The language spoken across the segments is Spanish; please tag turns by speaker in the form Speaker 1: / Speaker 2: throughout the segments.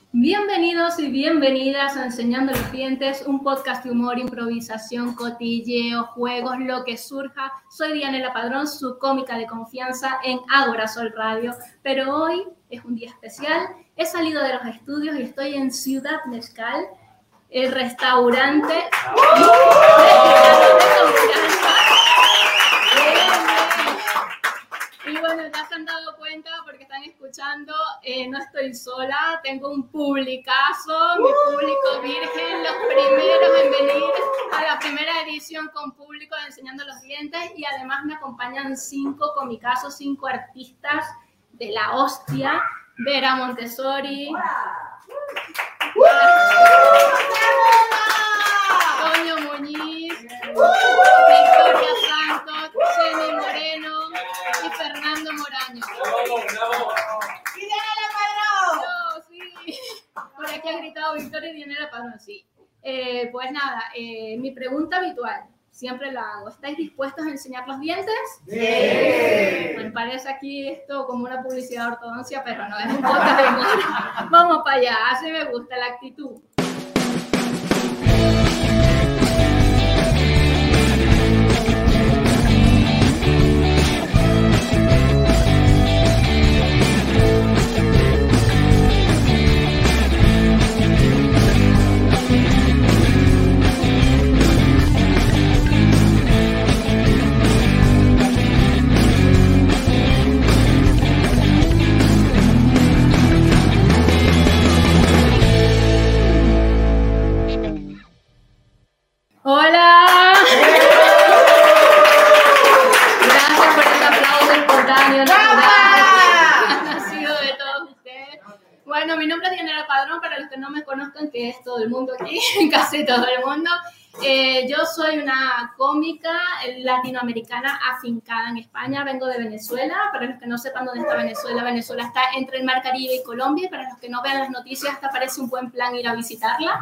Speaker 1: Bienvenidos y bienvenidas a Enseñando los Dientes, un podcast de humor, improvisación, cotilleo, juegos, lo que surja. Soy Dianela Padrón, su cómica de confianza en Ágora Sol Radio, pero hoy es un día especial. He salido de los estudios y estoy en Ciudad Mezcal, el restaurante de confianza. Y bueno, ya se han dado cuenta porque están escuchando, no estoy sola, tengo un publicazo, mi público virgen, los primeros en venir a la primera edición con público de Enseñando los Dientes, y además me acompañan 5 comicazos, 5 artistas de la hostia: Vera Montessori, Toño Muñiz, Victoria Santos, Jenny Moreno y Fernando Moraño.
Speaker 2: ¡Y Dianela Padrón!
Speaker 1: No, sí. Por aquí ha gritado Victoria y Dianela Padrón, sí. Pues nada, mi pregunta habitual, siempre la hago: ¿estáis dispuestos a enseñar los dientes?
Speaker 2: Sí.
Speaker 1: Bueno, parece aquí esto como una publicidad de ortodoncia, pero no, es un podcast de humor. Vamos para allá, así me gusta la actitud. ¡Hola! Gracias por el aplauso espontáneo, natural, nacido de todos ustedes. Bueno, mi nombre es Dianela Padrón, para los que no me conozcan, que es todo el mundo aquí, casi todo el mundo. Yo soy una cómica latinoamericana afincada en España, vengo de Venezuela. Para los que no sepan dónde está Venezuela, Venezuela está entre el Mar Caribe y Colombia, y para los que no vean las noticias, hasta parece un buen plan ir a visitarla.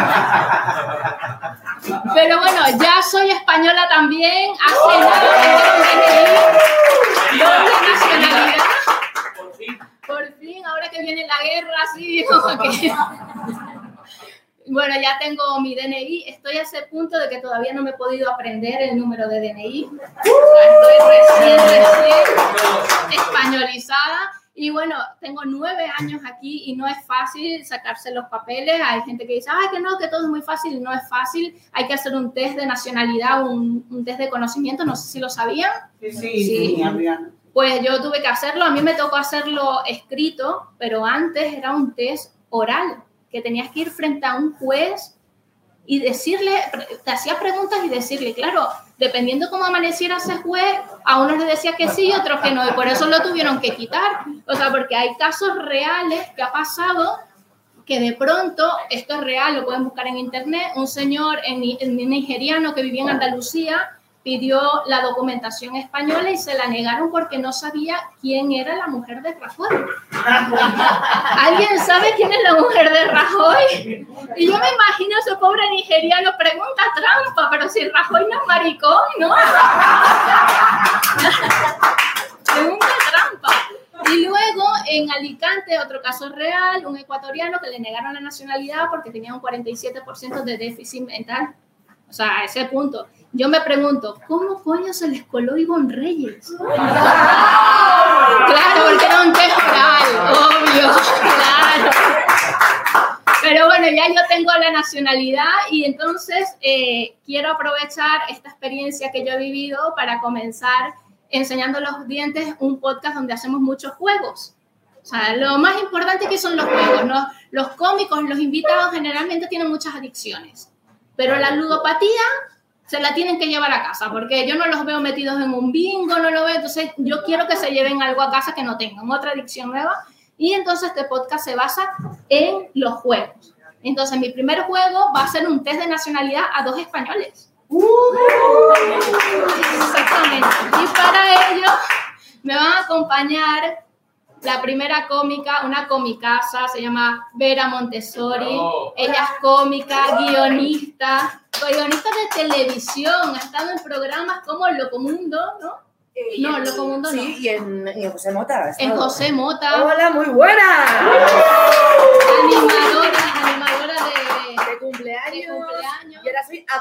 Speaker 1: Pero bueno, ya soy española también, hace nada que doble nacionalidad. Por fin, ahora que viene la guerra, así como que... Bueno, ya tengo mi DNI, estoy a ese punto de que todavía no me he podido aprender el número de DNI. Estoy recién españolizada. Y bueno, tengo 9 años aquí y no es fácil sacarse los papeles. Hay gente que dice, que no, que todo es muy fácil. No es fácil, hay que hacer un test de nacionalidad, un test de conocimiento, no sé si lo sabían. Sí. Pues yo tuve que hacerlo, a mí me tocó hacerlo escrito, pero antes era un test oral, que tenías que ir frente a un juez y decirle, te hacía preguntas y decirle, claro, dependiendo cómo amaneciera ese juez, a unos le decía que sí y otros que no, y por eso lo tuvieron que quitar. O sea, porque hay casos reales que ha pasado que de pronto, esto es real, lo pueden buscar en internet, un señor nigeriano que vivía en Andalucía pidió la documentación española y se la negaron porque no sabía quién era la mujer de Rajoy. ¿Alguien sabe quién es la mujer de Rajoy? Y yo me imagino a ese pobre nigeriano, pregunta trampa, pero si Rajoy no es maricón, ¿no? Pregunta trampa. Y luego en Alicante, otro caso real, un ecuatoriano que le negaron la nacionalidad porque tenía un 47% de déficit mental. O sea, a ese punto. Yo me pregunto, ¿cómo coño se les coló Ivonne Reyes? Claro, porque era un test oral, obvio, claro. Pero bueno, ya yo tengo la nacionalidad y entonces quiero aprovechar esta experiencia que yo he vivido para comenzar Enseñando los Dientes, un podcast donde hacemos muchos juegos. O sea, lo más importante que son los juegos, ¿no? Los cómicos, los invitados generalmente tienen muchas adicciones, pero la ludopatía se la tienen que llevar a casa, porque yo no los veo metidos en un bingo, no lo veo, entonces yo quiero que se lleven algo a casa que no tengan, otra adicción nueva, y entonces este podcast se basa en los juegos. Entonces mi primer juego va a ser un test de nacionalidad a 2 españoles. Exactamente, y para ello me van a acompañar la primera cómica, una comicaza, se llama Vera Montessori. Ella es cómica, guionista de televisión, ha estado en programas como Locomundo, ¿no? No, Locomundo no.
Speaker 2: Sí, y en José Mota.
Speaker 1: En José Mota.
Speaker 2: ¡Hola, muy buena!
Speaker 1: Animadora.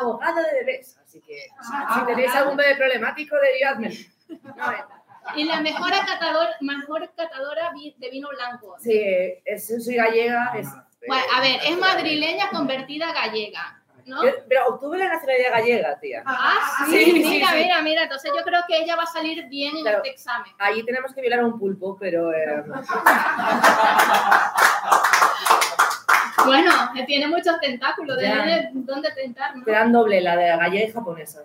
Speaker 3: abogada de bebés. Así que si tenéis algún bebé problemático, derivadme.
Speaker 1: Y la mejor catadora de vino blanco.
Speaker 3: Sí, soy gallega.
Speaker 1: Bueno, a ver, es madrileña convertida a gallega, ¿no?
Speaker 3: Pero obtuve la nacionalidad gallega, tía.
Speaker 1: Ah, sí, mira. Entonces yo creo que ella va a salir bien en este examen.
Speaker 3: Ahí tenemos que violar a un pulpo, pero...
Speaker 1: Bueno, tiene muchos tentáculos, de dónde tentar, ¿no?
Speaker 3: Te dan doble, la de la gallega y japonesa.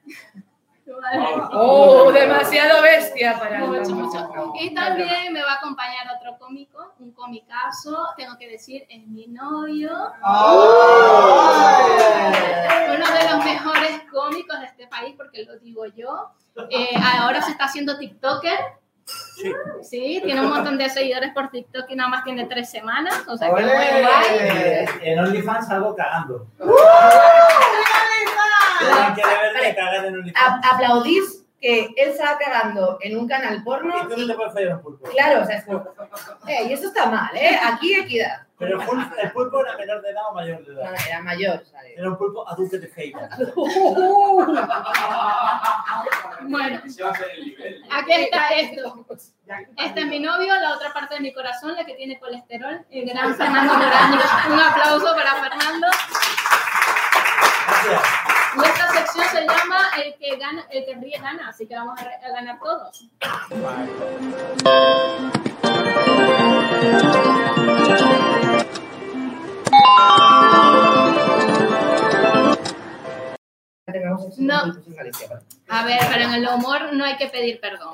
Speaker 4: Demasiado bestia para
Speaker 1: mucho. Y también me va a acompañar otro cómico, un comicazo, tengo que decir, es mi novio. Uno de los mejores cómicos de este país, porque lo digo yo. Ahora se está haciendo TikToker. Sí, tiene un montón de seguidores por TikTok y nada más tiene 3 semanas. O sea que muy guay.
Speaker 5: En OnlyFans salgo cagando.
Speaker 3: Aplaudís que él estaba cagando en un canal porno.
Speaker 5: Y tú no te puedes fallar un pulpo.
Speaker 3: Claro, o sea, es como... y eso está mal, ¿eh? Aquí equidad.
Speaker 5: Pero el pulpo era menor de edad o mayor de edad.
Speaker 3: No, era mayor, ¿sabes?
Speaker 5: Era un pulpo adulto de hate.
Speaker 1: Bueno, aquí está esto. Este es mi novio, la otra parte de mi corazón, la que tiene colesterol, el gran Fernando Noraño. Un aplauso para Fernando.
Speaker 5: Gracias.
Speaker 1: Y esta sección se llama el que ríe gana, así que vamos a ganar todos. No. A ver, pero en el humor no hay que pedir perdón.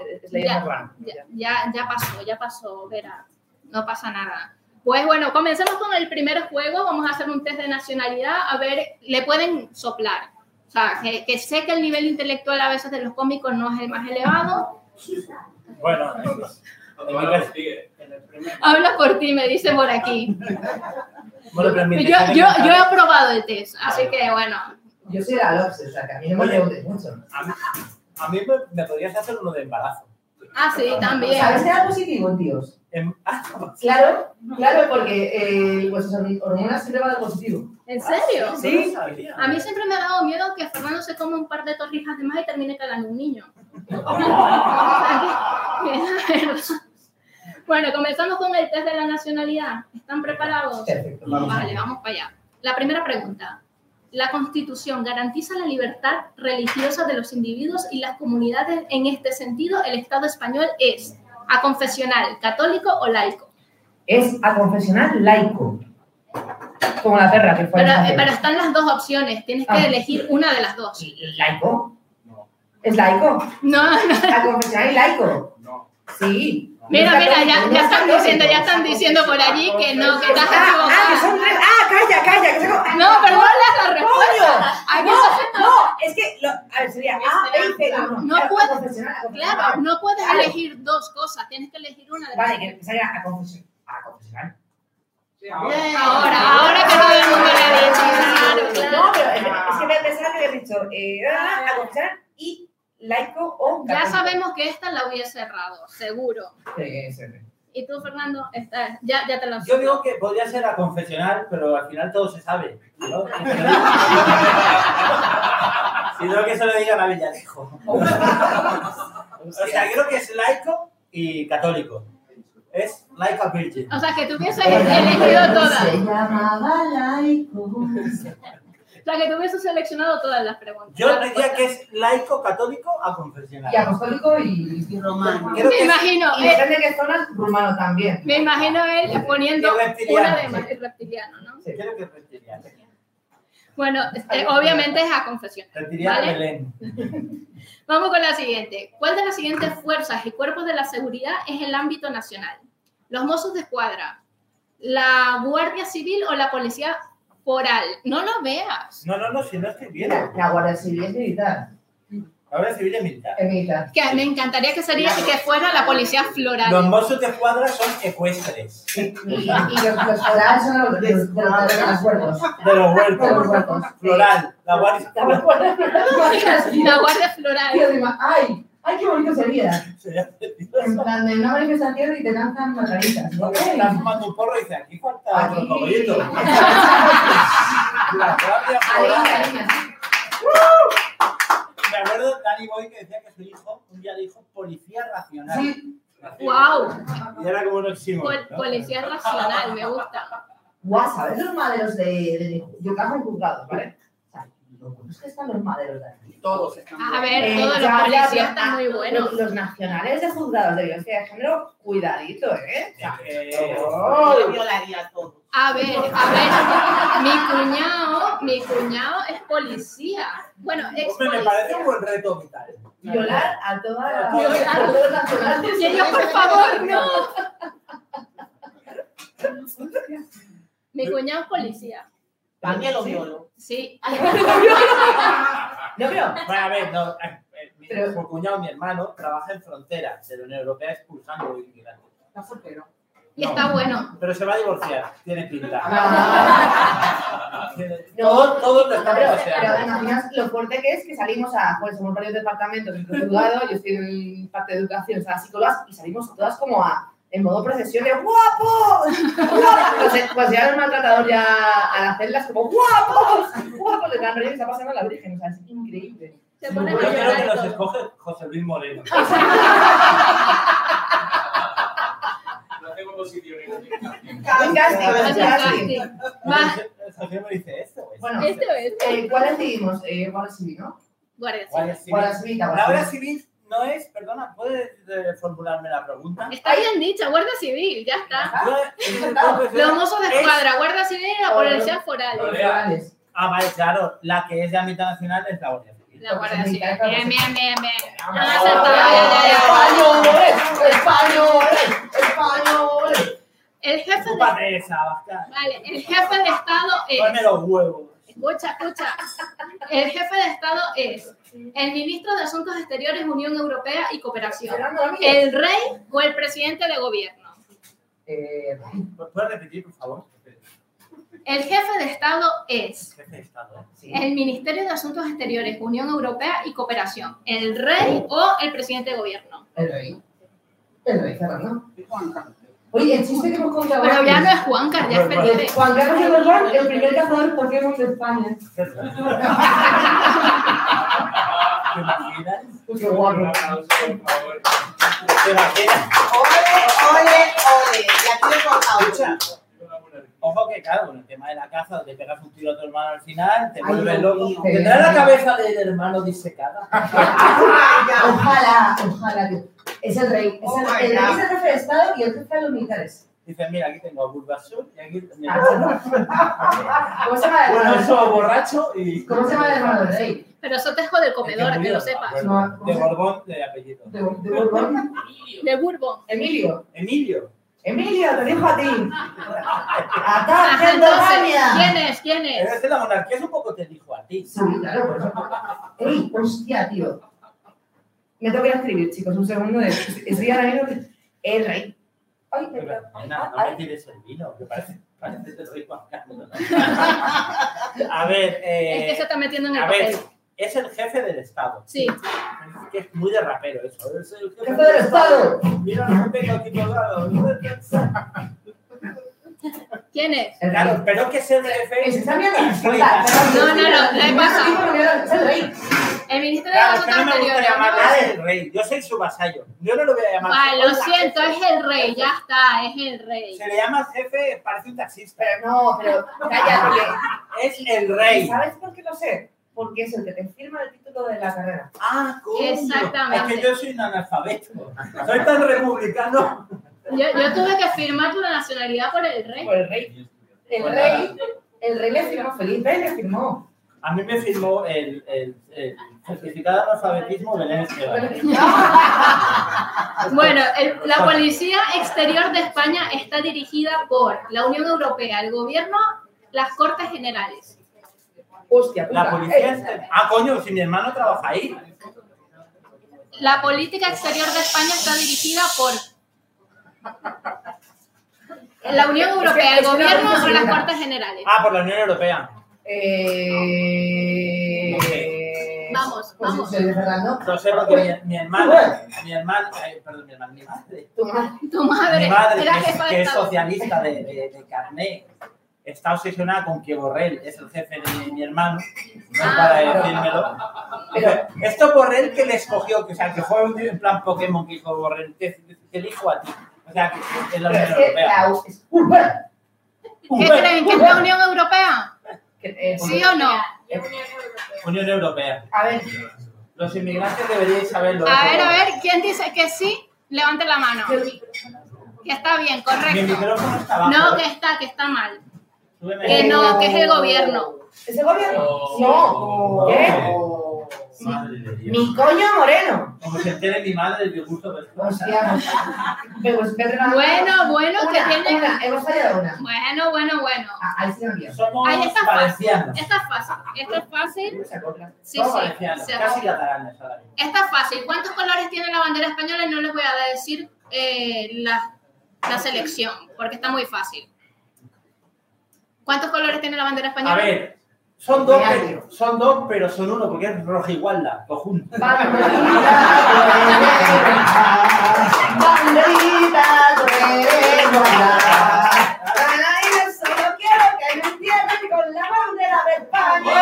Speaker 1: Ya pasó, Vera. No pasa nada. Pues bueno, comencemos con el primer juego. Vamos a hacer un test de nacionalidad. A ver, le pueden soplar. O sea, que sé que el nivel intelectual a veces de los cómicos no es el más elevado.
Speaker 5: Bueno,
Speaker 1: habla por ti, me dice por aquí.
Speaker 5: Bueno, pero
Speaker 1: yo he aprobado el test, así que bueno.
Speaker 3: Yo soy la LOPS, o sea, que a mí no me preguntes mucho.
Speaker 5: A mí me podrías hacer uno de embarazo.
Speaker 1: Ah, sí, también.
Speaker 3: ¿Sabes que era positivo, tíos? Claro, porque pues esas hormonas siempre van a dar positivo.
Speaker 1: ¿En serio?
Speaker 3: Sí.
Speaker 1: A mí siempre me ha dado miedo que Fernando se coma un par de torrijas de más y termine calando un niño. Bueno, comenzamos con el test de la nacionalidad. ¿Están preparados?
Speaker 3: Perfecto.
Speaker 1: Vale, vamos para allá. La primera pregunta. La Constitución garantiza la libertad religiosa de los individuos y las comunidades. En este sentido, el Estado español es aconfesional, católico o laico.
Speaker 3: Es aconfesional laico. Como la perra que fue.
Speaker 1: Pero están las dos opciones. Tienes que elegir una de las dos.
Speaker 3: ¿Laico? No. ¿Es laico?
Speaker 1: No.
Speaker 3: ¿Aconfesional y laico?
Speaker 5: No.
Speaker 3: Sí.
Speaker 1: Mira, ya están diciendo por allí que no, que estás equivocado.
Speaker 3: Que son tres. Calla.
Speaker 1: No, pero no leas la respuesta.
Speaker 3: No, es que, a ver, sería A, B y C.
Speaker 1: No puedes elegir dos cosas, tienes que elegir una de las dos.
Speaker 3: Vale, que sería aconfesional.
Speaker 1: Ahora que todo el mundo le ha dicho. Claro.
Speaker 3: No, pero es que me pensaba que habías dicho aconfesional y laico o católico.
Speaker 1: Ya sabemos que esta la hubiese cerrado, seguro.
Speaker 3: Sí.
Speaker 1: ¿Y tú, Fernando? Ya te lo
Speaker 5: Yo digo que podría ser aconfesional, pero al final todo se sabe, ¿no? Si no, que se lo digan a Villarejo. O sea, creo que es laico y católico. Es like a virgin.
Speaker 1: O sea, que tú hubieses elegido todas.
Speaker 3: Se llamaba laico.
Speaker 1: O sea, que tú hubieses seleccionado todas las preguntas.
Speaker 5: Yo diría que es laico, católico, aconfesional.
Speaker 3: Y apostólico y romano.
Speaker 1: Me imagino.
Speaker 3: Y depende de qué zonas, rumano también.
Speaker 1: Me imagino él poniendo una de más reptiliano, ¿no?
Speaker 5: Sí, creo que es reptiliano.
Speaker 1: Bueno, obviamente es a confesión.
Speaker 5: Reptiliano,
Speaker 1: ¿vale?
Speaker 5: Belén.
Speaker 1: Vamos con la siguiente. ¿Cuál de las siguientes fuerzas y cuerpos de la seguridad es el ámbito nacional? ¿Los Mossos de Escuadra, la Guardia Civil o la Policía Foral? No lo veas.
Speaker 5: No, si no estoy bien.
Speaker 3: La Guardia Civil es militar.
Speaker 5: La Guardia Civil es militar.
Speaker 3: Es militar.
Speaker 1: Que me encantaría que fuera la Policía Floral.
Speaker 5: Los Mossos de Escuadra son ecuestres.
Speaker 3: Y los forales son los huertos.
Speaker 5: De los huertos. Floral. La Guardia
Speaker 1: La Guardia Floral.
Speaker 3: ¡Ay, qué bonito sería!
Speaker 5: Sería
Speaker 3: En plan de una manifestación y te lanzan margaritas.
Speaker 5: Estás fumando un porro y dices, aquí falta otro cogollito. La Guardia Floral. Me acuerdo de Danny Boy que decía que su hijo un día dijo policía racional.
Speaker 3: Sí.
Speaker 1: ¡Wow!
Speaker 5: Y era como un oxímoron, ¿no?
Speaker 1: Policía racional, me gusta.
Speaker 3: Guau, ¿sabes los maderos de yo cajo en juzgados, ¿vale? O sea, lo bueno es que están los maderos de aquí.
Speaker 2: Todos están.
Speaker 1: A ver, todos los
Speaker 3: Ya,
Speaker 1: policías están muy buenos.
Speaker 3: Los nacionales de juzgados de violencia de género, cuidadito, ¿eh?
Speaker 2: Yo violaría a todos.
Speaker 1: A ver, mi cuñado es policía. Bueno, ex
Speaker 5: Hombre, me parece un buen reto vital.
Speaker 3: Violar a todas las
Speaker 1: Violar.
Speaker 3: a todos los nacionales.
Speaker 1: Y yo, por favor, no. Mi cuñado es policía.
Speaker 2: También lo violo.
Speaker 1: Sí.
Speaker 3: No, pero
Speaker 5: Bueno, a ver, no.
Speaker 3: Pero-
Speaker 5: Mi cuñado, mi hermano, trabaja en fronteras de la Unión Europea expulsando inmigrantes.
Speaker 2: Está soltero.
Speaker 1: Y está bueno.
Speaker 5: Pero se va a divorciar, tiene pinta.
Speaker 3: No,
Speaker 5: Todos lo estamos
Speaker 3: pero
Speaker 5: deseando.
Speaker 3: imaginas lo fuerte que es que salimos a, pues somos varios departamentos en juzgado, yo estoy en parte de educación, o sea, psicólogas, y salimos todas como en modo procesión de ¡guapos! ¡Guapos! Pues ya el maltratador ya a las celdas como ¡guapos! ¡Guapos! De tan rollo que está pasando a la Virgen, o sea, es increíble.
Speaker 1: Se
Speaker 5: Yo
Speaker 1: ponen a
Speaker 5: creo que
Speaker 1: llorar y
Speaker 5: nos
Speaker 1: todo.
Speaker 5: escoge José Luis Moreno.
Speaker 6: No hacemos posiciones.
Speaker 3: Un casting,
Speaker 1: Hacen
Speaker 3: un casting.
Speaker 1: casting. Va,
Speaker 5: José me dice esto. ¿Ves?
Speaker 3: Bueno,
Speaker 1: este o este.
Speaker 3: ¿cuál decidimos? Guardia Civil, ¿no?
Speaker 1: Guardia Civil.
Speaker 5: Guardia Civil.
Speaker 3: Guardia Civil,
Speaker 5: La
Speaker 3: Guardia
Speaker 5: Guardia
Speaker 3: Civil.
Speaker 5: Civil no es, perdona, ¿puedes formularme la pregunta?
Speaker 1: Está bien dicha, Guardia Civil, ya está.
Speaker 5: Yo-
Speaker 1: Los mozos de escuadra, Guardia Civil y la policía foral.
Speaker 3: Legales.
Speaker 5: Ah, vale, claro. La que es de ámbito nacional es la Guardia Civil.
Speaker 1: La Guardia Civil. Bien, bien, bien, bien.
Speaker 3: Ah,
Speaker 1: No, acertado, ya.
Speaker 3: ¡Españoles!
Speaker 1: El jefe de...
Speaker 5: Ocúpate esa, Abascal.
Speaker 1: Vale, el jefe de Estado
Speaker 5: Ponme
Speaker 1: es...
Speaker 5: los huevos.
Speaker 1: Escucha. El jefe de Estado es el ministro de Asuntos Exteriores, Unión Europea y Cooperación, el rey o el presidente de gobierno.
Speaker 5: ¿Puedes repetir, por favor?
Speaker 1: El jefe de Estado es
Speaker 5: Jefe de Estado, ¿eh?
Speaker 3: Sí.
Speaker 1: el Ministerio de Asuntos Exteriores, Unión Europea y Cooperación, el rey o el presidente de gobierno.
Speaker 3: El rey, Fernando. Oye, el chiste que hemos contado
Speaker 1: Pero ya no
Speaker 3: antes.
Speaker 1: es Juan Carlos, ya es Felipe.
Speaker 3: Juan Carlos de Borbón, el primer cazador Pokémon de España.
Speaker 5: ¿Te imaginas?
Speaker 3: Qué guapo.
Speaker 6: Un aplauso, por favor.
Speaker 5: ¿Te imaginas?
Speaker 2: Ole, ya te he cortado.
Speaker 5: Escucha, ojo que claro, con el tema de la caza, te pegas un tiro a tu hermano al final, te
Speaker 3: Ay,
Speaker 5: vuelves
Speaker 3: Dios
Speaker 5: loco.
Speaker 3: mío.
Speaker 5: ¿Tendrá la cabeza del hermano disecada?
Speaker 3: Ojalá, tío. Es el rey. Es el rey es el jefe de Estado y el jefe de los militares.
Speaker 5: Dice, mira, aquí tengo a Bulbasaur y aquí tengo
Speaker 3: ¿Cómo se llama el
Speaker 5: un
Speaker 3: hermano?
Speaker 5: oso borracho y...
Speaker 3: ¿Cómo se llama el hermano del rey?
Speaker 1: Pero eso te jode el comedor, que lo sepas.
Speaker 3: No,
Speaker 5: De Borbón, de apellido.
Speaker 3: ¿De Borbón?
Speaker 1: De Bourbon.
Speaker 3: Emilio.
Speaker 5: Emilio.
Speaker 3: Emilio, te dijo a ti.
Speaker 1: Ajá,
Speaker 3: ¡Ataque en
Speaker 1: entonces, ¿quién es?
Speaker 5: Eres de la monarquía, es un poco te dijo a ti.
Speaker 3: Sí, claro, por eso. ¡Ey, hostia, tío! Me tengo que ir a escribir, chicos, un segundo. Estoy ahora mismo. El rey. Ay,
Speaker 5: No me tires el vino, que parece el rey Juan Carlos, ¿no? A ver,
Speaker 1: Es que se está metiendo en el
Speaker 5: a ver,
Speaker 1: papel.
Speaker 5: es el jefe del Estado.
Speaker 1: Sí.
Speaker 5: Es que es muy de rapero eso. Es el
Speaker 3: ¡Jefe del Estado!
Speaker 5: Mira lo que tengo aquí colgado.
Speaker 1: ¿Quién es?
Speaker 3: El
Speaker 5: Claro,
Speaker 3: rey.
Speaker 5: pero que ser jefe.
Speaker 3: ¿Se está viendo?
Speaker 1: No, le pasa.
Speaker 3: Es el rey.
Speaker 1: El Ministerio de
Speaker 5: Claro, es que
Speaker 1: Asuntos
Speaker 5: no me gusta
Speaker 1: Exteriores.
Speaker 5: llamarle el rey. Yo soy su vasallo. Yo no lo voy a llamar.
Speaker 1: Vale, lo
Speaker 5: Oiga,
Speaker 1: siento,
Speaker 5: jefe.
Speaker 1: es el rey, ya está, es el rey.
Speaker 5: Se le llama jefe, parece un taxista.
Speaker 3: Pero calla, porque.
Speaker 5: Es el rey.
Speaker 3: ¿Sabes por qué lo sé? Porque es el que te firma el título de la carrera.
Speaker 5: Ah, coño.
Speaker 1: Exactamente.
Speaker 5: Es que yo soy un analfabeto. Soy tan republicano.
Speaker 1: Yo tuve que firmar la nacionalidad por el rey.
Speaker 3: Por el rey. El rey le firmó, Felipe le firmó.
Speaker 5: A mí me firmó el certificado de analfabetismo Belén Esteban.
Speaker 1: Bueno, la Policía Exterior de España está dirigida por la Unión Europea, el Gobierno, las Cortes Generales.
Speaker 3: Hostia, puta.
Speaker 5: La policía. Ah, coño, si mi hermano trabaja ahí.
Speaker 1: La política exterior de España está dirigida por la Unión Europea, el Gobierno o las Cortes Generales.
Speaker 5: Ah, por la Unión Europea.
Speaker 1: Vamos,
Speaker 3: Pues
Speaker 1: vamos.
Speaker 3: soy de Fernando.
Speaker 5: Lo sé porque mi hermana, mi
Speaker 1: Tu madre
Speaker 5: mi madre,
Speaker 1: era
Speaker 5: que
Speaker 1: jefa de
Speaker 5: es
Speaker 1: Estado.
Speaker 5: socialista de carné, está obsesionada con que Borrell es el jefe de mi hermano, no para decírmelo.
Speaker 3: Pero-
Speaker 5: Esto Borrell que le escogió, que, o sea, que fue en plan Pokémon que dijo Borrell, te elijo a ti. O sea, que es la
Speaker 3: Pero
Speaker 5: Unión
Speaker 3: es que
Speaker 5: Europea.
Speaker 1: ¿Qué creen? ¿Que es la Unión Europea? ¿Sí o no?
Speaker 5: Unión Europea.
Speaker 3: A ver,
Speaker 5: Los inmigrantes deberíais saberlo.
Speaker 1: A ver, ¿quién dice que sí? Levante la mano. Que está bien,
Speaker 5: Mi
Speaker 1: correcto.
Speaker 5: micrófono está abajo.
Speaker 1: No, que está mal.
Speaker 5: Súbeme.
Speaker 1: Que no, que es el gobierno.
Speaker 3: ¿es el gobierno? No. ¿Qué?
Speaker 5: Madre de Dios.
Speaker 3: Mi coño moreno.
Speaker 5: Como se entere mi madre del disgusto de
Speaker 3: Hostia, pues perdona.
Speaker 1: Bueno, que tiene.
Speaker 3: Hemos fallado una.
Speaker 1: Bueno.
Speaker 3: Ah, ahí sí me olvidó.
Speaker 5: Somos
Speaker 1: Ahí está fácil.
Speaker 5: valencianos.
Speaker 1: Esta es fácil. Esto es fácil.
Speaker 3: Se acopla.
Speaker 1: Sí,
Speaker 5: Somos
Speaker 1: sí.
Speaker 5: valencianos.
Speaker 1: se
Speaker 5: Casi
Speaker 1: acopla.
Speaker 5: catalanes ahora mismo.
Speaker 1: Esta es fácil. ¿Cuántos colores tiene la bandera española? Y no les voy a decir la selección, porque está muy fácil. ¿Cuántos colores tiene la bandera española?
Speaker 5: A ver, son dos, pero son uno, porque es roja igualdad, conjunto.
Speaker 3: Banderita, tú eres guardada. Ay, yo solo quiero que me entierren con la bandera de España.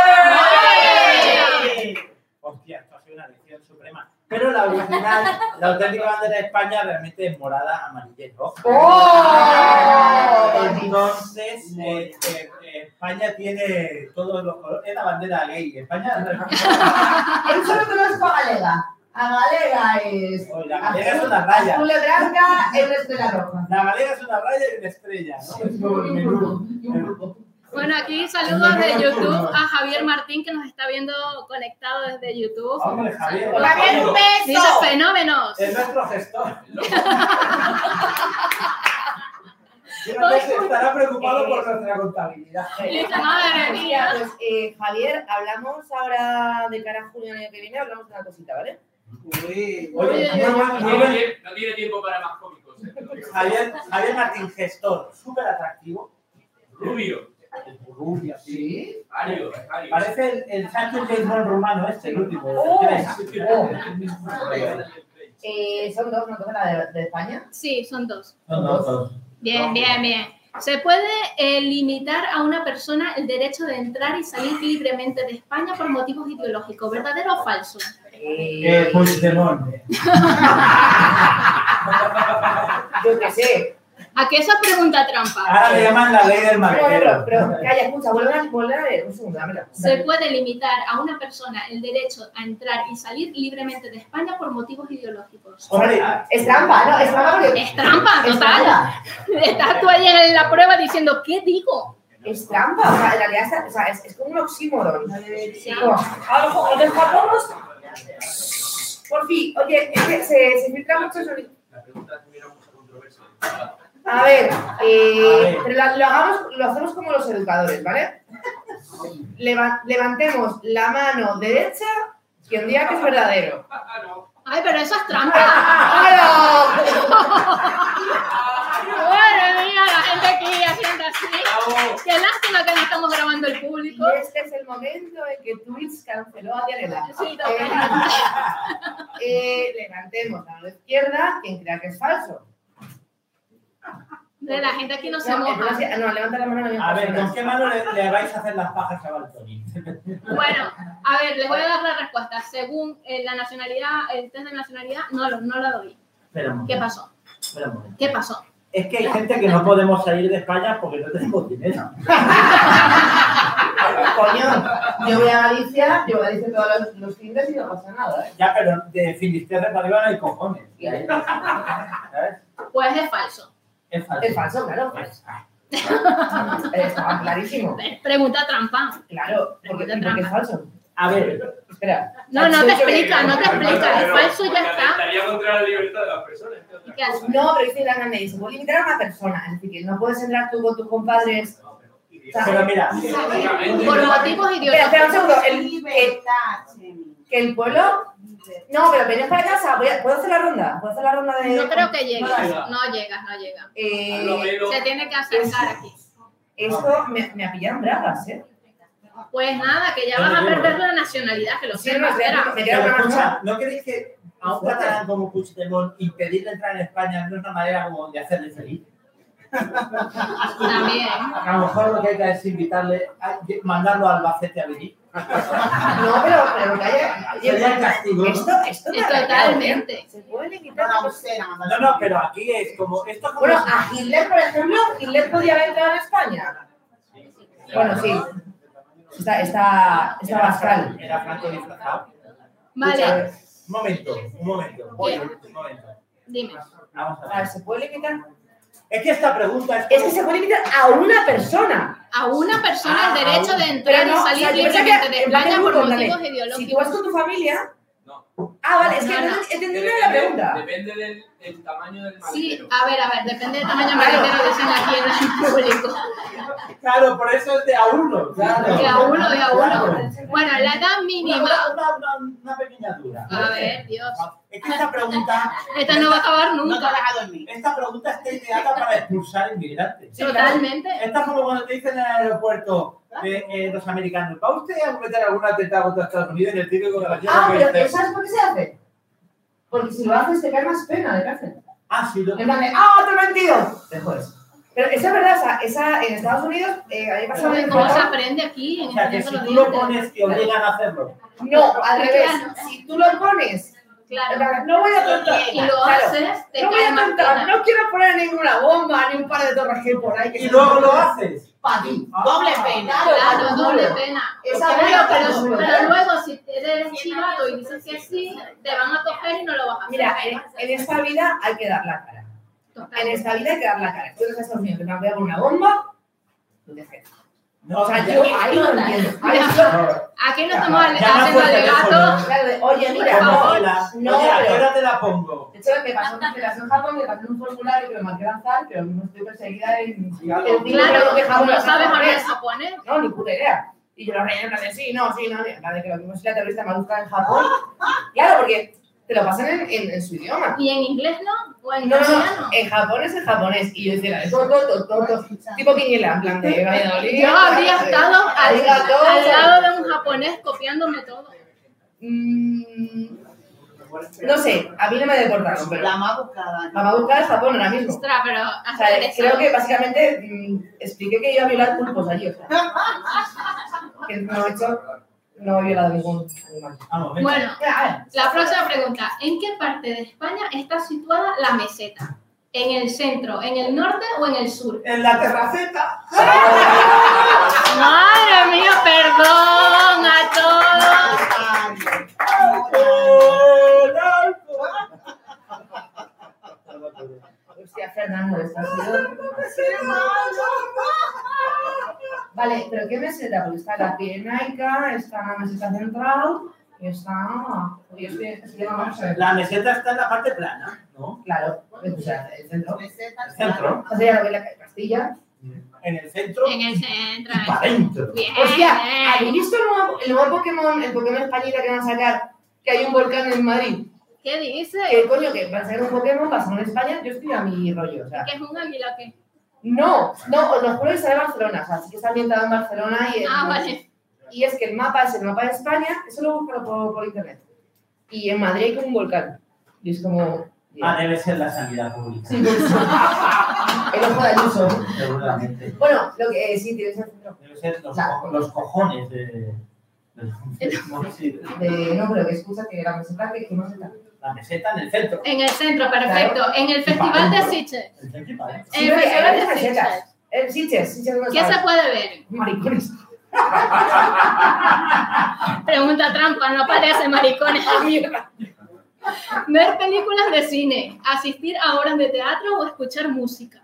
Speaker 5: Hostia, esto ha sido una lección suprema. Pero la original, la auténtica bandera de España realmente es morada, amarilla y roja.
Speaker 3: ¡Oh!
Speaker 5: Entonces, España tiene todos los colores. Es la bandera gay. España.
Speaker 3: Yo solo conozco a Galega. A Galega es.
Speaker 5: La galega es una raya.
Speaker 3: Azul y blanca, el resto de la roja.
Speaker 5: La galega es una raya y una estrella, ¿no? Es como el menú.
Speaker 1: Bueno, aquí saludos de YouTube a Javier Martín, que nos está viendo conectado desde YouTube.
Speaker 5: Hombre, Javier.
Speaker 2: Javier, un
Speaker 1: Dice
Speaker 2: beso.
Speaker 1: fenómenos.
Speaker 5: Es nuestro gestor. Creo que estará preocupado por nuestra contabilidad.
Speaker 1: Dice, madre mía.
Speaker 3: Pues, Javier, hablamos ahora de cara a junio del año que viene, hablamos de una cosita, ¿vale?
Speaker 5: Oye,
Speaker 6: No tiene tiempo para más cómicos.
Speaker 5: Javier Martín, gestor, súper atractivo.
Speaker 6: Rubio.
Speaker 5: Rubio, sí.
Speaker 6: Ario.
Speaker 5: Parece el Sánchez James Bond rumano este, el último.
Speaker 3: Oh.
Speaker 5: ¿Crees?
Speaker 3: Son dos, ¿no? ¿Toca la de España?
Speaker 1: Sí, son dos.
Speaker 5: Son dos.
Speaker 1: Bien. ¿Se puede limitar a una persona el derecho de entrar y salir libremente de España por motivos ideológicos? ¿Verdadero o falso?
Speaker 5: Puigdemont.
Speaker 3: Yo qué sé.
Speaker 1: ¿A qué esa pregunta trampa?
Speaker 5: Ahora le llaman la ley del maletero.
Speaker 3: Pero, calla, escucha, vuelve a leer. Un segundo, dámela.
Speaker 1: Se puede limitar a una persona el derecho a entrar y salir libremente de España por motivos ideológicos.
Speaker 5: Hombre,
Speaker 3: Es trampa, ¿no? Es trampa porque...
Speaker 1: Es trampa,
Speaker 3: Es
Speaker 1: total.
Speaker 3: trampa.
Speaker 1: Estás tú ahí en la prueba diciendo, ¿qué digo?
Speaker 3: Es trampa, o sea, en realidad es como un oxímoron.
Speaker 1: Sí.
Speaker 3: ¿Algo de todos? Por fin, oye, es que se filtra mucho sonido.
Speaker 6: La pregunta tuviera mucha controversia.
Speaker 3: A ver, pero lo hacemos como los educadores, ¿vale? Levantemos la mano derecha quien diga que es verdadero.
Speaker 1: Ay, pero eso es trampa.
Speaker 3: ¡Hola!
Speaker 1: Madre mía, la gente aquí haciendo así.
Speaker 6: ¡Bravo!
Speaker 1: Qué lástima que no estamos grabando el público.
Speaker 3: Y este es el momento en que Twitch canceló a Dianela.
Speaker 1: Sí, total.
Speaker 3: Levantemos la mano izquierda quien crea que es falso.
Speaker 1: De la gente aquí no se
Speaker 3: No,
Speaker 1: moja.
Speaker 3: no, levanta la mano.
Speaker 5: a ver, ¿con qué mano le vais a hacer las pajas a Baltoni?
Speaker 1: Bueno, a ver, les voy a dar la respuesta. Según la nacionalidad, el test de nacionalidad, no la doy.
Speaker 5: Espera un momento,
Speaker 1: ¿Qué pasó?
Speaker 5: espera un momento.
Speaker 1: ¿Qué pasó?
Speaker 5: Es que hay gente que no podemos salir de España porque no tenemos dinero.
Speaker 3: Coño, yo voy a Galicia todos los fines y no pasa nada, ¿eh?
Speaker 5: Ya, pero de Finisterre para arriba no hay cojones. ¿Sabes?
Speaker 1: Pues es falso.
Speaker 5: Es falso.
Speaker 3: Es falso, claro. Estaba clarísimo.
Speaker 1: Es pregunta trampa.
Speaker 3: Claro, porque es falso.
Speaker 5: A ver,
Speaker 3: Espera.
Speaker 1: No te explica, no te explica. Es falso y ya está.
Speaker 6: Estaría contra la libertad de las personas.
Speaker 1: ¿Y qué haces?
Speaker 3: No, pero dice la Gandhi, se puede limitar a una persona. Es decir, que no puedes entrar tú con tus compadres.
Speaker 5: pero mira,
Speaker 1: Por motivos
Speaker 3: Espera un segundo.
Speaker 1: ideológicos.
Speaker 2: Libertad, Chemi.
Speaker 3: Que el pueblo. No, pero venís para casa. ¿Puedo hacer la ronda? ¿Puedo hacer la ronda de.?
Speaker 1: No creo que llegues.
Speaker 3: No,
Speaker 1: No llegas.
Speaker 6: Lo
Speaker 1: Se tiene que acercar aquí.
Speaker 3: esto me ha pillado en bragas, ¿eh?
Speaker 1: Pues nada, que ya vas a perder la nacionalidad, que lo
Speaker 3: Sí,
Speaker 1: sepas.
Speaker 3: no, espera.
Speaker 1: Espera.
Speaker 3: Me queda
Speaker 5: pero
Speaker 3: una
Speaker 5: escucha,
Speaker 3: cosa.
Speaker 5: ¿no queréis que a un catalán como Puigdemont impedirle entrar en España no es una manera como de hacerle feliz?
Speaker 1: También.
Speaker 5: A lo mejor lo que hay que es invitarle, mandarlo a Albacete a vivir.
Speaker 3: No, pero que haya...
Speaker 5: Sería el castigo.
Speaker 3: Esto me ha rayado,
Speaker 1: Totalmente.
Speaker 3: ¿eh? Se puede
Speaker 2: No,
Speaker 3: quitar
Speaker 2: la usera,
Speaker 5: No, pero aquí es como... Esto como
Speaker 3: Bueno, a Hitler, por ejemplo, Hitler podía haber entrado en España. Bueno, sí. Está Bascal.
Speaker 5: Era Franco disfrazado.
Speaker 1: Vale,
Speaker 5: Un momento. Oye, un momento.
Speaker 1: dime.
Speaker 5: Vamos a
Speaker 3: A ver,
Speaker 5: ver.
Speaker 3: ¿se puede limitar?
Speaker 5: Es que esta pregunta es...
Speaker 3: Es que se puede limitar a una persona.
Speaker 1: A una persona el derecho de entrar
Speaker 3: Pero no,
Speaker 1: y salir
Speaker 3: o sea, yo pensé
Speaker 1: libremente
Speaker 3: que
Speaker 1: de
Speaker 3: en plan
Speaker 1: España
Speaker 3: de
Speaker 1: por
Speaker 3: grupo,
Speaker 1: motivos
Speaker 3: dale. Si
Speaker 1: ideológicos.
Speaker 3: tú vas con tu familia...
Speaker 6: No.
Speaker 3: Ah, vale, es que
Speaker 1: No, no.
Speaker 3: no entendí la pregunta.
Speaker 6: Depende del tamaño del
Speaker 1: Sí,
Speaker 6: maletero.
Speaker 1: a ver, depende del tamaño maletero, dicen aquí en el público.
Speaker 5: Claro, por eso es de a uno. Claro.
Speaker 1: De a uno, de a uno.
Speaker 5: Claro.
Speaker 1: Bueno, la edad mínima.
Speaker 5: Una pequeña duda.
Speaker 1: A ver, Dios.
Speaker 5: Es que esta pregunta...
Speaker 1: Esta no va a acabar
Speaker 2: No te
Speaker 1: nunca.
Speaker 2: vas a dormir.
Speaker 5: Esta pregunta está ideada para expulsar inmigrantes.
Speaker 1: Totalmente.
Speaker 5: Esta es como cuando te dicen en el aeropuerto los americanos, ¿va usted a cometer algún atentado contra Estados Unidos? Y el típico de la
Speaker 3: Ah, pero
Speaker 5: que
Speaker 3: ¿sabes por qué se hace? Porque si lo haces te cae más pena de cárcel.
Speaker 5: sí, lo...
Speaker 3: En plan de, ¡ah, te he mentido! Te jodes. Pero esa es verdad, esa en Estados Unidos, ahí pasó en
Speaker 1: ¿Cómo se
Speaker 3: Japón.
Speaker 1: aprende aquí?
Speaker 5: O sea, que
Speaker 1: Enseñando
Speaker 5: si
Speaker 1: los
Speaker 5: tú lo
Speaker 1: dientes.
Speaker 5: pones, te obligan a hacerlo.
Speaker 3: No, al revés.
Speaker 1: Claro.
Speaker 3: Si tú lo pones, en
Speaker 1: Claro.
Speaker 3: plan, no voy a contar.
Speaker 1: Y lo
Speaker 3: Claro.
Speaker 1: haces, te
Speaker 3: No voy
Speaker 1: cae
Speaker 3: a
Speaker 1: más
Speaker 3: contar,
Speaker 1: pena.
Speaker 3: no quiero poner ninguna bomba ni un par de torres que hay por ahí. Que
Speaker 5: Y
Speaker 3: se
Speaker 5: luego
Speaker 3: me-
Speaker 5: lo haces.
Speaker 2: Para ti. Doble pena.
Speaker 1: Claro, doble pena.
Speaker 3: Esa
Speaker 1: Pero,
Speaker 3: pena
Speaker 1: pero,
Speaker 3: está duro.
Speaker 1: pero luego, si eres chivato y dices que sí, te van a coger y no lo vas a hacer.
Speaker 3: Mira, en esta vida hay que dar la cara.
Speaker 1: Total.
Speaker 3: En esta vida hay que dar la cara. Tú eres Estados Unidos, que te van a pegar con una bomba, tú te quedas.
Speaker 5: No,
Speaker 3: O sea, yo ahí lo entiendo. Ahí yo-
Speaker 1: Aquí no estamos
Speaker 5: Llama
Speaker 1: haciendo
Speaker 5: por
Speaker 1: alegato.
Speaker 5: teléfono.
Speaker 3: claro, de, oye, mira,
Speaker 1: Por favor.
Speaker 3: no,
Speaker 5: Oye, ¿a qué
Speaker 3: pero-
Speaker 5: hora te la pongo?
Speaker 3: De hecho, me pasó en Japón, me pasó un formulario que me marqué lanzar, pero no estoy perseguida en...
Speaker 5: Claro.
Speaker 1: Claro,
Speaker 3: que Japón
Speaker 1: no sabes hablar
Speaker 3: japonés.
Speaker 1: japonés.
Speaker 3: No, ni puta idea. Y yo lo rellené en plan de sí, no, en plan de que lo mismo si la terrorista me busca en Japón. Claro, porque te lo pasan en su idioma.
Speaker 1: ¿Y en inglés no? ¿O en
Speaker 3: No,
Speaker 1: castellano?
Speaker 3: en japonés es japonés. Y yo decía, todo, tipo Quiniela, en plan de Valladolid.
Speaker 1: Yo habría estado
Speaker 3: Arigato.
Speaker 1: al lado de un japonés copiándome todo.
Speaker 3: No sé, a mí no me deportaron, pero
Speaker 2: La más buscada.
Speaker 3: la va a buscar es Japón ahora mismo.
Speaker 1: Ostras, pero
Speaker 3: O sea, creo que básicamente expliqué que iba a violar pulpos allí, o sea. Que no he hecho, no he violado ningún animal.
Speaker 5: Vamos, venga.
Speaker 1: Bueno,
Speaker 3: A ver,
Speaker 1: la próxima pregunta. ¿En qué parte de España está situada la meseta? ¿En el centro, en el norte o en el sur?
Speaker 5: En la terraceta.
Speaker 1: Madre mía, perdón a todos.
Speaker 3: hostia, Fernando, esto ha sido... Vale, pero ¿qué meseta? Porque está la Pirenaica, está la meseta central y está... Oye, vamos a ver.
Speaker 5: La meseta está en la parte plana, ¿no?
Speaker 3: Claro, o sea, el centro.
Speaker 5: El centro.
Speaker 3: O sea, lo que es la Castilla.
Speaker 5: En el centro.
Speaker 1: En el centro.
Speaker 5: Y para adentro.
Speaker 1: Bien.
Speaker 3: Hostia, ¿habéis visto el nuevo Pokémon, el Pokémon españita que van a sacar? Que hay un volcán en Madrid.
Speaker 1: ¿Qué dices?
Speaker 3: Que coño, que para sacar un Pokémon pasó en España, yo estoy a mi rollo, o sea.
Speaker 1: ¿Que es un águila o qué?
Speaker 3: No, os lo juro que está de Barcelona, o sea, sí que está ambientado en Barcelona y
Speaker 1: Vale.
Speaker 3: y es que el mapa es el mapa de España, eso lo busco por internet. Y en Madrid hay como un volcán. Y es como...
Speaker 5: Debe ser la sanidad pública.
Speaker 3: Sí, pues, el ojo de Ayuso.
Speaker 5: Seguramente.
Speaker 3: Bueno, lo que sí, tienes el centro.
Speaker 5: Debe ser los,
Speaker 3: O sea,
Speaker 5: los cojones de... Sí,
Speaker 3: No, pero que escucha que la meseta que no se está.
Speaker 5: la meseta en el centro.
Speaker 1: En el centro, perfecto. En el festival de Sitges.
Speaker 5: El centro y para adentro.
Speaker 1: En el festival de Sitges.
Speaker 3: Sitges, no
Speaker 1: ¿Qué se puede ver?
Speaker 3: Maricones.
Speaker 1: Pregunta trampa, no parece maricones. Ver películas de cine, asistir a obras de teatro o escuchar música.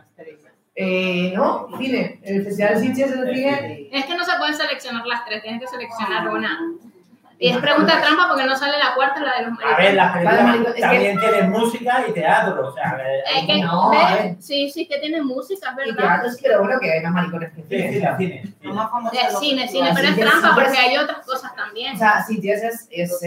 Speaker 3: No, cine. El festival de Sitges es el cine.
Speaker 1: Es que no se pueden seleccionar las tres, tienes que seleccionar una. Y es pregunta trampa porque no sale la cuarta, la de los
Speaker 5: A ver,
Speaker 1: maricones.
Speaker 5: las
Speaker 3: Vale,
Speaker 5: películas
Speaker 3: es
Speaker 5: también tienen música y teatro. O sea,
Speaker 1: Es que,
Speaker 3: No,
Speaker 1: ¿ves?
Speaker 3: a ver.
Speaker 1: Sí, que tiene música, es
Speaker 3: Y
Speaker 1: verdad.
Speaker 3: teatros, pero bueno, que hay más maricones que
Speaker 5: sí,
Speaker 3: cine.
Speaker 5: sí, la cine. Sí.
Speaker 2: Lo más famoso
Speaker 1: De
Speaker 2: es lo
Speaker 1: cine,
Speaker 2: que-
Speaker 1: cine, pero es
Speaker 3: Sitges,
Speaker 1: trampa
Speaker 3: Sitges.
Speaker 1: porque hay otras cosas también.
Speaker 3: O sea, Sitges es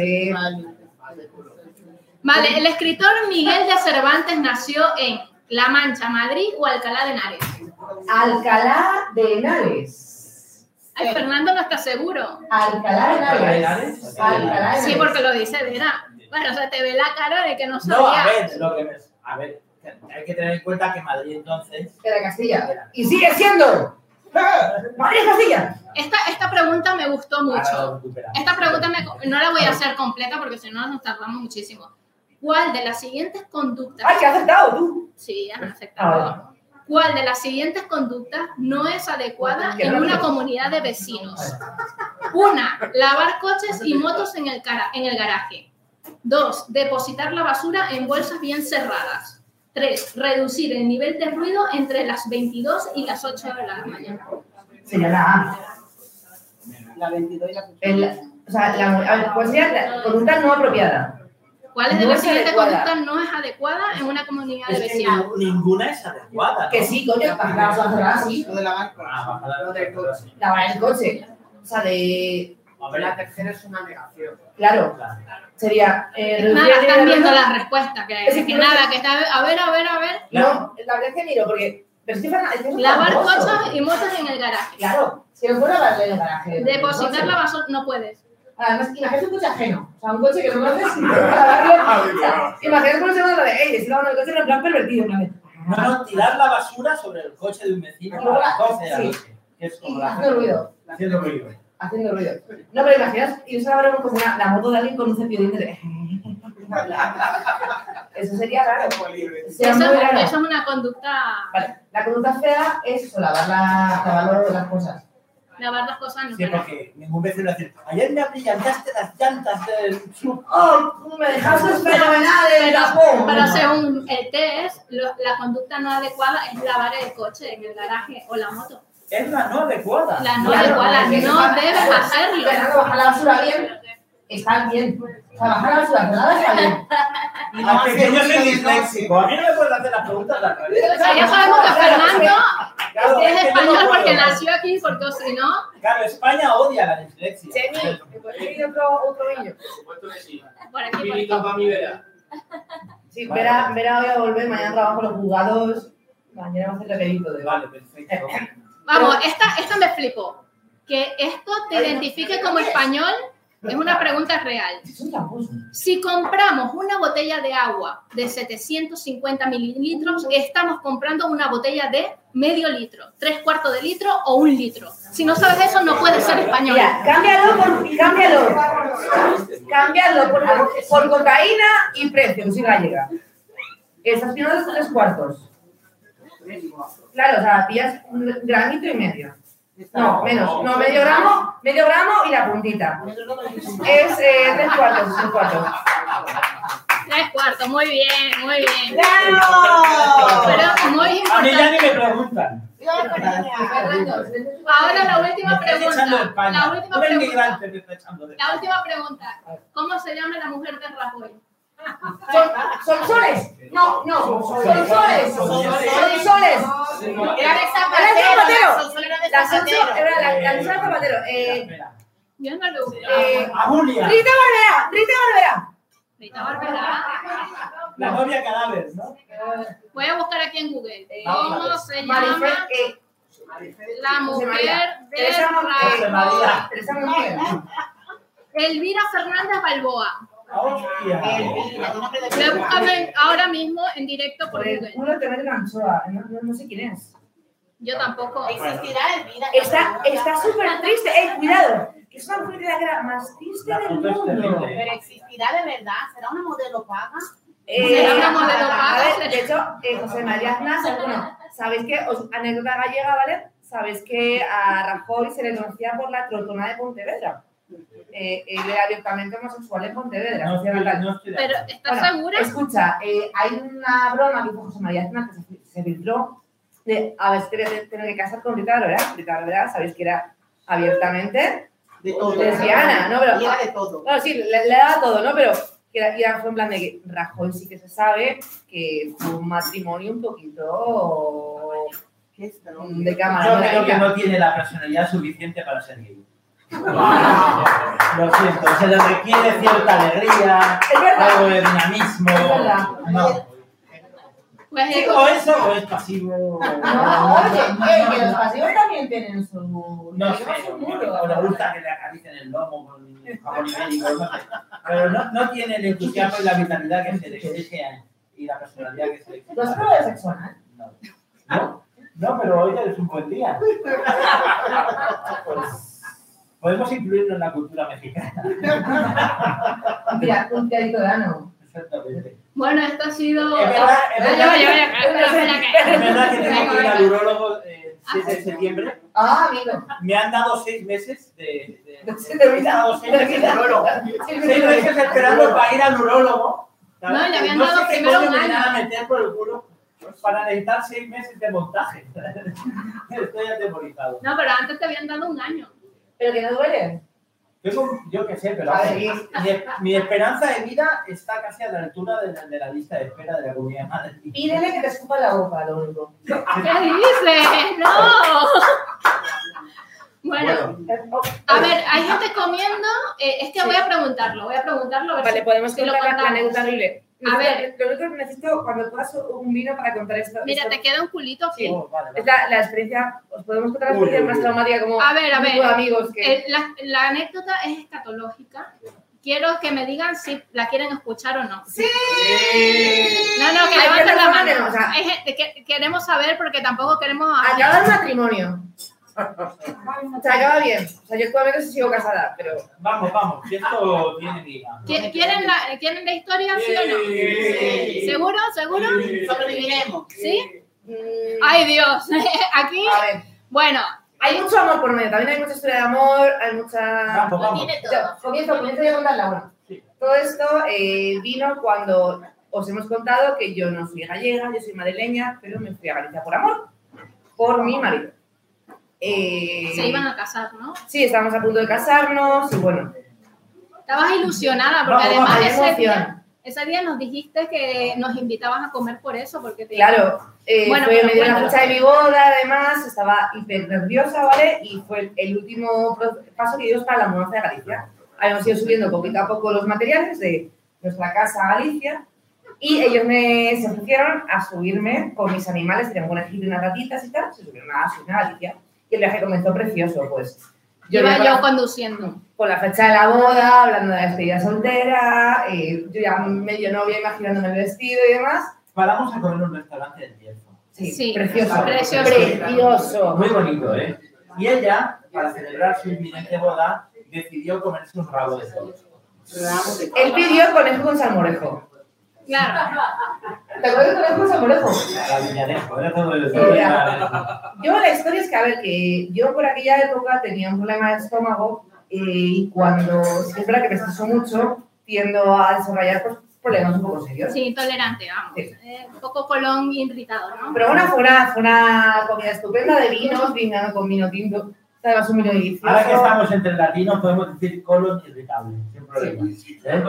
Speaker 1: Vale, el escritor Miguel de Cervantes nació en La Mancha, Madrid o Alcalá de Henares.
Speaker 3: Alcalá de Henares.
Speaker 1: Ay, Fernando no está seguro.
Speaker 3: Alcalá de
Speaker 5: ¿Alcalá de
Speaker 3: Henares.
Speaker 5: Henares?
Speaker 3: Alcalá de Henares.
Speaker 1: Sí, porque lo dice, verá. Bueno, o sea, te ve la cara de que no
Speaker 5: No, a
Speaker 1: sabía.
Speaker 5: ver, lo que me... A ver, hay que tener en cuenta que Madrid entonces...
Speaker 3: Era Castilla. Y sigue siendo. Madrid es Castilla.
Speaker 1: Esta pregunta me gustó
Speaker 5: Ahora
Speaker 1: mucho.
Speaker 5: lo recuperamos.
Speaker 1: Esta pregunta no la voy a hacer completa porque si no nos tardamos muchísimo. ¿Cuál de las siguientes conductas...
Speaker 3: Ay, que has aceptado tú.
Speaker 1: Sí, han aceptado. ¿Cuál de las siguientes conductas no es adecuada en una comunidad de vecinos? 1. Lavar coches y motos en el garaje. 2. Depositar la basura en bolsas bien cerradas. 3. Reducir el nivel de ruido entre las 22 y las 8 de la mañana.
Speaker 3: Sería la A.
Speaker 2: La 22 y la 8.
Speaker 3: O sea, a ver, pues sería la conducta no apropiada.
Speaker 1: ¿Cuál de
Speaker 3: No
Speaker 1: las
Speaker 3: es
Speaker 1: siguientes
Speaker 3: adecuada.
Speaker 1: conductas no es adecuada en una comunidad de
Speaker 5: Es que
Speaker 1: vecinos?
Speaker 5: ninguna es adecuada, ¿no?
Speaker 3: Que sí, coño, bajar la basura, sí.
Speaker 2: Lo de la banca.
Speaker 5: Ah, bajar
Speaker 2: Lo del coche.
Speaker 3: Lavar el coche. O sea, de.
Speaker 5: A ver,
Speaker 2: La tercera es una negación.
Speaker 3: Claro,
Speaker 5: claro.
Speaker 3: sería. reducir
Speaker 1: Nada,
Speaker 3: el nivel
Speaker 1: están
Speaker 3: de
Speaker 1: viendo
Speaker 3: ruido.
Speaker 1: la respuesta. Que
Speaker 3: Es que no
Speaker 1: nada,
Speaker 3: sé.
Speaker 1: que está... A ver.
Speaker 3: No, la verdad es que miro, porque. Pero es que es
Speaker 1: Lavar
Speaker 3: famoso.
Speaker 1: coches y motos en el garaje.
Speaker 3: Claro, si no fuera lavar el garaje.
Speaker 1: Depositar la basura no puedes.
Speaker 3: Además, imagínate un coche ajeno. O sea, un coche que no conoces y te va a lavarlo. O sea, imagínate un segundo de, estoy lavando el coche en plan pervertido. En plan de,
Speaker 5: No, tirar la basura sobre el coche de un vecino a las 12 de la
Speaker 3: Sí.
Speaker 5: noche. Que es como
Speaker 3: haciendo ruido.
Speaker 5: haciendo ruido.
Speaker 3: Haciendo ruido. No, pero imaginas irse a lavar como la moto de alguien con un cepillo de dientes. Eso sería raro. Sería muy raro.
Speaker 1: Eso es una conducta...
Speaker 3: Vale, la conducta fea es eso, lavar las cosas.
Speaker 1: Lavar las cosas no.
Speaker 5: Sí, porque ningún vecino va a decir, ayer me abrillantaste las llantas del sub.
Speaker 3: ¡Oh! Me dejaste fenomenal el tapón.
Speaker 1: Pero según el test, la conducta no adecuada es lavar el coche en el garaje o la moto.
Speaker 5: Es la no adecuada.
Speaker 1: La no
Speaker 3: Claro,
Speaker 1: adecuada,
Speaker 3: porque
Speaker 1: no debes hacerlo.
Speaker 3: Fernando, bajar la basura bien, está bien. O sea, bajar la basura, nada está bien.
Speaker 5: Ah, que yo soy disléxico. A mí no me puedes hacer las preguntas al revés.
Speaker 1: O sea, ya sabemos que Fernando
Speaker 5: Claro,
Speaker 1: es
Speaker 5: que yo no
Speaker 1: español
Speaker 5: puedo.
Speaker 1: porque nació aquí, porque si no...
Speaker 5: Claro, España odia la dislexia.
Speaker 3: Jenny, ¿me puedes pedir otro niño?
Speaker 6: Por supuesto que sí.
Speaker 1: Por aquí, por aquí.
Speaker 6: Vinito para mi vera.
Speaker 3: Sí,
Speaker 5: Vale.
Speaker 3: Vera voy a volver, mañana trabajo los juzgados. Mañana vamos a hacer requerito de
Speaker 5: Vale, perfecto.
Speaker 1: Vamos, esta me flipó. Que esto te identifique como español es una pregunta real.
Speaker 3: Es un tramposo.
Speaker 1: Si compramos una botella de agua de 750 mililitros, estamos comprando una botella de medio litro, 3/4 de litro o 1 litro. Si no sabes eso, no puedes ser español.
Speaker 3: Mira, cámbialo por cocaína y precio, que soy gallega. Estás pidiendo 3/4. Claro, o sea, pillas un gramito y medio. No, menos. No, medio gramo y la puntita. Es 3/4.
Speaker 1: 3/4, muy bien, muy bien.
Speaker 2: ¡Bravo!
Speaker 1: Pero muy
Speaker 5: A mí ya ni
Speaker 1: importante.
Speaker 5: me preguntan.
Speaker 1: Ahora la última
Speaker 5: Me estás echando de
Speaker 1: pregunta.
Speaker 5: España.
Speaker 1: La última
Speaker 5: Un
Speaker 1: pregunta.
Speaker 5: inmigrante me está echando de
Speaker 1: La última pregunta. ¿Cómo se llama la mujer de Rajoy?
Speaker 3: ¿Solsoles? No, Solsoles. Solsoles.
Speaker 2: Era de
Speaker 3: Zapatero.
Speaker 2: La
Speaker 3: Sonso era la Lisa Zapatero.
Speaker 5: Espera.
Speaker 1: Yo no lo busqué.
Speaker 5: A Julia,
Speaker 3: Rita Barberá.
Speaker 1: Rita Barberá.
Speaker 5: la novia cadáver, ¿no?
Speaker 1: Voy a buscar aquí en Google.
Speaker 5: Vamos a
Speaker 1: ¿Cómo
Speaker 5: ver.
Speaker 1: se
Speaker 3: Marifé,
Speaker 1: llama la mujer de
Speaker 3: Teresa
Speaker 5: José María.
Speaker 1: Rajoy?
Speaker 3: Teresa Montiel.
Speaker 1: Elvira Fernández Balboa.
Speaker 5: Hostia.
Speaker 1: Voy a buscarme ahora mismo en directo por
Speaker 3: Por el
Speaker 1: Google.
Speaker 3: culo te meten anchoa. No sé quién es.
Speaker 1: Yo tampoco.
Speaker 2: Existirá el vida.
Speaker 3: Está súper triste. Cuidado. Que es una mujer de la cara más triste
Speaker 5: La
Speaker 3: del
Speaker 5: foto es
Speaker 3: mundo.
Speaker 5: terrible.
Speaker 2: Pero existirá de verdad. ¿Será una modelo paga?
Speaker 1: Será una modelo paga.
Speaker 3: A ver, de hecho, José María Aznar, bueno, ¿sabéis qué? Anécdota gallega, ¿vale? ¿Sabéis que a Rajoy se le conocía por la trotona de Pontevedra? Él era abiertamente homosexual en Pontevedra.
Speaker 5: No
Speaker 3: Hacía tal.
Speaker 5: estoy de
Speaker 1: Pero,
Speaker 5: acuerdo.
Speaker 1: ¿estás
Speaker 3: Bueno,
Speaker 1: segura?
Speaker 3: Escucha, hay una broma que hizo José María Aznar que se filtró de a ver si tener que casar con Rita Barberá. Rita Barberá, sabéis que era abiertamente
Speaker 2: De todo.
Speaker 3: lesbiana, ¿no? Pero,
Speaker 2: Y era de todo.
Speaker 3: no, sí, le daba todo, ¿no? Pero que fue en plan de que Rajoy sí que se sabe que fue un matrimonio un poquito
Speaker 2: ¿Qué es?
Speaker 3: de cámara.
Speaker 5: Yo
Speaker 3: ¿no?
Speaker 5: creo que no tiene la personalidad suficiente para ser gay. Lo siento, se le requiere cierta alegría,
Speaker 3: Es verdad.
Speaker 5: algo de dinamismo.
Speaker 3: Es verdad.
Speaker 5: No.
Speaker 1: Pues
Speaker 5: Sí, o eso o es pasivo.
Speaker 3: No, oye, que los pasivos también tienen su...
Speaker 5: No sé,
Speaker 3: su muro.
Speaker 5: o le gusta que le acaricien el lomo con jamón ibérico, no sé. Pero no tiene el entusiasmo y la vitalidad que se le exige y la personalidad que se
Speaker 3: ¿Tú has probado el sexo anal?
Speaker 5: No, pero hoy es un buen día. Pues, podemos incluirlo en la cultura mexicana.
Speaker 3: Mira, un tiradito de ano.
Speaker 5: Exactamente.
Speaker 1: Bueno, esto ha sido...
Speaker 5: Es verdad que tengo que ir al
Speaker 1: Venga.
Speaker 5: urólogo el 7 de septiembre.
Speaker 3: Ah, amigo.
Speaker 5: Me han dado 6 meses de
Speaker 3: De vida.
Speaker 5: 6 meses de urólogo. 6 meses esperando para ir al urólogo.
Speaker 1: No, le habían
Speaker 5: No
Speaker 1: dado
Speaker 5: sé qué
Speaker 1: primero
Speaker 5: coño
Speaker 1: un
Speaker 5: me
Speaker 1: año.
Speaker 5: van a meter por el culo para necesitar 6 meses de montaje. Estoy atemorizado.
Speaker 1: No, pero antes te habían dado un año.
Speaker 3: ¿Pero que no duele?
Speaker 5: Yo qué sé, pero
Speaker 3: A ver,
Speaker 5: mi esperanza de vida está casi a la altura de la lista de espera de la Comunidad de Madrid.
Speaker 3: Pídele que te escupa la boca, lo único.
Speaker 1: ¿Qué dices? ¡No! Bueno, a ver, hay gente comiendo. Es que voy a preguntarlo. A ver
Speaker 4: Vale, podemos
Speaker 1: si lo
Speaker 4: contar la
Speaker 1: contamos.
Speaker 4: anécdota horrible.
Speaker 1: A ver.
Speaker 4: Lo único que necesito cuando puedas un vino para contar esto.
Speaker 1: Mira,
Speaker 4: esto-
Speaker 1: te queda un culito aquí.
Speaker 5: Oh, vale,
Speaker 4: Es
Speaker 5: vale.
Speaker 4: la experiencia, os podemos contar la experiencia más traumática como
Speaker 1: A ver,
Speaker 4: un grupo de amigos que...
Speaker 1: La anécdota es escatológica. Quiero que me digan si la quieren escuchar o no.
Speaker 3: ¡Sí!
Speaker 1: No, que
Speaker 4: Hay
Speaker 1: levanten
Speaker 4: que
Speaker 1: la mano.
Speaker 4: levantar, o sea-
Speaker 1: Hay gente que queremos saber porque tampoco queremos...
Speaker 4: Acaba el matrimonio. O sea, acaba bien. O sea, yo actualmente sigo casada, pero...
Speaker 5: Vamos, si esto tiene liga.
Speaker 1: ¿Quieren la historia, sí o no?
Speaker 5: Sí.
Speaker 1: ¿Seguro?
Speaker 2: Sobreviviremos.
Speaker 1: ¿Sí?
Speaker 4: mm,
Speaker 1: Ay, Dios. Aquí,
Speaker 4: a ver,
Speaker 1: bueno.
Speaker 4: hay mucho amor por medio. También hay mucha historia de amor, hay mucha...
Speaker 5: Vamos.
Speaker 2: Tiene
Speaker 3: Yo,
Speaker 2: todo.
Speaker 3: comienzo yo a contar la una.
Speaker 5: Sí.
Speaker 3: Todo esto vino cuando os hemos contado que yo no soy gallega, yo soy madrileña, pero me fui a Galicia por amor, por mi marido.
Speaker 1: Se iban a casar, ¿no?
Speaker 3: Sí, estábamos a punto de casarnos y bueno,
Speaker 1: Estabas ilusionada porque
Speaker 5: Vamos,
Speaker 1: además
Speaker 3: hay emoción.
Speaker 1: ese día nos dijiste que nos invitabas a comer por eso, porque te
Speaker 3: Claro,
Speaker 1: Bueno,
Speaker 3: fue
Speaker 1: pero
Speaker 3: me dio la
Speaker 1: cuéntalo.
Speaker 3: fecha de mi boda, además, estaba hiper nerviosa, ¿vale? Y fue el último paso que dimos para la mudanza de Galicia. Habíamos ido subiendo poquito a poco los materiales de nuestra casa a Galicia y ellos se ofrecieron a subirme con mis animales, tenían un conejito y unas ratitas y tal, se subieron a subirme a Galicia. Y el viaje comenzó precioso, pues.
Speaker 1: iba
Speaker 3: iba
Speaker 1: yo conduciendo.
Speaker 3: con la fecha de la boda, hablando de la despedida soltera, yo ya medio novia imaginándome el vestido y demás.
Speaker 5: Paramos a comer en un restaurante del Bierzo.
Speaker 1: Sí,
Speaker 3: precioso.
Speaker 1: precioso.
Speaker 3: Precioso.
Speaker 5: Muy bonito, ¿eh? Y ella, para celebrar su inminente boda, decidió comerse un rabo de pollo.
Speaker 3: Él pidió conejo con salmorejo.
Speaker 1: Claro.
Speaker 3: ¿Te acuerdas del conejo con salmorejo?
Speaker 5: La viñadejo, era todo el
Speaker 3: Yo la historia es que, a ver, que yo por aquella época tenía un problema de estómago y cuando, si es verdad que me estreso mucho, tiendo a desarrollar pues, problemas un poco serios.
Speaker 1: Sí, intolerante, vamos.
Speaker 3: Sí.
Speaker 1: Un poco colon irritado, ¿no?
Speaker 3: Pero bueno, fue una comida estupenda de vinos, brindando con vino tinto. Además, un vino delicioso.
Speaker 5: Ahora que estamos entre latinos, podemos decir colon irritable, sin problema. ¿Eh?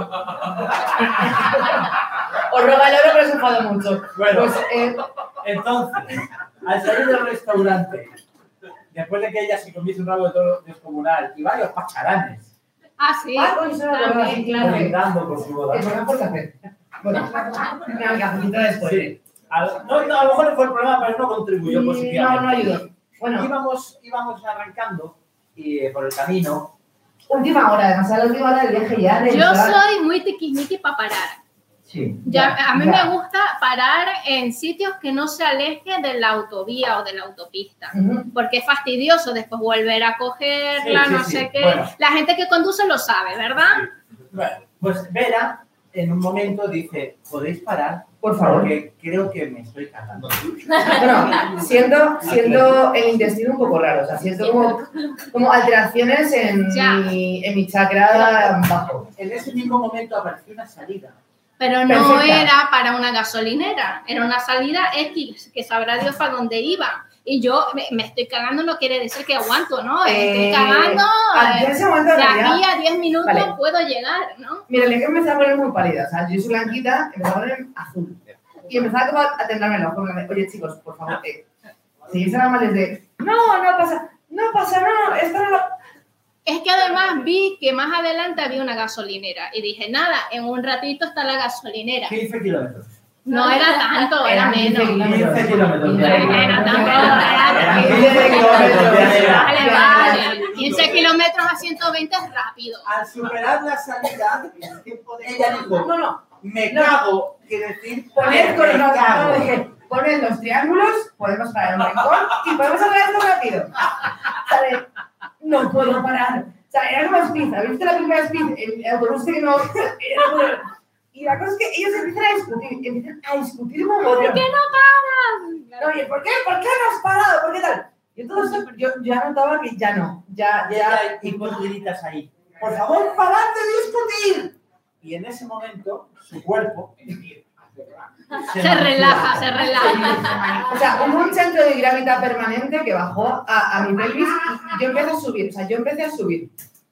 Speaker 3: Os roba el oro, pero se enfada mucho.
Speaker 5: Bueno,
Speaker 3: Pues,
Speaker 5: entonces, al salir del restaurante, después de que ella se comiese un rabo de toro descomunal y varios pacharanes,
Speaker 1: Sí.
Speaker 3: coño, eso no lo
Speaker 1: También,
Speaker 3: así,
Speaker 1: claro.
Speaker 5: brindando por su boda.
Speaker 3: Es buena por café. Bueno, una cafecita después.
Speaker 5: Sí. A lo mejor no fue el problema, pero no contribuyó positivamente.
Speaker 3: No ayudó. Bueno,
Speaker 5: Íbamos arrancando y por el camino.
Speaker 3: última hora, además, a la última hora del viaje ya.
Speaker 1: Yo soy muy tiquismiqui para parar.
Speaker 5: Sí.
Speaker 1: A mí me gusta parar en sitios que no se alejen de la autovía o de la autopista. Porque es fastidioso después volver a cogerla,
Speaker 5: Sí,
Speaker 1: no
Speaker 5: sí,
Speaker 1: sé
Speaker 5: sí.
Speaker 1: qué.
Speaker 5: Bueno.
Speaker 1: La gente que conduce lo sabe, ¿verdad?
Speaker 5: Bueno, pues Vera en un momento dice, ¿podéis parar?
Speaker 3: Por favor.
Speaker 5: Porque creo que me estoy cagando.
Speaker 3: Bueno, siento el intestino un poco raro, o sea, siento como alteraciones en
Speaker 1: Ya.
Speaker 3: mi chakra bajo.
Speaker 5: En ese mismo momento apareció una salida.
Speaker 1: Pero no
Speaker 3: Perfecta.
Speaker 1: era para una gasolinera, era una salida X, que sabrá Dios para dónde iba. Y yo me estoy cagando, no quiere decir que aguanto, ¿no? Estoy cagando.
Speaker 3: En ese momento, en
Speaker 1: De
Speaker 3: realidad,
Speaker 1: aquí a 10 minutos
Speaker 3: Vale.
Speaker 1: puedo llegar, ¿no?
Speaker 3: mira, el ejemplo empezó a poner muy pálida, o sea, yo soy blanquita, empezó a poner azul. Y empezaba como a temblarme el ojo, en plan de, oye chicos, por favor, si dicen mal de, no pasa, no, esto no.
Speaker 1: Es que además vi que más adelante había una gasolinera y dije, nada, en un ratito está la gasolinera.
Speaker 5: 15 kilómetros.
Speaker 1: No era tanto, era menos.
Speaker 5: 15 kilómetros.
Speaker 1: No era tanto, era
Speaker 5: Eran 15 kilómetros.
Speaker 1: Vale, vale. 15 kilómetros a 120 es rápido.
Speaker 5: Al superar la salida, ella dijo,
Speaker 3: No,
Speaker 5: Me cago, quiere decir...
Speaker 3: Poned
Speaker 5: me
Speaker 3: poned los triángulos, podemos parar un rincón y podemos hacer esto rápido. ¿Sabes? No puedo parar. O sea, era como Speed. ¿Viste la primera Speed? El autobús que no... Y la cosa es que ellos empiezan a discutir un montón.
Speaker 1: ¿Por qué no paras?
Speaker 3: Oye, ¿por qué no has parado? ¿Por qué tal? Y todo esto, yo ya notaba que ya no. Ya.
Speaker 5: Y vos gritas ahí, por favor, parad de discutir. Y en ese momento, su cuerpo...
Speaker 1: Se relaja.
Speaker 3: O sea, hubo un centro de gravedad permanente que bajó a mi pelvis y yo empecé a subir.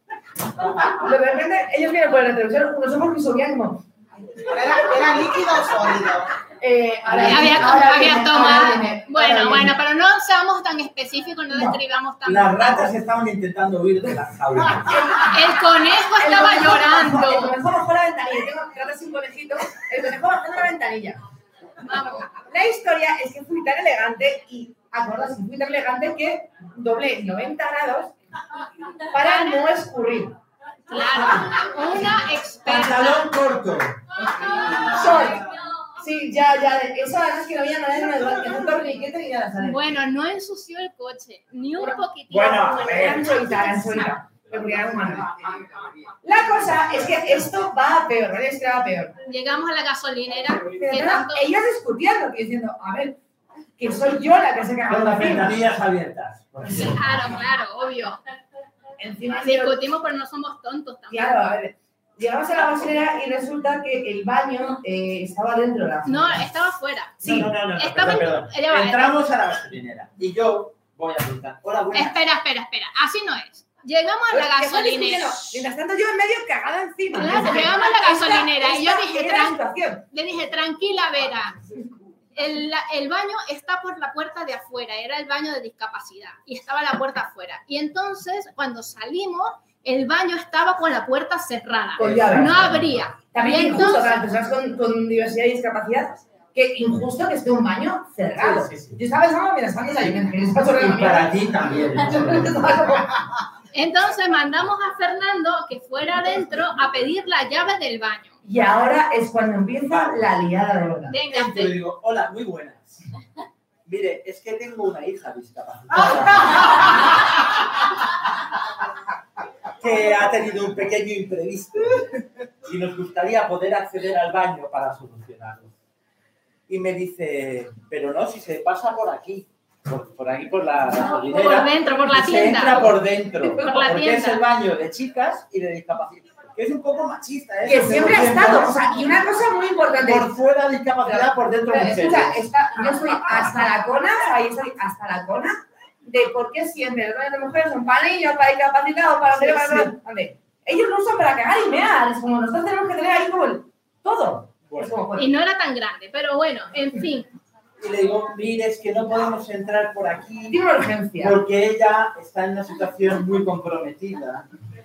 Speaker 3: De repente, ellos vienen por el retrovisor, unos ojos que subían como...
Speaker 2: ¿Era líquido o sólido?
Speaker 1: Había tomado. Bueno, pero no seamos tan específicos, no describamos tan...
Speaker 5: Las ratas estaban intentando huir de las jaulas.
Speaker 1: El conejo estaba llorando.
Speaker 3: El conejo bajó la ventanilla. Tengo ratas sin conejito. El conejo bajando la ventanilla. Vamos. La historia es que fui tan elegante y acordaos que fui tan elegante que doblé 90 grados para no escurrir.
Speaker 1: Claro, una experta.
Speaker 5: Pantalón corto.
Speaker 3: Short. Sí, ya. Eso es que no había nada en un torniquete ni nada, ¿sabes?
Speaker 1: Bueno, no ensució el coche, ni un poquitito.
Speaker 5: Bueno, a ver.
Speaker 3: Eran solita. Porque era humano. La cosa es que esto va a peor, ¿vale? Es que va a peor.
Speaker 1: Llegamos a la gasolinera.
Speaker 3: Pero
Speaker 1: que
Speaker 3: no,
Speaker 1: tanto...
Speaker 3: ellas discutiendo, diciendo, a ver, que soy yo la que se caga
Speaker 5: Con las
Speaker 3: encima.
Speaker 5: ventanillas abiertas.
Speaker 1: Claro, obvio.
Speaker 3: Encima
Speaker 1: Discutimos, pero no somos tontos también.
Speaker 3: Claro, a ver. Llegamos a la gasolinera y resulta que el baño estaba dentro de la
Speaker 1: No, estaba afuera.
Speaker 3: Sí.
Speaker 5: No,
Speaker 1: Estaba
Speaker 5: perdón.
Speaker 1: ya va.
Speaker 5: Entramos a la gasolinera y yo voy a preguntar, hola, buenas.
Speaker 1: Espera. Así no es. Llegamos a la gasolinera.
Speaker 3: Mientras tanto yo en medio cagada encima.
Speaker 1: Claro, llegamos a la gasolinera y yo
Speaker 3: Esta
Speaker 1: dije,
Speaker 3: situación.
Speaker 1: le dije, tranquila, Vera. El baño está por la puerta de afuera, era el baño de discapacidad y estaba la puerta afuera. Y entonces, cuando salimos, el baño estaba con la puerta cerrada.
Speaker 3: Con llave.
Speaker 1: No abría.
Speaker 3: También
Speaker 1: Y
Speaker 3: injusto
Speaker 1: entonces-
Speaker 3: para las personas con diversidad y discapacidad, que injusto que esté un baño cerrado.
Speaker 5: Sí.
Speaker 3: Yo estaba pensando mientras están desayunando, que está sobre la
Speaker 5: Y para ti también.
Speaker 1: Entonces mandamos a Fernando que fuera adentro a pedir la llave del baño.
Speaker 3: Y ahora es cuando empieza la liada de verdad.
Speaker 1: Venga,
Speaker 5: Yo le digo, hola, muy buenas. Mire, es que tengo una hija discapacitada que ha tenido un pequeño imprevisto y nos gustaría poder acceder al baño para solucionarlo. Y me dice, pero no, si se pasa por aquí, por aquí por la gasolinera.
Speaker 1: por dentro, por la
Speaker 5: y se
Speaker 1: tienda.
Speaker 5: entra por dentro,
Speaker 1: Por la
Speaker 5: porque
Speaker 1: tienda.
Speaker 5: es el baño de chicas y de discapacidad. Que es un poco machista, ¿eh?
Speaker 3: Que siempre ha estado, o sea, y una cosa muy importante.
Speaker 5: Por fuera discapacidad, por dentro
Speaker 3: Escucha,
Speaker 5: mujeres.
Speaker 3: yo estoy hasta la cona, ahí estoy hasta la cona de por qué siempre los baños de mujeres son para niños, para discapacitados, para hacer, ¿vale? Ellos lo usan para cagar y mear, es como nosotros tenemos que tener ahí como el todo. Es como, bueno,
Speaker 1: Y no era tan grande, pero bueno, en fin.
Speaker 5: Y le digo, mire, es que no podemos entrar por aquí
Speaker 3: tiene una urgencia.
Speaker 5: porque ella está en una situación muy comprometida.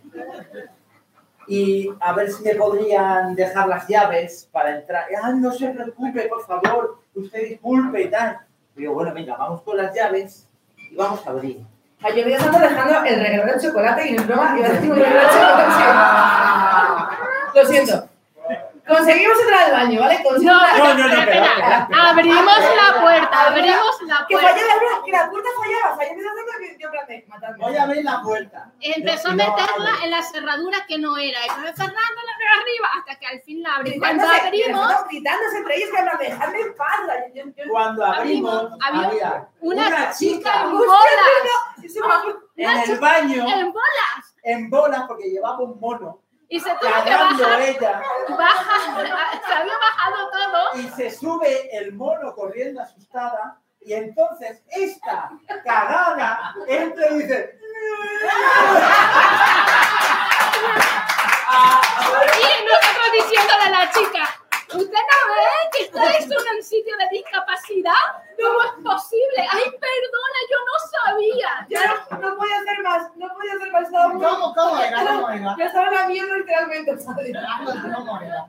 Speaker 5: Y a ver si me podrían dejar las llaves para entrar. Ah, no se preocupe, por favor, usted disculpe y tal. Digo, bueno, venga, vamos con las llaves y vamos a abrir.
Speaker 3: O sea, yo me estaba dejando el reguero de chocolate y no es broma, iba a decir un reguero de chocolate. Lo siento. Conseguimos entrar al baño, ¿vale? Conseguimos
Speaker 1: Espera. Abrimos la puerta.
Speaker 3: Que fallaba, que la puerta fallaba. O sea, yo me estaba dando que yo plan matarme.
Speaker 5: Voy a abrir la puerta.
Speaker 1: Empezó a
Speaker 5: Y no
Speaker 1: meterla
Speaker 5: abre.
Speaker 1: en la cerradura que no era. Y con Fernando la veo arriba hasta que al fin la abrí. Cuando
Speaker 3: Gritándose,
Speaker 1: abrimos,
Speaker 3: gritándose entre ellos que hablan, dejadme en paz.
Speaker 5: Cuando abrimos,
Speaker 1: había
Speaker 5: había
Speaker 1: una chica en
Speaker 3: Hostia,
Speaker 1: bolas.
Speaker 5: en el baño,
Speaker 1: En bolas.
Speaker 5: en bolas, porque llevaba un mono,
Speaker 1: Y se tuvo que
Speaker 5: cagando
Speaker 1: bajar.
Speaker 5: ella,
Speaker 1: Se había bajado todo.
Speaker 5: y se sube el mono corriendo asustada, y entonces esta cagada entra y dice...
Speaker 1: Y nosotros diciéndole a la chica, ¿usted no ve que estáis en un sitio de discapacidad? ¿Cómo es posible? Ay, perdona, yo no sabía.
Speaker 3: Ya no podía hacer más, estaba muy...
Speaker 2: ¿Cómo era?
Speaker 3: Yo estaba lamiendo literalmente, ¿sabes?
Speaker 2: ¿Cómo era?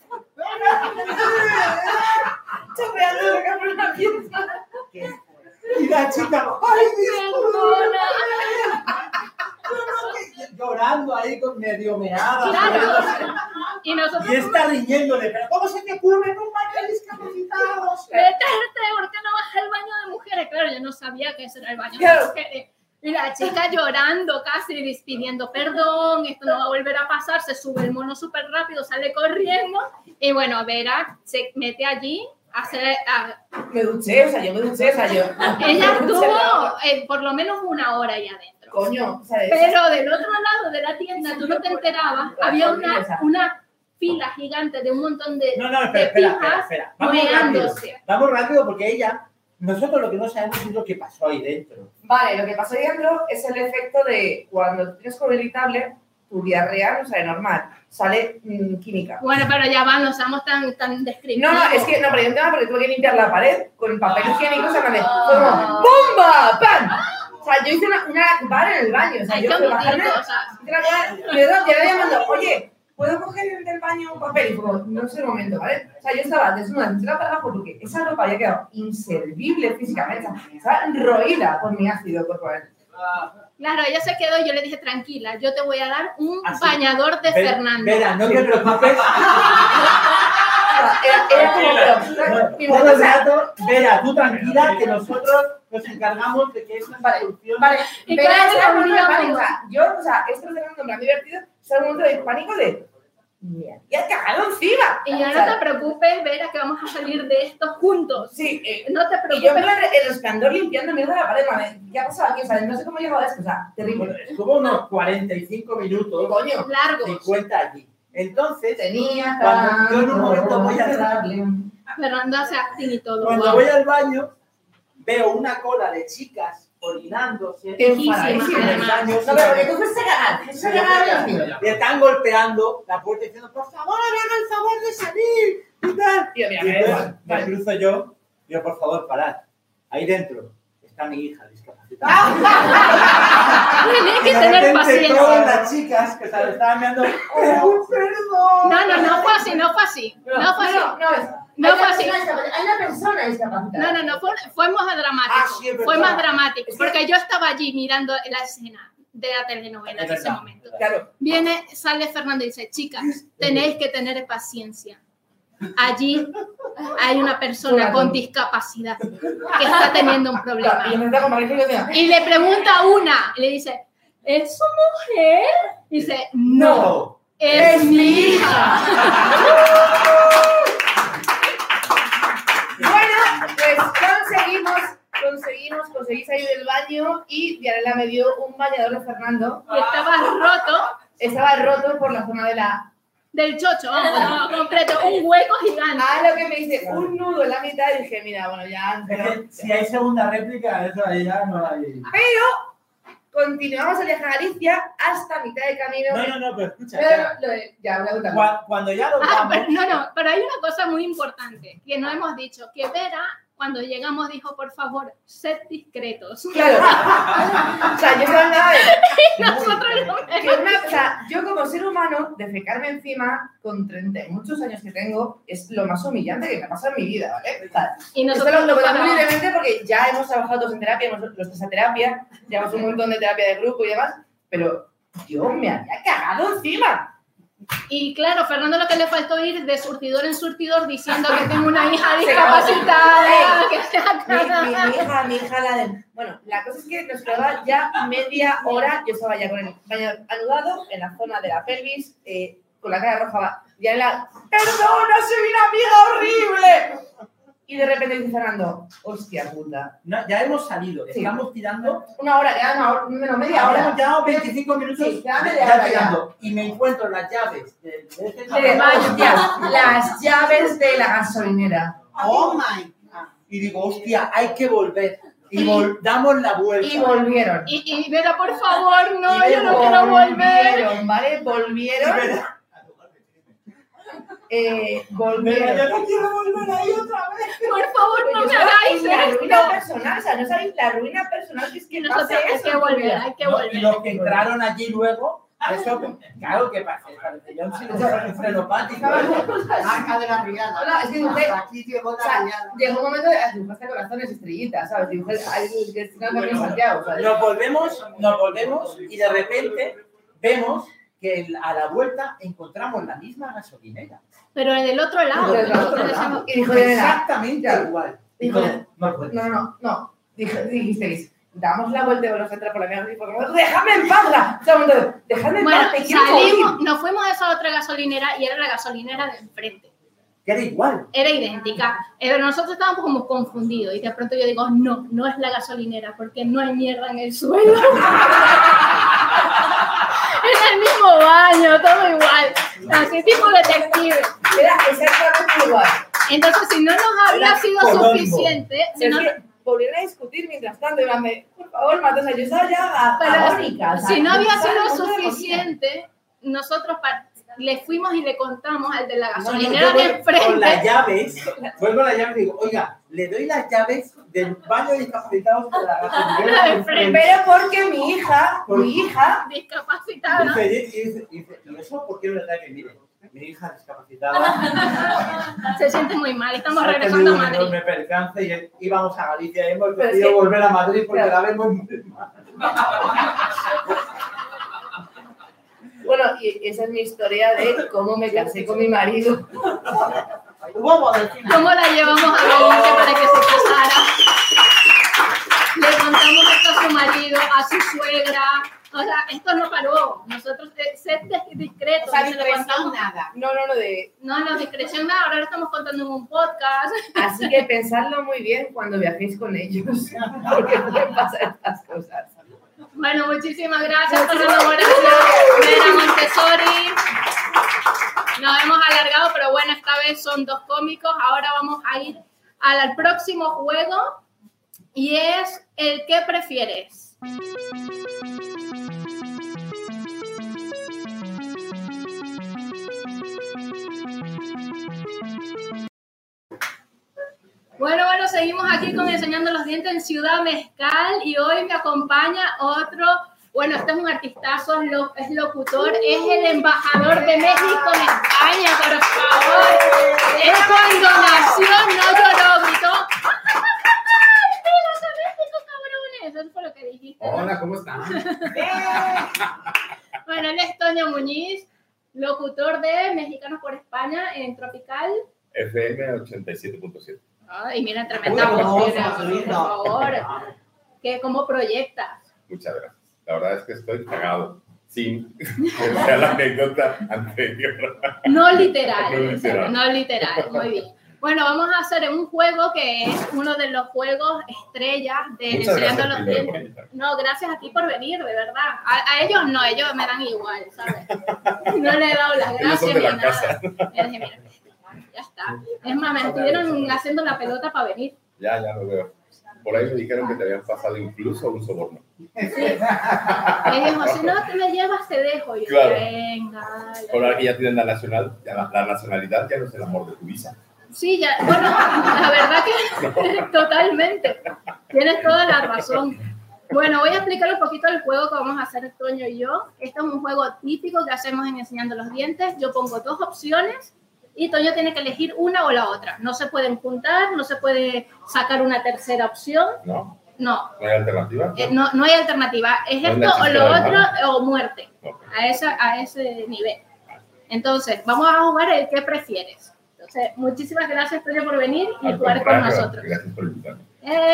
Speaker 3: Chopeando de por una pieza.
Speaker 5: Y la chica, ¡ay,
Speaker 1: Perdona.
Speaker 5: llorando ahí con medio meada.
Speaker 1: Claro. Y nosotros,
Speaker 5: Y está riñéndole, pero ¿cómo se te ocurre en un baño de discapacitados?
Speaker 1: meterte, ¿por qué no vas al baño de mujeres? Claro, yo no sabía que ese era el baño de
Speaker 3: Claro.
Speaker 1: mujeres. Y la chica llorando, casi pidiendo perdón, esto no va a volver a pasar, se sube el mono súper rápido, sale corriendo, y bueno, Vera se mete allí a hacer...
Speaker 3: Me duché, o sea, yo me duché, o sea, yo...
Speaker 1: Ella
Speaker 3: me duché la-
Speaker 1: estuvo por lo menos 1 hora ahí adentro.
Speaker 3: Coño, o sea,
Speaker 1: Pero del otro lado de la tienda, tú no te enterabas, había una fila gigante de un montón de,
Speaker 5: No, no,
Speaker 1: de
Speaker 5: espera.
Speaker 1: pijas
Speaker 5: Vamos rápido.
Speaker 1: meándose.
Speaker 5: Vamos rápido porque ella, nosotros lo que no sabemos es lo que pasó ahí dentro.
Speaker 3: Vale, lo que pasó ahí dentro es el efecto de cuando tienes colon irritable, tu diarrea no sale normal, sale química.
Speaker 1: Bueno, pero ya va, no seamos tan descriptivos.
Speaker 3: No, es que, no, pero hay un tema porque tuve que limpiar la pared con papel higiénico, o sea, fue como ¡bomba! ¡Pam! O sea, yo hice una bar en el baño, o sea,
Speaker 1: Hay
Speaker 3: yo
Speaker 1: que
Speaker 3: fui
Speaker 1: omitir
Speaker 3: bajarme,
Speaker 1: cosas.
Speaker 3: llegué llamando, oye, ¿puedo coger del baño un papel? Y como, no sé el momento, ¿vale? O sea, yo estaba desnuda, entraba para abajo porque esa ropa había quedado inservible físicamente, o sea, estaba roída por mi ácido corporal.
Speaker 1: Claro, ella se quedó y yo le dije, tranquila, yo te voy a dar un
Speaker 5: Así.
Speaker 1: bañador de Fernando.
Speaker 5: Vera, no te preocupes.
Speaker 3: Era como, pero, mi
Speaker 5: Todo
Speaker 3: mujer, o
Speaker 5: el
Speaker 3: sea,
Speaker 5: rato, Vera, tú tranquila, que nosotros nos encargamos de que esa solución...
Speaker 3: vale,
Speaker 1: Y
Speaker 3: Vera
Speaker 1: claro,
Speaker 3: está en un
Speaker 1: la
Speaker 3: momento de
Speaker 1: unidad
Speaker 3: pánico, o sea, yo, o sea, esto lo tengo en plan divertido, está en un momento de pánico de, mira, ya cagado encima.
Speaker 1: Y ya
Speaker 3: O sea,
Speaker 1: no te preocupes, Vera, que vamos a salir de esto juntos.
Speaker 3: sí,
Speaker 1: No te
Speaker 3: y yo en
Speaker 1: preocupes.
Speaker 3: plan, el resplandor limpiando mierda de la pared, madre, ¿qué ha pasado aquí? O sea, no sé cómo he llegado a esto, o sea,
Speaker 5: Bueno,
Speaker 3: terrible.
Speaker 5: estuvo unos 45 minutos,
Speaker 3: Coño,
Speaker 1: Largos.
Speaker 5: 50 allí. Entonces,
Speaker 3: tenía
Speaker 5: Cuando yo en un momento voy a
Speaker 3: darle.
Speaker 1: Fernando hace acting y todo.
Speaker 5: cuando
Speaker 1: Wow.
Speaker 5: voy al baño, veo una cola de chicas orinándose
Speaker 1: Enfadadísima,
Speaker 5: en el
Speaker 1: además.
Speaker 5: baño.
Speaker 3: No, pero porque tú fuiste a cagar, fuiste a cagar, tío.
Speaker 5: Y están golpeando la puerta diciendo, por favor, hagan el favor de salir. Y tal.
Speaker 3: Tío, mira,
Speaker 5: Y
Speaker 3: me da
Speaker 5: entonces
Speaker 3: igual.
Speaker 5: me
Speaker 3: Vale.
Speaker 5: cruzo yo, digo, por favor, parad. Ahí dentro está mi hija discapacitada.
Speaker 1: Tienes que
Speaker 5: Y de
Speaker 1: tener
Speaker 5: repente
Speaker 1: paciencia.
Speaker 5: todas las chicas que se lo estaban mirando, ¡oh, perdón!
Speaker 1: No fue así, no fue así. No fue así. No fue así.
Speaker 3: Hay una persona discapacitada.
Speaker 1: No, fue más dramático.
Speaker 5: Ah, sí, es
Speaker 1: Fue
Speaker 5: verdad.
Speaker 1: más dramático.
Speaker 3: Es que-
Speaker 1: Porque yo estaba allí mirando la escena de la telenovela
Speaker 5: Es
Speaker 1: en ese
Speaker 5: verdad,
Speaker 1: momento.
Speaker 5: es verdad.
Speaker 3: Claro,
Speaker 1: Sale Fernando y dice, chicas, tenéis que tener paciencia. Allí hay una persona con discapacidad que está teniendo un problema.
Speaker 3: y yo me estaba con María y yo decía,
Speaker 1: Y le pregunta a una, le dice, ¿es su mujer? Y dice, no, es mi hija.
Speaker 3: bueno, pues conseguí salir del baño y Dianela me dio un bañador de Fernando.
Speaker 1: Y estaba roto
Speaker 3: Estaba roto por la zona de la...
Speaker 1: del chocho, vamos, no, completo, un hueco gigante.
Speaker 3: Ah, lo que me dice, un nudo en la mitad y dije, mira, bueno, ya...
Speaker 5: Es que si hay segunda réplica, eso ahí ya no hay.
Speaker 3: Pero continuamos el viaje a Galicia hasta mitad de camino.
Speaker 5: No, pero escucha.
Speaker 3: Pero ya, voy a contar.
Speaker 5: Cuando ya nos
Speaker 1: Ah,
Speaker 5: vamos,
Speaker 1: pero hay una cosa muy importante que no hemos dicho, que Vera, cuando llegamos, dijo, por favor, sed discretos.
Speaker 3: Claro. O sea, yo estaba en nada de...
Speaker 1: Nosotros lo
Speaker 3: Que o sea, yo como ser humano, defecarme encima con 30 y muchos años que tengo, es lo más humillante que me ha pasado en mi vida, ¿vale? O sea,
Speaker 1: Y
Speaker 3: esto
Speaker 1: nosotros
Speaker 3: lo contamos
Speaker 1: cuando-
Speaker 3: libremente porque ya hemos trabajado todos en terapia, hemos los tres a terapia, llevamos un montón de terapia de grupo y demás, pero yo me había cagado encima.
Speaker 1: Y claro, Fernando lo que le faltó ir de surtidor en surtidor diciendo que tengo una hija discapacitada, que
Speaker 3: Mi hija, la de... Bueno, la cosa es que nos quedaba ya media hora, yo estaba ya con el baño anudado en la zona de la pelvis, con la cara roja, ya en la... ¡Perdona, soy una amiga horrible! Y de repente dice Fernando, hostia puta.
Speaker 5: no, ya hemos salido,
Speaker 3: Sí.
Speaker 5: estamos tirando.
Speaker 3: Una hora, ya una hora, menos media
Speaker 5: Ahora
Speaker 3: hora.
Speaker 5: hemos llegado 25 minutos
Speaker 3: Sí, ya media
Speaker 5: ya
Speaker 3: hora,
Speaker 5: tirando. Y me encuentro las llaves de este
Speaker 3: Hostia, las llaves de la gasolinera.
Speaker 2: Oh my God.
Speaker 5: y digo, hostia, hay que volver. Y damos la vuelta.
Speaker 3: Y volvieron.
Speaker 1: Y Vera, por favor, no,
Speaker 5: Y
Speaker 1: yo no quiero volver.
Speaker 3: Volvieron, ¿vale? Volvieron.
Speaker 5: Vera,
Speaker 3: Volvieron.
Speaker 5: yo no quiero volver ahí otra vez.
Speaker 1: Por favor, no me
Speaker 3: La
Speaker 1: hagáis
Speaker 3: ruina
Speaker 1: esto.
Speaker 3: personal, o sea, no sabéis la ruina personal que es
Speaker 1: Y
Speaker 3: que
Speaker 1: nosotros
Speaker 3: pase
Speaker 1: hay
Speaker 3: eso
Speaker 1: que
Speaker 3: en tu
Speaker 1: volver,
Speaker 3: vida.
Speaker 1: hay que
Speaker 5: No, y
Speaker 1: volver.
Speaker 5: los que entraron allí luego, eso, claro que parecía un frenopático.
Speaker 2: Marca de la riada.
Speaker 3: No, es que dibujé-
Speaker 2: Hasta aquí llegó
Speaker 3: O
Speaker 2: la
Speaker 3: sea,
Speaker 2: riada.
Speaker 3: llegó un momento de dibujaste corazones, estrellitas, ¿sabes? Dibujé el destino de Santiago, ¿sabes?
Speaker 5: Nos volvemos y de repente vemos que a la vuelta encontramos la misma gasolinera.
Speaker 1: Pero en el otro lado.
Speaker 3: Del
Speaker 1: nosotros
Speaker 5: otro
Speaker 1: decíamos-
Speaker 5: lado.
Speaker 3: Y dijo Elena,
Speaker 5: Exactamente
Speaker 3: ya.
Speaker 5: igual.
Speaker 3: Dijo,
Speaker 5: No puede ser.
Speaker 3: no. Dijisteis, damos la vuelta y volvemos a entrar por la mierda y por como, déjame en paz, dejadme en
Speaker 1: Bueno,
Speaker 3: paz, te quiero
Speaker 1: salimos,
Speaker 3: morir.
Speaker 1: nos fuimos a esa otra gasolinera y era la gasolinera de enfrente.
Speaker 5: Que era igual.
Speaker 1: Era idéntica. Pero nosotros estábamos como confundidos y de pronto yo digo, no es la gasolinera porque no hay mierda en el suelo. En el mismo baño, todo igual. Así tipo detective.
Speaker 3: Era exactamente igual.
Speaker 1: Entonces, si no nos había
Speaker 5: Era
Speaker 1: sido
Speaker 5: Colombo.
Speaker 1: suficiente, si
Speaker 3: Es
Speaker 1: no,
Speaker 3: que volvieron a discutir mientras tanto, y van de, por favor, Mata, o sea, yo estaba ya agónica. o sea,
Speaker 1: si no había
Speaker 3: estaba
Speaker 1: sido
Speaker 3: en contra de la
Speaker 1: suficiente, nosotros le fuimos y le contamos al de la
Speaker 5: No,
Speaker 1: gasolinera
Speaker 5: yo
Speaker 1: de
Speaker 5: voy con las
Speaker 1: enfrente.
Speaker 5: llaves, vuelvo a las llaves y digo, oiga, le doy las llaves del baño discapacitados de la gasolinera de enfrente.
Speaker 3: Pero porque mi hija,
Speaker 1: Discapacitada.
Speaker 5: Y eso, ¿por qué no le da que mire? Mi hija discapacitada
Speaker 1: Se siente muy mal. Estamos
Speaker 5: ha
Speaker 1: regresando
Speaker 5: tenido
Speaker 1: a
Speaker 5: un
Speaker 1: Madrid.
Speaker 5: enorme percance y íbamos a Galicia y hemos
Speaker 3: Pero es
Speaker 5: decidido
Speaker 3: que-
Speaker 5: volver a Madrid porque
Speaker 3: claro.
Speaker 5: la vemos muy mal.
Speaker 3: bueno, y esa es mi historia de cómo me casé con mi marido.
Speaker 2: Hubo del final.
Speaker 1: ¿Cómo la llevamos a Galicia para que se casara? Le contamos esto a su marido, a su suegra. O sea, esto no paró. Nosotros, sed discretos.
Speaker 2: O sea,
Speaker 1: se lo
Speaker 2: discreción
Speaker 1: contamos.
Speaker 2: nada.
Speaker 3: No, de...
Speaker 1: No, discreción nada. Ahora lo estamos contando en un podcast.
Speaker 3: Así que pensadlo muy bien cuando viajéis con ellos, porque pueden pasar estas cosas.
Speaker 1: Bueno, muchísimas gracias por la colaboración, Vera Montessori. Nos hemos alargado, pero bueno, esta vez son dos cómicos. Ahora vamos a ir al próximo juego y es el ¿qué prefieres? Bueno, seguimos aquí con Enseñando los Dientes en Ciudad Mezcal y hoy me acompaña otro, bueno, este es un artistazo, es locutor, es el embajador de México en España, por favor. Es con donación, no lloró, gritó. ¡Viva México, cabrones! Eso fue lo que dijiste, ¿no?
Speaker 7: Hola, ¿cómo están?
Speaker 1: Bueno, él es Toño Muñiz, locutor de Mexicanos por España en Tropical.
Speaker 7: FM 87.7.
Speaker 1: Ay, mira, tremenda
Speaker 2: Uy,
Speaker 1: voz,
Speaker 2: hermoso,
Speaker 1: por
Speaker 2: lindo.
Speaker 1: favor. ¿Cómo proyectas?
Speaker 7: Muchas gracias. La verdad es que estoy cagado. Sin que sea la anécdota anterior.
Speaker 1: No literal,
Speaker 7: No literal.
Speaker 1: no literal, muy bien. Bueno, vamos a hacer un juego que es uno de los juegos estrellas de
Speaker 7: Muchas
Speaker 1: Enseñando
Speaker 7: gracias
Speaker 1: los
Speaker 7: primero por
Speaker 1: Dientes.
Speaker 7: invitarme.
Speaker 1: No, gracias a ti por venir, de verdad. A ellos no, ellos me dan igual, ¿sabes? No le he dado las
Speaker 7: Ellos son
Speaker 1: gracias
Speaker 7: de
Speaker 1: ni
Speaker 7: la
Speaker 1: nada.
Speaker 7: casa.
Speaker 1: Yo dije, mira, ya está. Es más, me estuvieron haciendo la pelota para venir.
Speaker 7: Ya lo veo. Por ahí me dijeron que te habían pasado incluso un soborno.
Speaker 1: Y dijo, si no te me llevas, te dejo. Y yo,
Speaker 7: Claro.
Speaker 1: venga. dale.
Speaker 7: Por ahora que ya tienen la nacionalidad ya no es el amor de tu visa.
Speaker 1: Sí, ya, bueno, la verdad que totalmente. Tienes toda la razón. Bueno, voy a explicar un poquito el juego que vamos a hacer Toño y yo. Este es un juego típico que hacemos en Enseñando los Dientes. Yo pongo dos opciones y Toño tiene que elegir una o la otra. No se pueden juntar, no se puede sacar una tercera opción.
Speaker 7: ¿No?
Speaker 1: No,
Speaker 7: ¿No hay alternativa?
Speaker 1: no hay alternativa. Es
Speaker 7: No es
Speaker 1: esto
Speaker 7: la
Speaker 1: o
Speaker 7: chiste
Speaker 1: lo
Speaker 7: del
Speaker 1: otro
Speaker 7: mal.
Speaker 1: o muerte.
Speaker 7: Ok.
Speaker 1: A ese nivel. Entonces, vamos a jugar el que prefieres. Entonces, muchísimas gracias, Toño, por venir y
Speaker 7: Al
Speaker 1: jugar con
Speaker 7: contrario,
Speaker 1: nosotros.
Speaker 7: Gracias por invitarme.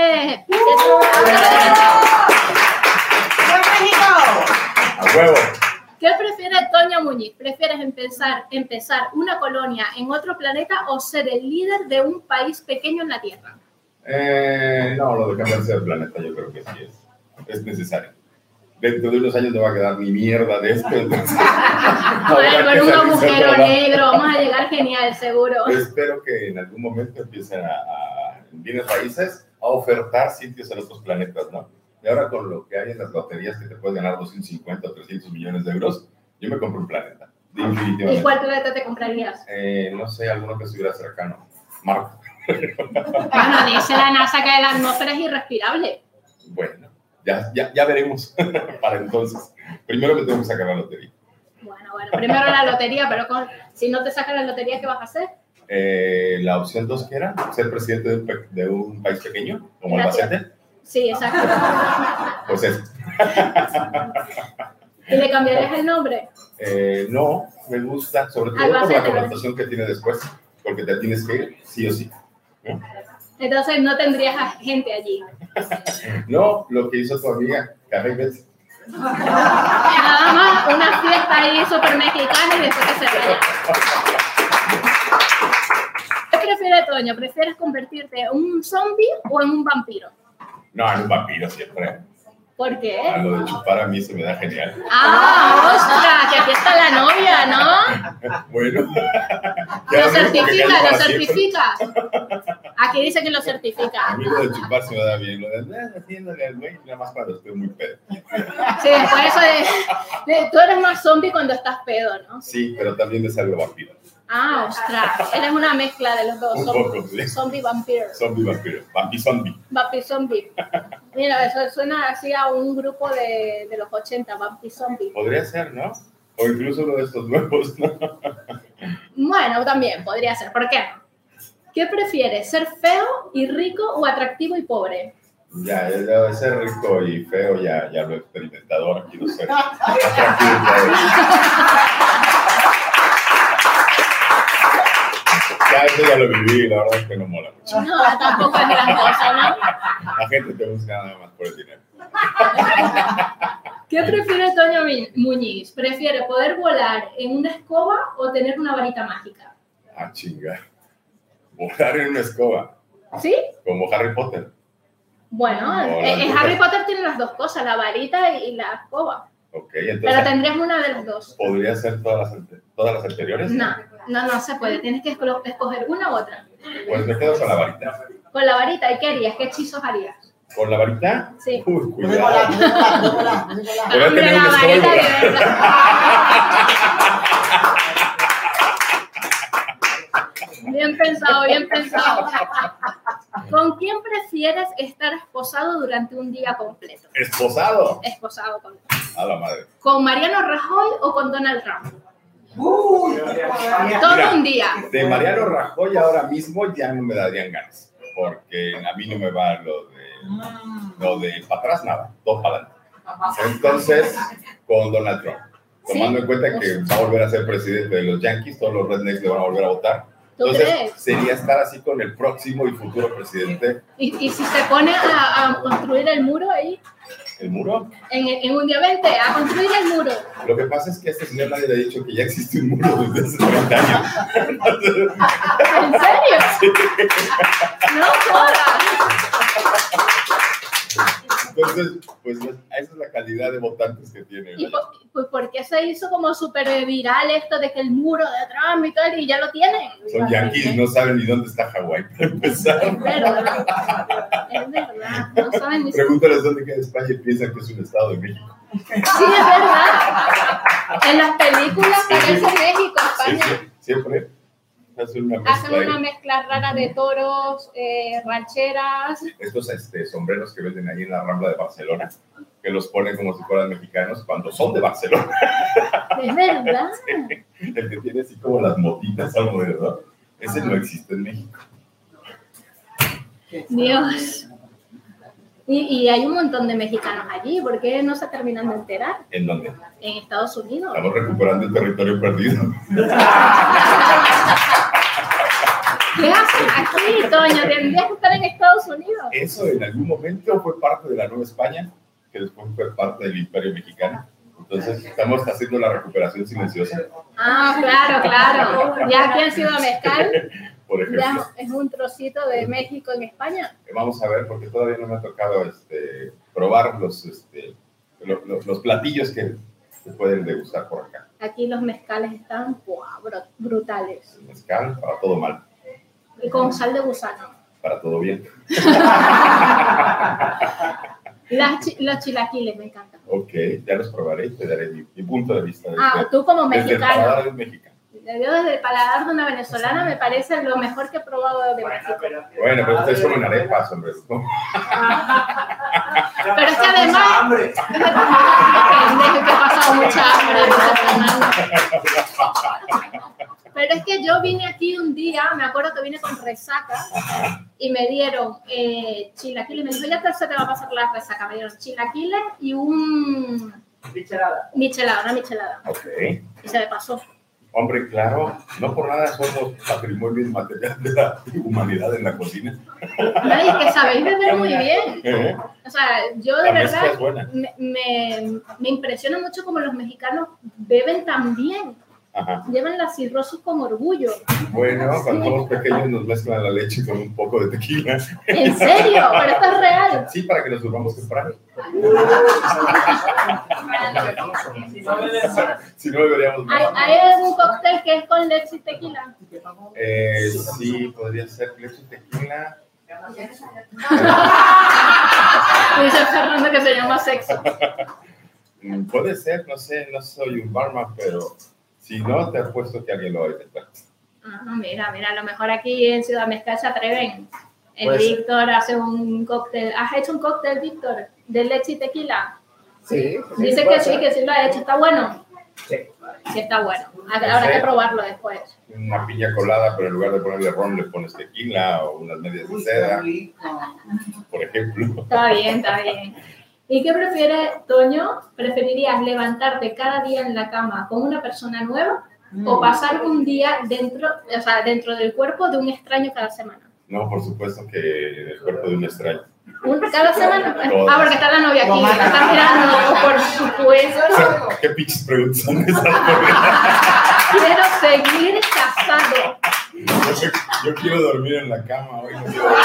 Speaker 2: ¡Viva México!
Speaker 7: ¡A huevo!
Speaker 1: ¿Qué prefiere Toño Muñiz? ¿Prefieres empezar una colonia en otro planeta o ser el líder de un país pequeño en la Tierra?
Speaker 7: No, lo de cambiarse de planeta yo creo que sí es necesario. Dentro de unos años no va a quedar ni mierda de esto. Entonces,
Speaker 1: Bueno,
Speaker 7: habrá que
Speaker 1: con un
Speaker 7: salirse a
Speaker 1: agujero
Speaker 7: otro lado.
Speaker 1: negro, vamos a llegar genial, seguro.
Speaker 7: Espero que en algún momento empiecen en bienes raíces a ofertar sitios en otros planetas, ¿no? Y ahora con lo que hay en las loterías que te puedes ganar 250 o 300 millones de euros, yo me compro un planeta,
Speaker 1: ¿Y
Speaker 7: definitivamente.
Speaker 1: cuál planeta te comprarías?
Speaker 7: No sé, alguno que estuviera cercano. Marte.
Speaker 1: Bueno, dice la NASA que la atmósfera es irrespirable.
Speaker 7: Bueno, ya veremos para entonces. Primero me tengo que sacar la lotería.
Speaker 1: Bueno, primero la lotería, pero si no te sacas la lotería, ¿qué vas a hacer?
Speaker 7: La opción 2 que era ser presidente de un país pequeño, como
Speaker 1: Gracias.
Speaker 7: Albacete,
Speaker 1: Sí, exacto.
Speaker 7: pues es.
Speaker 1: ¿Y le cambiarías el nombre?
Speaker 7: No, me gusta, sobre todo por la connotación que tiene después, porque te tienes que ir, sí o sí. ¿No?
Speaker 1: Entonces no tendrías a gente allí.
Speaker 7: No, lo que hizo tu amiga, Carrie Betts.
Speaker 1: Nada más una fiesta ahí súper mexicana y después que se vaya. ¿Qué prefieres, Toño? ¿Prefieres convertirte en un zombie o en un vampiro?
Speaker 7: No, en un vampiro siempre.
Speaker 1: ¿Por qué?
Speaker 7: A lo de chupar a mí se me da genial.
Speaker 1: ¡Ah, ostras! Que aquí está la novia, ¿no?
Speaker 7: Bueno.
Speaker 1: Lo certifica. Aquí dice que lo certifica.
Speaker 7: A mí lo de chupar se me da bien. Lo de haciéndole al güey, nada más cuando estoy muy pedo.
Speaker 1: Sí, por eso tú eres más zombie cuando estás pedo, ¿no?
Speaker 7: Sí, pero también me salgo vampiro.
Speaker 1: Ah, ostras. Eres una mezcla de los dos.
Speaker 7: Un poco, sí.
Speaker 1: Zombie vampiro.
Speaker 7: Zombie vampiro. Vampi zombie.
Speaker 1: Vampi zombie. Mira, eso suena así a un grupo de los 80, Vampi zombie.
Speaker 7: Podría ser, ¿no? O incluso uno de estos nuevos, ¿no?
Speaker 1: Bueno, también podría ser. ¿Por qué no? ¿Qué prefieres? ¿Ser feo y rico o atractivo y pobre?
Speaker 7: Ya, ser rico y feo ya lo he experimentado, ahora quiero ser atractivo y pobre. Ya, eso ya lo viví, la verdad es que no mola mucho.
Speaker 1: No, tampoco es gran cosa, ¿no?
Speaker 7: La gente te busca nada más por el dinero.
Speaker 1: ¿Qué prefiere Toño Muñiz? ¿Prefiere poder volar en una escoba o tener una varita mágica?
Speaker 7: Ah, chinga. Volar en una escoba.
Speaker 1: ¿Sí?
Speaker 7: Como Harry Potter.
Speaker 1: Bueno, Harry Potter tiene las dos cosas, la varita y la escoba.
Speaker 7: Ok, entonces.
Speaker 1: Pero tendrías una de las dos.
Speaker 7: ¿Podría ser todas las anteriores?
Speaker 1: No se puede. Tienes que escoger una u otra.
Speaker 7: Pues me quedo con la varita.
Speaker 1: Con la varita, ¿y qué harías? ¿Qué hechizos harías?
Speaker 7: ¿Con la varita?
Speaker 1: Sí.
Speaker 7: Uy, cuidado. Voy a tener
Speaker 1: La
Speaker 7: una escoba y
Speaker 1: varita
Speaker 7: volar.
Speaker 1: de verdad. Bien pensado, bien pensado. ¿Con quién prefieres estar esposado durante un día completo?
Speaker 7: ¿Esposado?
Speaker 1: Esposado completo.
Speaker 7: A la madre.
Speaker 1: ¿Con Mariano Rajoy o con Donald Trump? Todo
Speaker 7: Mira,
Speaker 1: un día.
Speaker 7: De Mariano Rajoy ahora mismo ya no me darían ganas, porque a mí no me va lo de para atrás nada, todo para adelante. Entonces, con Donald Trump, tomando en cuenta que va a volver a ser presidente de los Yankees, todos los rednecks le van a volver a votar. Entonces, sería estar así con el próximo y futuro presidente.
Speaker 1: ¿Y si se pone a construir el muro ahí?
Speaker 7: ¿El muro?
Speaker 1: En un día 20, a construir el muro.
Speaker 7: Lo que pasa es que a este señor nadie le ha dicho que ya existe un muro desde hace 30 años.
Speaker 1: ¿En serio?
Speaker 7: Sí.
Speaker 1: No jodas.
Speaker 7: Entonces, pues esa es la calidad de votantes que tiene.
Speaker 1: ¿Y por qué se hizo como súper viral esto de que el muro de Trump y tal, y ya lo tienen?
Speaker 7: Son yanquis, no saben ni dónde está Hawái, para empezar.
Speaker 1: Es verdad, no saben ni.
Speaker 7: Pregúntales dónde queda España y piensan que es un estado de México.
Speaker 1: Sí, es verdad. En las películas parece México, España.
Speaker 7: Sí, siempre hacen una mezcla.
Speaker 1: Hacen una mezcla rara de toros, rancheras.
Speaker 7: Estos sombreros que venden ahí en la Rambla de Barcelona, que los ponen como si fueran mexicanos cuando son de Barcelona.
Speaker 1: Es verdad.
Speaker 7: Sí, el que tiene así como las motitas alrededor, ese no existe en México.
Speaker 1: Dios. Y hay un montón de mexicanos allí. ¿Por qué no se terminan de enterar?
Speaker 7: ¿En dónde?
Speaker 1: En Estados Unidos.
Speaker 7: Estamos recuperando el territorio perdido.
Speaker 1: ¿Qué hacen aquí, Toño? Tendrías que estar en Estados Unidos.
Speaker 7: Eso en algún momento fue parte de la Nueva España, que después fue parte del Imperio Mexicano. Entonces estamos haciendo la recuperación silenciosa.
Speaker 1: Ah, claro. Ya aquí han sido a mezcal.
Speaker 7: Por ejemplo.
Speaker 1: Ya es un trocito de México en España.
Speaker 7: Vamos a ver, porque todavía no me ha tocado probar los platillos que se pueden degustar por acá.
Speaker 1: Aquí los mezcales están brutales.
Speaker 7: El mezcal, para todo mal.
Speaker 1: Y con sal de gusano.
Speaker 7: Para todo bien.
Speaker 1: Los chilaquiles me encantan.
Speaker 7: Ok, ya los probaré y te daré mi punto de vista.
Speaker 1: Tú como
Speaker 7: desde el
Speaker 1: mexicano.
Speaker 7: paladar de un mexicano.
Speaker 1: Yo desde el paladar de una venezolana me parece lo mejor que he probado de México.
Speaker 7: Bueno, pero ustedes comen arepas, hombre, ¿no?
Speaker 1: Pero es que además... Pendejo, que he pasado mucha hambre. Pero es que yo vine aquí un día, me acuerdo que vine con resaca y me dieron chilaquiles. Me dijo, ya se te va a pasar la resaca. Me dieron chilaquiles y un
Speaker 2: Michelada.
Speaker 1: Michelada, una michelada.
Speaker 7: Ok.
Speaker 1: Y se me pasó.
Speaker 7: Hombre, claro, no por nada somos patrimonio inmaterial de la humanidad en la cocina.
Speaker 1: No, y que sabéis beber muy bien. O sea, yo de
Speaker 7: La mezcla
Speaker 1: verdad
Speaker 7: es buena.
Speaker 1: me impresiona mucho como los mexicanos beben tan bien.
Speaker 7: Ajá.
Speaker 1: Llevan la cirrosis con orgullo.
Speaker 7: Bueno, cuando somos pequeños nos mezclan la leche con un poco de tequila.
Speaker 1: ¿En serio? ¿Pero esto es real?
Speaker 7: Sí, para que nos durmamos temprano. Si no, deberíamos más.
Speaker 1: ¿Hay algún cóctel que es con leche y tequila?
Speaker 7: Sí, podría ser leche y tequila.
Speaker 1: Dice Fernando que se llama sexo.
Speaker 7: Puede ser, no sé, no soy un barman, pero si no, te apuesto que alguien lo va a intentar.
Speaker 1: Mira, a lo mejor aquí en Ciudad Mezcal se atreven. El
Speaker 5: Pues-
Speaker 1: Víctor hace un cóctel. ¿Has hecho un cóctel, Víctor, de leche y tequila?
Speaker 5: Sí.
Speaker 1: Dice que sí lo ha hecho. ¿Está bueno?
Speaker 5: Sí.
Speaker 1: Sí, está bueno. Habrá que probarlo después.
Speaker 7: Una piña colada, pero en lugar de ponerle ron, le pones tequila o unas medias de seda, por ejemplo.
Speaker 1: Está bien, está bien. ¿Y qué prefieres, Toño? ¿Preferirías levantarte cada día en la cama con una persona nueva o pasar un día dentro del cuerpo de un extraño cada semana?
Speaker 7: No, por supuesto que el cuerpo de un extraño.
Speaker 1: ¿Cada semana?
Speaker 7: Todas.
Speaker 1: Porque está la novia aquí. Me está mirando, por supuesto.
Speaker 7: ¿Qué pinches preguntas son esas?
Speaker 1: Quiero seguir casado.
Speaker 7: Yo quiero dormir en la cama hoy. No quiero dormir.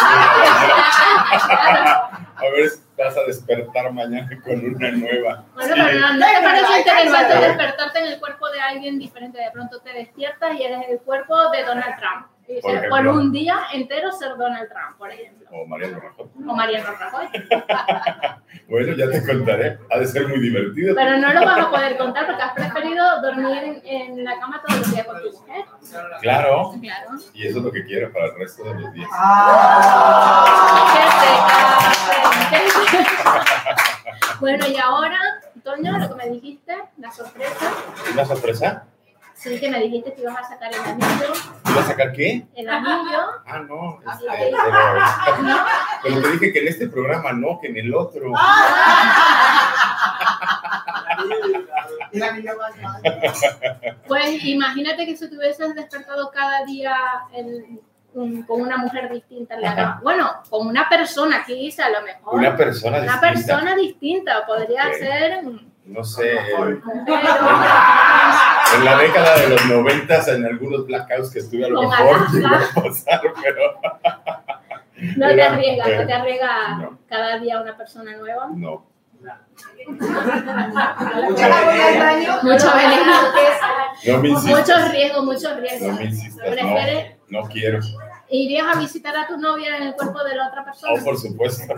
Speaker 7: A ver si vas a despertar mañana con una nueva.
Speaker 1: Bueno, pero ¿no te parece interesante despertarte en el cuerpo de alguien diferente? De pronto te despiertas y eres el cuerpo de Donald Trump. Y
Speaker 7: Por
Speaker 1: dices,
Speaker 7: ejemplo.
Speaker 1: por un día entero ser Donald Trump, por ejemplo.
Speaker 7: O Mariano Rajoy.
Speaker 1: O Mariano Rajoy.
Speaker 7: Bueno, ya te contaré. Ha de ser muy divertido.
Speaker 1: Pero no lo vas a poder contar porque has preferido dormir en la cama todos los días con tu mujer.
Speaker 7: Claro.
Speaker 1: Claro.
Speaker 7: Y eso es lo que quiero para el resto de los días.
Speaker 1: Que se casen. Bueno, y ahora, Toño, lo que me dijiste, la sorpresa.
Speaker 7: ¿Una sorpresa?
Speaker 1: Sí, que me dijiste que ibas a sacar el anillo.
Speaker 7: ¿Ibas a sacar qué?
Speaker 1: El anillo.
Speaker 7: Ah, no.
Speaker 1: ¿No?
Speaker 7: Pero te dije que en este programa no, que en el otro.
Speaker 2: Y la niña más grande.
Speaker 1: Pues imagínate que si te hubieses despertado cada día con una mujer distinta en la cama. Bueno, con una persona, aquí dice a lo mejor.
Speaker 7: Una persona
Speaker 1: Una
Speaker 7: distinta.
Speaker 1: persona distinta, podría
Speaker 7: Ok.
Speaker 1: ser.
Speaker 7: No sé,
Speaker 1: Pero,
Speaker 7: en la década de los 90 en algunos blackouts que estuve a lo
Speaker 1: Con
Speaker 7: mejor
Speaker 1: Alaska.
Speaker 7: iba a pasar, pero
Speaker 1: no te
Speaker 7: Era-
Speaker 1: arriesgas, no te arriesgas
Speaker 7: no.
Speaker 1: cada día una persona nueva.
Speaker 7: no.
Speaker 1: Mucho veneno.
Speaker 7: No me insistas.
Speaker 1: Muchos riesgos, muchos riesgos.
Speaker 7: No me insistas,
Speaker 1: ¿Prefieres?
Speaker 7: no quiero.
Speaker 1: ¿Irías a visitar a tu novia en el cuerpo de la otra persona?
Speaker 7: Oh, por supuesto.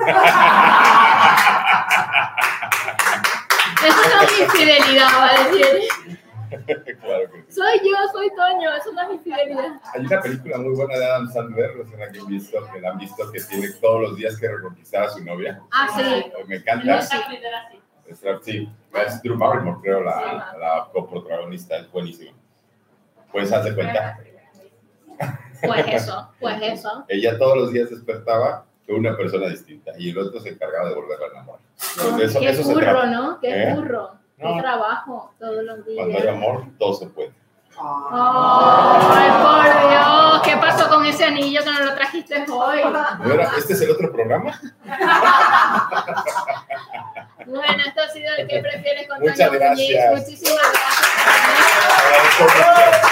Speaker 1: Eso no es infidelidad, va a decir.
Speaker 7: Claro que sí.
Speaker 1: Soy Toño, eso no es infidelidad.
Speaker 7: Hay una película muy buena de Adam Sandler, no sé si la han visto, que tiene todos los días que reconquistar a su novia.
Speaker 1: Ah, sí.
Speaker 7: Me encanta.
Speaker 1: Sí.
Speaker 7: Sí, es Drew Barrymore, creo, la coprotagonista, es buenísima. Pues haz de cuenta.
Speaker 1: Pues eso.
Speaker 7: Ella todos los días despertaba con una persona distinta y el otro se encargaba de volverla a enamorar. Entonces,
Speaker 1: Qué
Speaker 7: eso se
Speaker 1: burro,
Speaker 7: trata.
Speaker 1: ¿no? Qué
Speaker 7: ¿Eh?
Speaker 1: burro.
Speaker 7: No.
Speaker 1: Qué trabajo todos los días.
Speaker 7: Cuando hay amor, todo se puede.
Speaker 1: ¡Ay, por Dios! ¿Qué pasó con ese anillo que no lo trajiste hoy?
Speaker 7: Bueno, ¿este es el otro programa?
Speaker 1: Bueno, esto ha sido el que prefieres con
Speaker 7: Muchas
Speaker 1: Toño Muñiz.
Speaker 7: gracias.
Speaker 1: Muchísimas gracias.
Speaker 7: Agradezco mucho.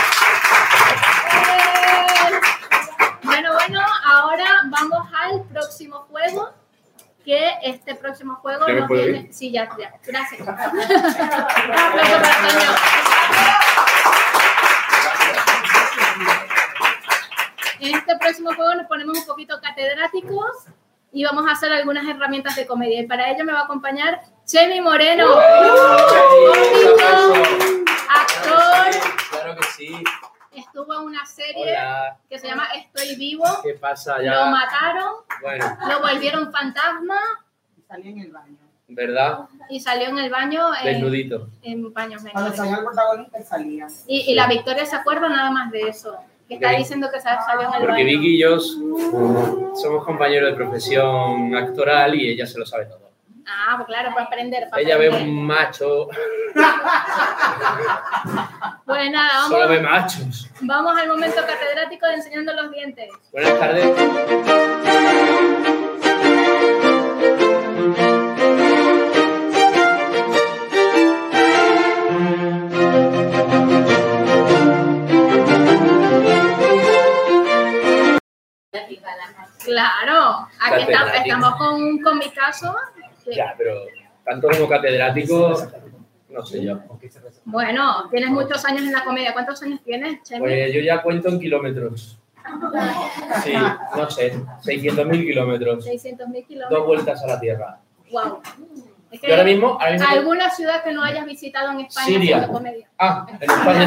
Speaker 1: Bueno, ahora vamos al próximo juego. Que este próximo juego
Speaker 7: ¿Ya me
Speaker 1: no
Speaker 7: puedo
Speaker 1: tiene.
Speaker 7: ir?
Speaker 1: Sí, ya. Gracias. Un aplauso para Toño. En este próximo juego nos ponemos un poquito catedráticos y vamos a hacer algunas herramientas de comedia. Y para ello me va a acompañar Chemi Moreno, cómico, actor,
Speaker 6: Claro que sí.
Speaker 1: estuvo en una serie
Speaker 6: Hola.
Speaker 1: que se llama Estoy Vivo,
Speaker 6: ¿Qué pasa
Speaker 1: lo
Speaker 6: ya?
Speaker 1: mataron,
Speaker 6: Bueno,
Speaker 1: lo volvieron fantasma
Speaker 2: Salí en el baño.
Speaker 6: ¿verdad?
Speaker 1: y salió en el baño
Speaker 6: Desnudito.
Speaker 1: en paños
Speaker 2: Cuando
Speaker 1: menores.
Speaker 2: salía el protagonista, él salía.
Speaker 1: Y la Victoria se acuerda nada más de eso, que está
Speaker 6: De-
Speaker 1: diciendo que salió en el
Speaker 6: Porque
Speaker 1: baño.
Speaker 6: Vicky y yo somos compañeros de profesión actoral y ella se lo sabe todo.
Speaker 1: Ah, pues claro, para aprender.
Speaker 6: Ella ve un macho,
Speaker 1: Pues nada,
Speaker 6: solo ve machos.
Speaker 1: vamos al momento catedrático de enseñando los dientes.
Speaker 6: Buenas tardes.
Speaker 1: Claro, aquí
Speaker 6: Catedrático.
Speaker 1: estamos con mi caso. que-
Speaker 6: Ya, pero tanto como catedrático, no sé yo.
Speaker 1: Bueno, tienes muchos años en la comedia. ¿Cuántos años tienes, Chemi?
Speaker 6: Pues yo ya cuento en kilómetros. Sí, no sé, 600.000 kilómetros.
Speaker 1: 600.000
Speaker 6: 2
Speaker 1: kilómetros.
Speaker 6: vueltas a la Tierra.
Speaker 1: Wow. Es que
Speaker 6: Yo ahora mismo
Speaker 1: ¿alguna ciudad que no hayas visitado en España
Speaker 6: Siria.
Speaker 1: haciendo comedia?
Speaker 6: Ah, en España.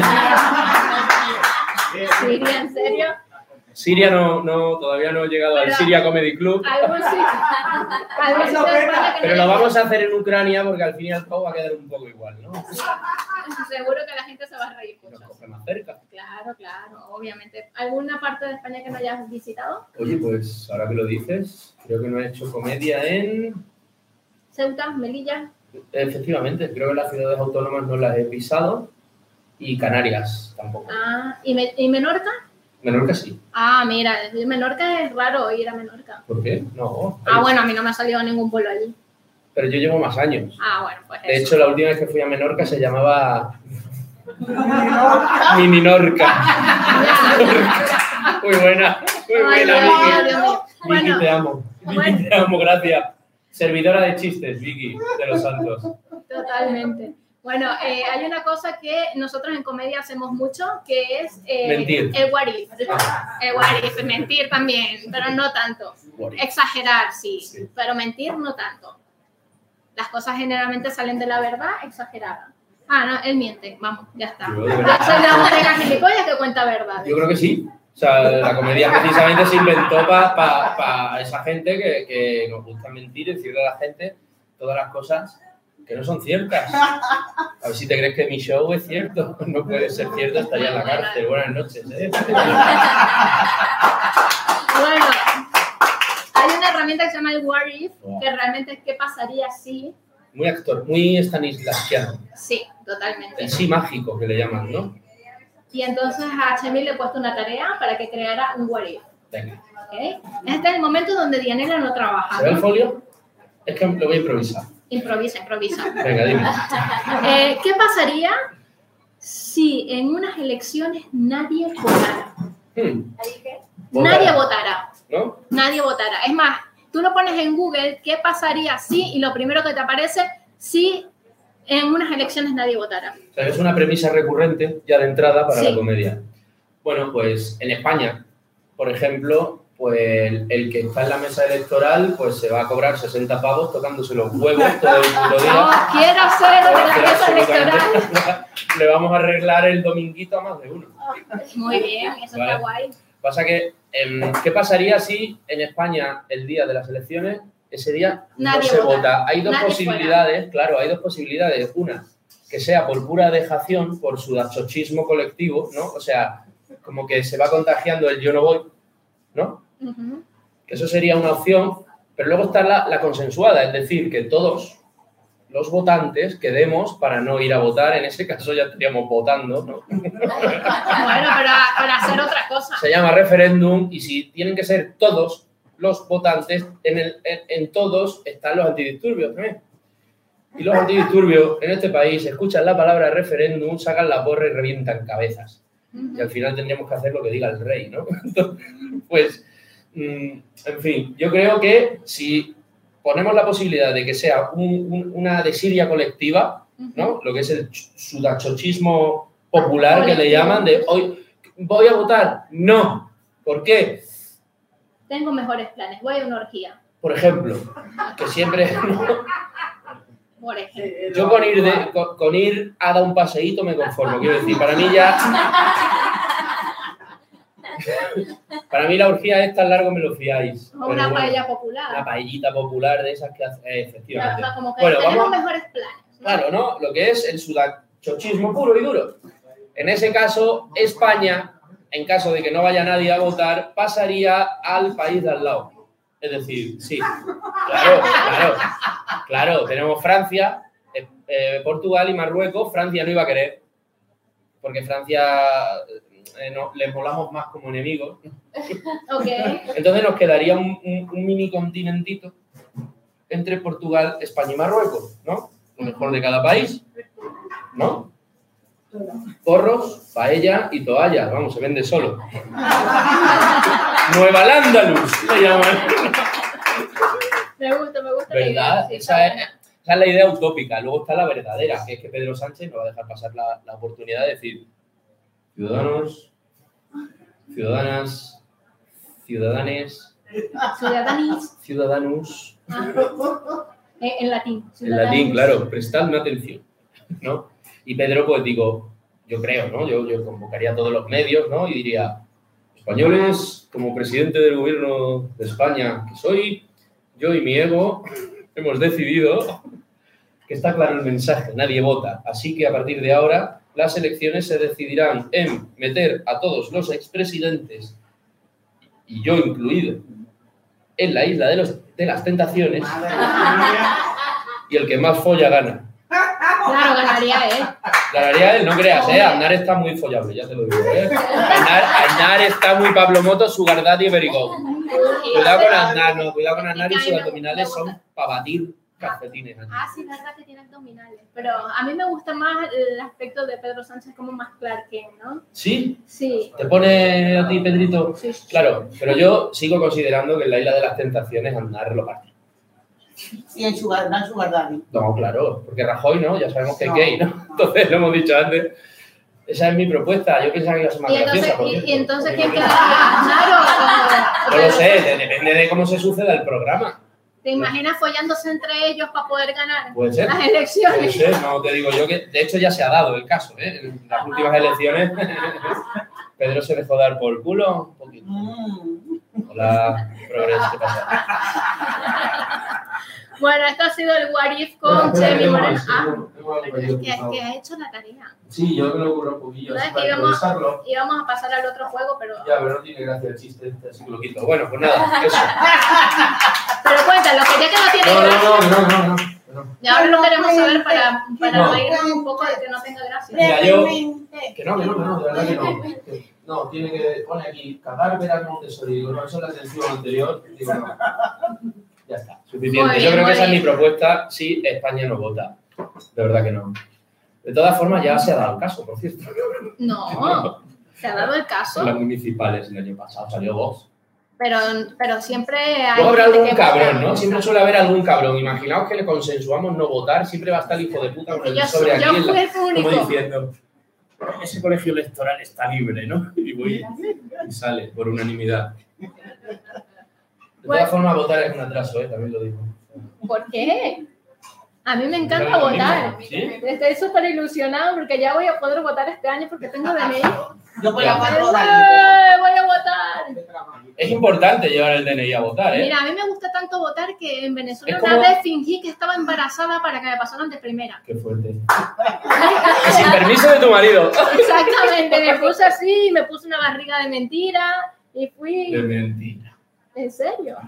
Speaker 1: Siria, ¿en serio?
Speaker 6: Siria no, todavía no he llegado al
Speaker 1: Pero-
Speaker 6: Siria Comedy Club.
Speaker 1: ¿Algún sitio de España que no
Speaker 6: Pero lo
Speaker 1: hayas
Speaker 6: vamos a hacer en Ucrania porque al fin y al cabo va a quedar un poco igual, ¿no?
Speaker 1: Seguro que la gente se va a reír
Speaker 6: Nos
Speaker 1: mucho.
Speaker 6: coge más cerca.
Speaker 1: Claro, obviamente. ¿Alguna parte de España que no hayas visitado?
Speaker 6: Oye, pues ahora que lo dices, creo que no he hecho comedia en...
Speaker 1: Ceuta, Melilla.
Speaker 6: Efectivamente, creo que las ciudades autónomas no las he pisado y Canarias tampoco.
Speaker 1: Ah, ¿y Menorca?
Speaker 6: Menorca sí.
Speaker 1: Ah, mira, Menorca es raro ir a Menorca.
Speaker 6: ¿Por qué? No.
Speaker 1: Ah, bueno, a mí no me ha salido ningún vuelo allí.
Speaker 6: Pero yo llevo más años.
Speaker 1: Ah, bueno, pues
Speaker 6: De
Speaker 1: eso.
Speaker 6: hecho, la última vez que fui a Menorca se llamaba Mininorca. Muy buena, muy
Speaker 1: Ay,
Speaker 6: buena,
Speaker 1: Dios mío,
Speaker 6: Vicky.
Speaker 1: Dios mío.
Speaker 6: Vicky,
Speaker 1: Bueno,
Speaker 6: te amo. Vicky,
Speaker 1: bueno.
Speaker 6: te amo, gracias. Servidora de chistes, Vicky, de los Santos.
Speaker 1: totalmente. Bueno, hay una cosa que nosotros en comedia hacemos mucho, que es
Speaker 6: Mentir.
Speaker 1: el what if. El what if, mentir también, pero no tanto.
Speaker 6: What if.
Speaker 1: Exagerar, sí,
Speaker 6: Sí.
Speaker 1: pero mentir no tanto. Las cosas generalmente salen de la verdad exagerada. Ah, no, él miente, vamos, ya está.
Speaker 6: Yo, de
Speaker 1: Yo
Speaker 6: verdad,
Speaker 1: soy la única gilipollas que cuenta verdad.
Speaker 6: yo creo que sí. O sea, la comedia precisamente se inventó para esa gente que nos gusta mentir y decirle a la gente todas las cosas que no son ciertas. A ver si te crees que mi show es cierto. No puede ser cierto, estaría en la cárcel. Buenas noches, ¿eh?
Speaker 1: Bueno, hay una herramienta que se llama el what if, que realmente es qué pasaría si.
Speaker 6: Muy actor, muy Stanislavskiano.
Speaker 1: Sí, totalmente.
Speaker 6: El sí mágico que le llaman, ¿no?
Speaker 1: Y entonces a Chemi le he puesto una tarea para que creara un what if.
Speaker 6: Venga.
Speaker 1: ¿Okay? Este es el momento donde Dianela no trabaja.
Speaker 6: ¿Se ve el
Speaker 1: ¿no?
Speaker 6: folio? Es que lo voy a improvisar.
Speaker 1: Improvisa.
Speaker 6: Venga, dime.
Speaker 1: ¿Qué pasaría si en unas elecciones nadie votara? Nadie votara.
Speaker 6: ¿No?
Speaker 1: Nadie votara. Es más, tú lo pones en Google, ¿qué pasaría si? Y lo primero que te aparece, si en unas elecciones nadie votara.
Speaker 6: O sea, es una premisa recurrente ya de entrada para
Speaker 1: Sí.
Speaker 6: la comedia. Bueno, pues en España, por ejemplo, pues el que está en la mesa electoral pues se va a cobrar 60 pavos tocándose los huevos todo el puto día.
Speaker 1: No, quiero ser de
Speaker 6: Para
Speaker 1: la
Speaker 6: hacer
Speaker 1: mesa electoral.
Speaker 6: absolutamente- Le vamos a arreglar el dominguito a más de uno.
Speaker 1: Muy bien, eso
Speaker 6: Vale.
Speaker 1: está guay.
Speaker 6: Pasa que, ¿qué pasaría si en España el día de las elecciones, ese día
Speaker 1: Nadie
Speaker 6: no se
Speaker 1: vota.
Speaker 6: vota? Hay dos
Speaker 1: Nadie
Speaker 6: posibilidades, claro, hay dos posibilidades. Una, que sea por pura dejación, por sudachochismo colectivo, ¿no? O sea, como que se va contagiando el yo no voy, ¿no?
Speaker 1: Ujú.
Speaker 6: Que eso sería una opción, pero luego está la consensuada, es decir, que todos los votantes quedemos para no ir a votar, en ese caso ya estaríamos votando, ¿no?
Speaker 1: Bueno, para hacer otra cosa.
Speaker 6: Se llama referéndum y si tienen que ser todos los votantes, en todos están los antidisturbios también. Y los antidisturbios en este país escuchan la palabra referéndum, sacan la porra y revientan cabezas. Y al final tendríamos que hacer lo que diga el rey, ¿no? Entonces, pues, en fin, yo creo que si ponemos la posibilidad de que sea una desidia colectiva, ¿no? Lo que es el sudachochismo popular que le llaman, de hoy voy a votar, no. ¿Por qué?
Speaker 1: Tengo mejores planes, voy a una orgía,
Speaker 6: Por ejemplo, que siempre...
Speaker 1: por ejemplo.
Speaker 6: Yo con ir a dar un paseíto me conformo, quiero decir, para mí ya... Para mí la orgía es tan largo me lo fiáis.
Speaker 1: O
Speaker 6: Pero
Speaker 1: una
Speaker 6: bueno,
Speaker 1: paella popular.
Speaker 6: una paellita popular de esas que hace, efectivamente.
Speaker 1: Como que
Speaker 6: Bueno,
Speaker 1: tenemos
Speaker 6: vamos,
Speaker 1: mejores planes. ¿no?
Speaker 6: claro, ¿no? Lo que es el sudachochismo puro y duro. En ese caso, España, en caso de que no vaya nadie a votar, pasaría al país de al lado. Es decir, sí, claro, tenemos Francia, Portugal y Marruecos. Francia no iba a querer, porque Francia les molamos más como enemigos.
Speaker 1: Ok.
Speaker 6: Entonces nos quedaría un mini continentito entre Portugal, España y Marruecos, ¿no? Lo mejor de cada país, ¿no? Porros, paella y toallas, vamos, se vende solo. Nueva Al-Ándalus se llaman.
Speaker 1: Me gusta la idea.
Speaker 6: ¿Verdad?
Speaker 1: Sí,
Speaker 6: Esa
Speaker 1: está
Speaker 6: es la idea utópica. Luego está la verdadera, que es que Pedro Sánchez no va a dejar pasar la oportunidad de decir: ciudadanos, ciudadanas, ciudadanes,
Speaker 1: Ciudadanis.
Speaker 6: ciudadanos.
Speaker 1: En latín.
Speaker 6: En latín, claro, prestadme atención, ¿no? Y Pedro, pues digo, yo creo, ¿no? Yo convocaría a todos los medios, ¿no? Y diría: españoles, como presidente del gobierno de España que soy, yo y mi ego hemos decidido que está claro el mensaje, nadie vota. Así que a partir de ahora las elecciones se decidirán en meter a todos los expresidentes, y yo incluido, en la isla de las tentaciones, y el que más folla gana.
Speaker 1: Claro, ganaría él.
Speaker 6: Ganaría él, no creas, Aznar está muy follable, ya te lo digo, Aznar está muy Pablo Moto, Sugar Daddy y Berigón. Cuidado con Aznar, y sus abdominales son para batir calcetines.
Speaker 1: Ah, sí, verdad que tiene abdominales. Pero a mí me gusta más el aspecto de Pedro Sánchez como más Clark Kent, ¿no?
Speaker 6: ¿Sí?
Speaker 1: Sí.
Speaker 6: ¿Te pone a ti, Pedrito?
Speaker 1: Sí.
Speaker 6: Claro, pero yo sigo considerando que en la isla de las tentaciones Aznar lo parte.
Speaker 2: Y en Sugar Daddy.
Speaker 6: No, claro, porque Rajoy, ¿no? Ya sabemos que es gay, ¿no? Entonces, lo hemos dicho antes. Esa es mi propuesta. Yo pensaba que iba a ser más graciosa.
Speaker 1: ¿Y entonces quién quedaría? ¿Aznar o
Speaker 6: No lo sé, depende de cómo se suceda el programa.
Speaker 1: ¿Te imaginas follándose entre ellos para poder ganar
Speaker 6: Puede ser.
Speaker 1: las elecciones?
Speaker 6: Puede ser, no te digo yo que de hecho ya se ha dado el caso, ¿eh? En las últimas elecciones Pedro se dejó dar por culo un poquito. Hola, Progres, ¿qué pasa?
Speaker 1: Bueno, esto ha sido el What If con Chemi Moreno. Que ha hecho la tarea.
Speaker 6: Sí, yo me lo ocurro un poquillo.
Speaker 1: ¿Sabes
Speaker 6: Así
Speaker 1: que
Speaker 6: para improvisarlo.
Speaker 1: íbamos a pasar al otro juego, pero...
Speaker 6: Ya, pero no tiene gracia el chiste, así que lo quito. Bueno, pues nada, eso.
Speaker 1: Pero cuéntalo, que ya que no tiene gracia.
Speaker 6: No.
Speaker 1: Y ahora lo queremos saber para reírnos un poco de que no tenga gracia.
Speaker 6: Mira, yo... Que no, de verdad que no. No, tiene que poner aquí, cagar, ver al Montessori. Digo, no, eso es la sesión anterior. Digo, no. Ya está, suficiente.
Speaker 1: Bien,
Speaker 6: yo creo que esa es
Speaker 1: bien.
Speaker 6: mi propuesta si España no vota. De verdad que no. De todas formas, ya se ha dado el caso, por cierto.
Speaker 1: No, se ha dado el
Speaker 6: En
Speaker 1: caso,
Speaker 6: las municipales el año pasado salió Vox.
Speaker 1: pero siempre hay...
Speaker 6: Luego habrá
Speaker 1: gente
Speaker 6: algún
Speaker 1: que
Speaker 6: cabrón,
Speaker 1: vota.
Speaker 6: ¿no? Siempre suele haber algún cabrón. Imaginaos que le consensuamos no votar, siempre va a estar el hijo de puta con el sobre aquí.
Speaker 1: Yo
Speaker 6: en
Speaker 1: fui el
Speaker 6: como
Speaker 1: único.
Speaker 6: diciendo, ese colegio electoral está libre, ¿no? Y voy y sale por unanimidad. De todas formas, votar es un atraso, también lo digo.
Speaker 1: ¿Por qué? A mí me encanta
Speaker 6: Pero es lo
Speaker 1: votar.
Speaker 6: mismo, ¿sí?
Speaker 1: Estoy súper ilusionado porque ya voy a poder votar este año porque tengo DNI.
Speaker 2: Yo voy a cuatro
Speaker 1: ¡Eh! Voy a votar.
Speaker 6: Es importante llevar el DNI a votar, ¿eh?
Speaker 1: Mira, a mí me gusta tanto votar que en Venezuela
Speaker 6: Es
Speaker 1: una
Speaker 6: como-
Speaker 1: vez fingí que estaba embarazada para que me pasaran de primera.
Speaker 6: Qué fuerte. Sin permiso de tu marido.
Speaker 1: Exactamente, me puse así, me puse una barriga de mentira y fui...
Speaker 6: De mentira.
Speaker 1: ¿En serio?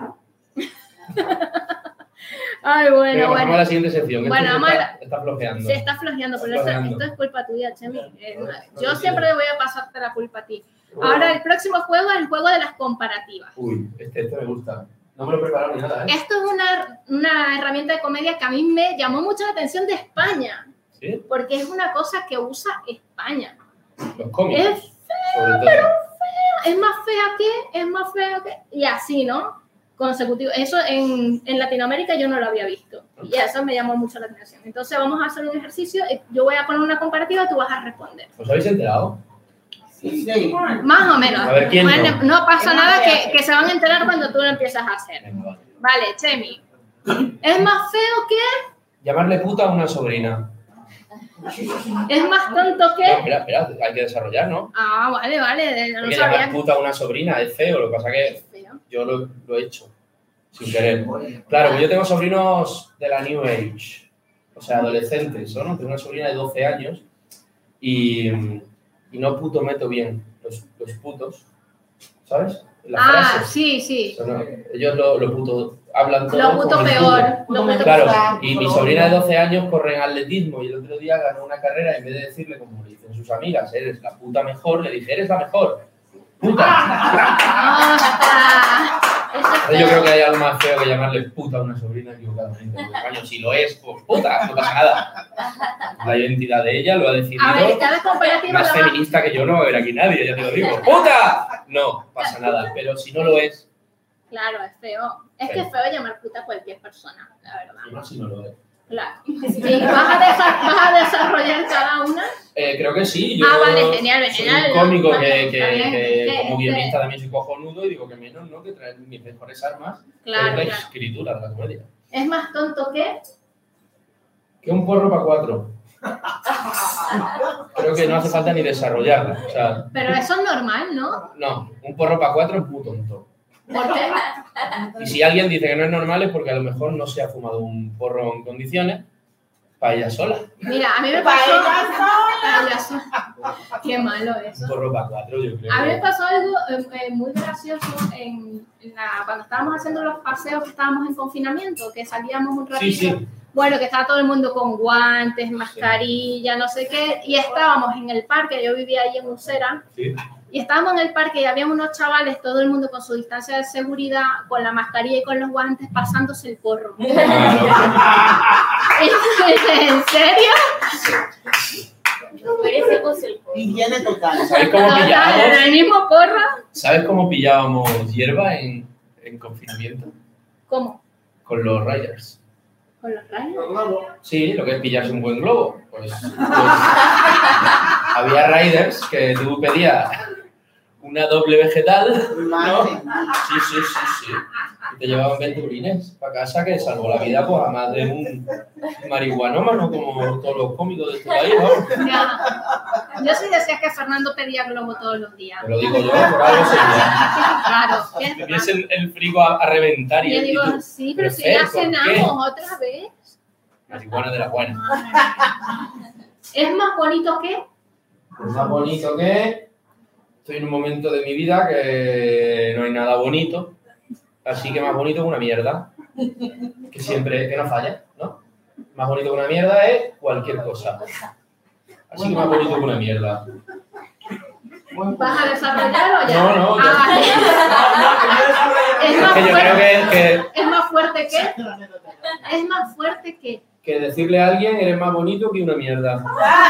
Speaker 1: Ay,
Speaker 6: Venga,
Speaker 1: bueno,
Speaker 6: pasamos a
Speaker 1: bueno.
Speaker 6: la siguiente sección. Esto
Speaker 1: Bueno,
Speaker 6: se
Speaker 1: vamos a
Speaker 6: está flojeando.
Speaker 1: Se está flojeando, pero
Speaker 6: Está
Speaker 1: esto
Speaker 6: flojeando.
Speaker 1: es culpa tuya, Chemi. Yo siempre voy a pasarte la culpa a ti. Ahora, el próximo juego es el juego de las comparativas.
Speaker 6: Uy, este me gusta. No me lo he preparado ni nada, ¿eh?
Speaker 1: Esto es una herramienta de comedia que a mí me llamó mucho la atención de España,
Speaker 6: ¿Sí?
Speaker 1: porque es una cosa que usa España.
Speaker 6: Los cómics.
Speaker 1: Es
Speaker 6: Sobre todo.
Speaker 1: es más fea que, y así, ¿no? Consecutivo. Eso en Latinoamérica yo no lo había visto. Y eso me llamó mucho la atención. Entonces vamos a hacer un ejercicio. Yo voy a poner una comparativa, tú vas a responder.
Speaker 6: ¿Os habéis enterado?
Speaker 2: Sí.
Speaker 1: Más o menos.
Speaker 6: A ver, ¿quién
Speaker 1: Bueno,
Speaker 6: no?
Speaker 1: no pasa nada que se van a enterar cuando tú lo empiezas a hacer.
Speaker 6: Venga, vale.
Speaker 1: Vale, Chemi. ¿Es más feo que?
Speaker 6: Llamarle puta a una sobrina.
Speaker 1: ¿Es más tonto
Speaker 6: No,
Speaker 1: que?
Speaker 6: espera, hay que desarrollar, ¿no?
Speaker 1: Ah, vale. No
Speaker 6: Porque
Speaker 1: sabía
Speaker 6: llamar puta a una sobrina es feo, lo que pasa
Speaker 1: que
Speaker 6: es
Speaker 1: es feo.
Speaker 6: que yo lo he hecho sin querer. Claro, pues yo tengo sobrinos de la New Age, o sea, adolescentes, ¿no? Tengo una sobrina de 12 años y no puto meto bien los putos, ¿Sabes? Las
Speaker 1: Ah,
Speaker 6: frases.
Speaker 1: sí, sí.
Speaker 6: Eso no, ellos lo puto hablan todo.
Speaker 1: Lo puto
Speaker 6: como el
Speaker 1: peor.
Speaker 6: puto.
Speaker 1: Lo puto
Speaker 6: Claro,
Speaker 1: peor.
Speaker 6: y mi sobrina de 12 años corre en atletismo y el otro día ganó una carrera y en vez de decirle como le dicen sus amigas, eres la puta mejor, le dije, eres la mejor. Puta. Yo creo que hay algo más feo que llamarle puta a una sobrina equivocadamente. Porque, coño, si lo es, pues puta, no pasa nada. La identidad de ella lo ha decidido.
Speaker 1: A ver, cada comparativa
Speaker 6: Más
Speaker 1: lo va-
Speaker 6: feminista que yo no va a haber aquí nadie, ya te lo digo. ¡Puta! No, pasa nada. Pero si no lo es,
Speaker 1: Claro, es feo. Es que es feo llamar puta a cualquier persona, la verdad.
Speaker 6: y más si no lo es.
Speaker 1: Claro. ¿Y vas a desarrollar cada una?
Speaker 6: Creo que sí. Yo
Speaker 1: Vale, genial,
Speaker 6: soy
Speaker 1: genial.
Speaker 6: un cómico
Speaker 1: Vale,
Speaker 6: que
Speaker 1: está bien.
Speaker 6: como
Speaker 1: Sí,
Speaker 6: guionista también soy cojonudo y digo que menos, ¿no? Que traer mis mejores armas
Speaker 1: Claro,
Speaker 6: es la
Speaker 1: claro.
Speaker 6: escritura de la comedia.
Speaker 1: Es más tonto que...
Speaker 6: Que un porro para 4. Creo que no hace falta ni desarrollarla. O sea,
Speaker 1: Pero eso es normal, ¿no?
Speaker 6: no, un porro para 4 es muy tonto.
Speaker 1: ¿Por qué?
Speaker 6: Y si alguien dice que no es normal es porque a lo mejor no se ha fumado un porro en condiciones para ella sola.
Speaker 1: Mira, a mí me pasó... Paella sola. Qué malo eso.
Speaker 6: Un porro para 4, yo creo.
Speaker 1: A mí me pasó algo muy gracioso cuando estábamos haciendo los paseos, que estábamos en confinamiento, que salíamos un ratito.
Speaker 6: Sí, sí.
Speaker 1: Bueno, que estaba todo el mundo con guantes, mascarilla, no sé qué, y estábamos en el parque, yo vivía ahí en Usera,
Speaker 6: Sí.
Speaker 1: y estábamos en el parque y había unos chavales, todo el mundo con su distancia de seguridad, con la mascarilla y con los guantes, pasándose el porro.
Speaker 6: Claro.
Speaker 1: ¿En serio?
Speaker 2: Higiene total.
Speaker 6: ¿Sabéis cómo
Speaker 1: ¿En
Speaker 6: pillábamos?
Speaker 1: el mismo porro?
Speaker 6: ¿Sabes cómo pillábamos hierba en confinamiento?
Speaker 1: ¿Cómo?
Speaker 6: Con los riders.
Speaker 1: ¿Con los rayos?
Speaker 6: Sí, lo que es pillarse un buen globo. Pues había riders que tú pedías una doble vegetal, ¿no?
Speaker 2: Madre mía.
Speaker 6: Sí. Y te llevaban 20 urines para casa que salvó la vida pues, a más de un marihuanómano como todos los cómicos de este país, ¿no?
Speaker 1: Ya. Yo sí decía que Fernando pedía globo todos los días.
Speaker 6: Te lo digo yo, por algo sería.
Speaker 1: Claro.
Speaker 6: Me viese el frigo a reventar
Speaker 1: Y yo digo,
Speaker 6: tú,
Speaker 1: sí, pero si
Speaker 6: Fer,
Speaker 1: ya
Speaker 6: ¿por qué?
Speaker 1: cenamos otra vez.
Speaker 6: Marihuana de la buena.
Speaker 1: Es más bonito que...
Speaker 6: Es más bonito que... Estoy en un momento de mi vida que no hay nada bonito, así que más bonito que una mierda, que siempre, que no falla, ¿no? Más bonito que una mierda es cualquier cosa. Así que más bonito que una mierda.
Speaker 1: ¿Vas a desarrollar o ya?
Speaker 6: No, ya.
Speaker 1: Vale. Es
Speaker 6: Es
Speaker 1: más
Speaker 6: que yo
Speaker 1: fuerte
Speaker 6: creo
Speaker 1: es más fuerte que... Es más fuerte
Speaker 6: que decirle a alguien eres más bonito que una mierda.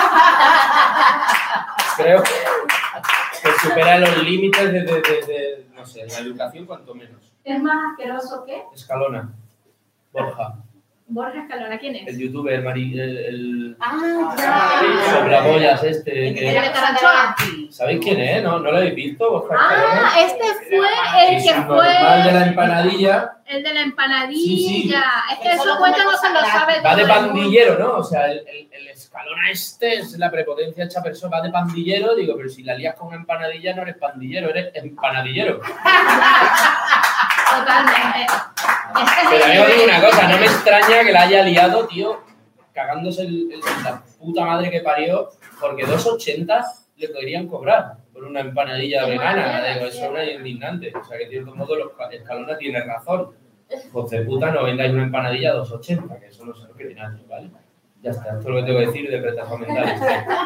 Speaker 6: Creo que supera los límites de no sé, la educación cuanto menos.
Speaker 1: Es más asqueroso que...
Speaker 6: Escalona, Borja,
Speaker 1: Borja Escalona, ¿quién es?
Speaker 6: el youtuber, el
Speaker 1: Ya.
Speaker 6: soplabollas este,
Speaker 1: ¿El
Speaker 6: que...
Speaker 1: de Caranchoa?
Speaker 6: ¿Sabéis quién es? ¿No lo habéis visto? Borja Escalona.
Speaker 1: Ah, este fue el
Speaker 6: Es
Speaker 1: que
Speaker 6: un normal de
Speaker 1: fue...
Speaker 6: la empanadilla.
Speaker 1: El de la empanadilla.
Speaker 6: Sí, sí.
Speaker 1: Es que eso cuenta no se lo sabe
Speaker 6: Va de
Speaker 1: todo el mundo.
Speaker 6: pandillero, ¿no? O sea, el Escalona este es la prepotencia hecha persona, va de pandillero. Digo, pero si la lías con una empanadilla no eres pandillero, eres empanadillero.
Speaker 1: Totalmente. Este es
Speaker 6: Pero
Speaker 1: el
Speaker 6: a mí os digo
Speaker 1: nivel.
Speaker 6: una cosa, no me extraña que la haya liado, tío, cagándose la puta madre que parió, porque 2,80 le podrían cobrar por una empanadilla vegana. Digo, eso es una indignante. O sea, que de cierto modo los Escalona tiene razón. Pues de puta no vendáis una empanadilla a 2,80, que eso no se lo cree nadie, ¿vale? Ya está, esto es lo que tengo que decir de retraso mental.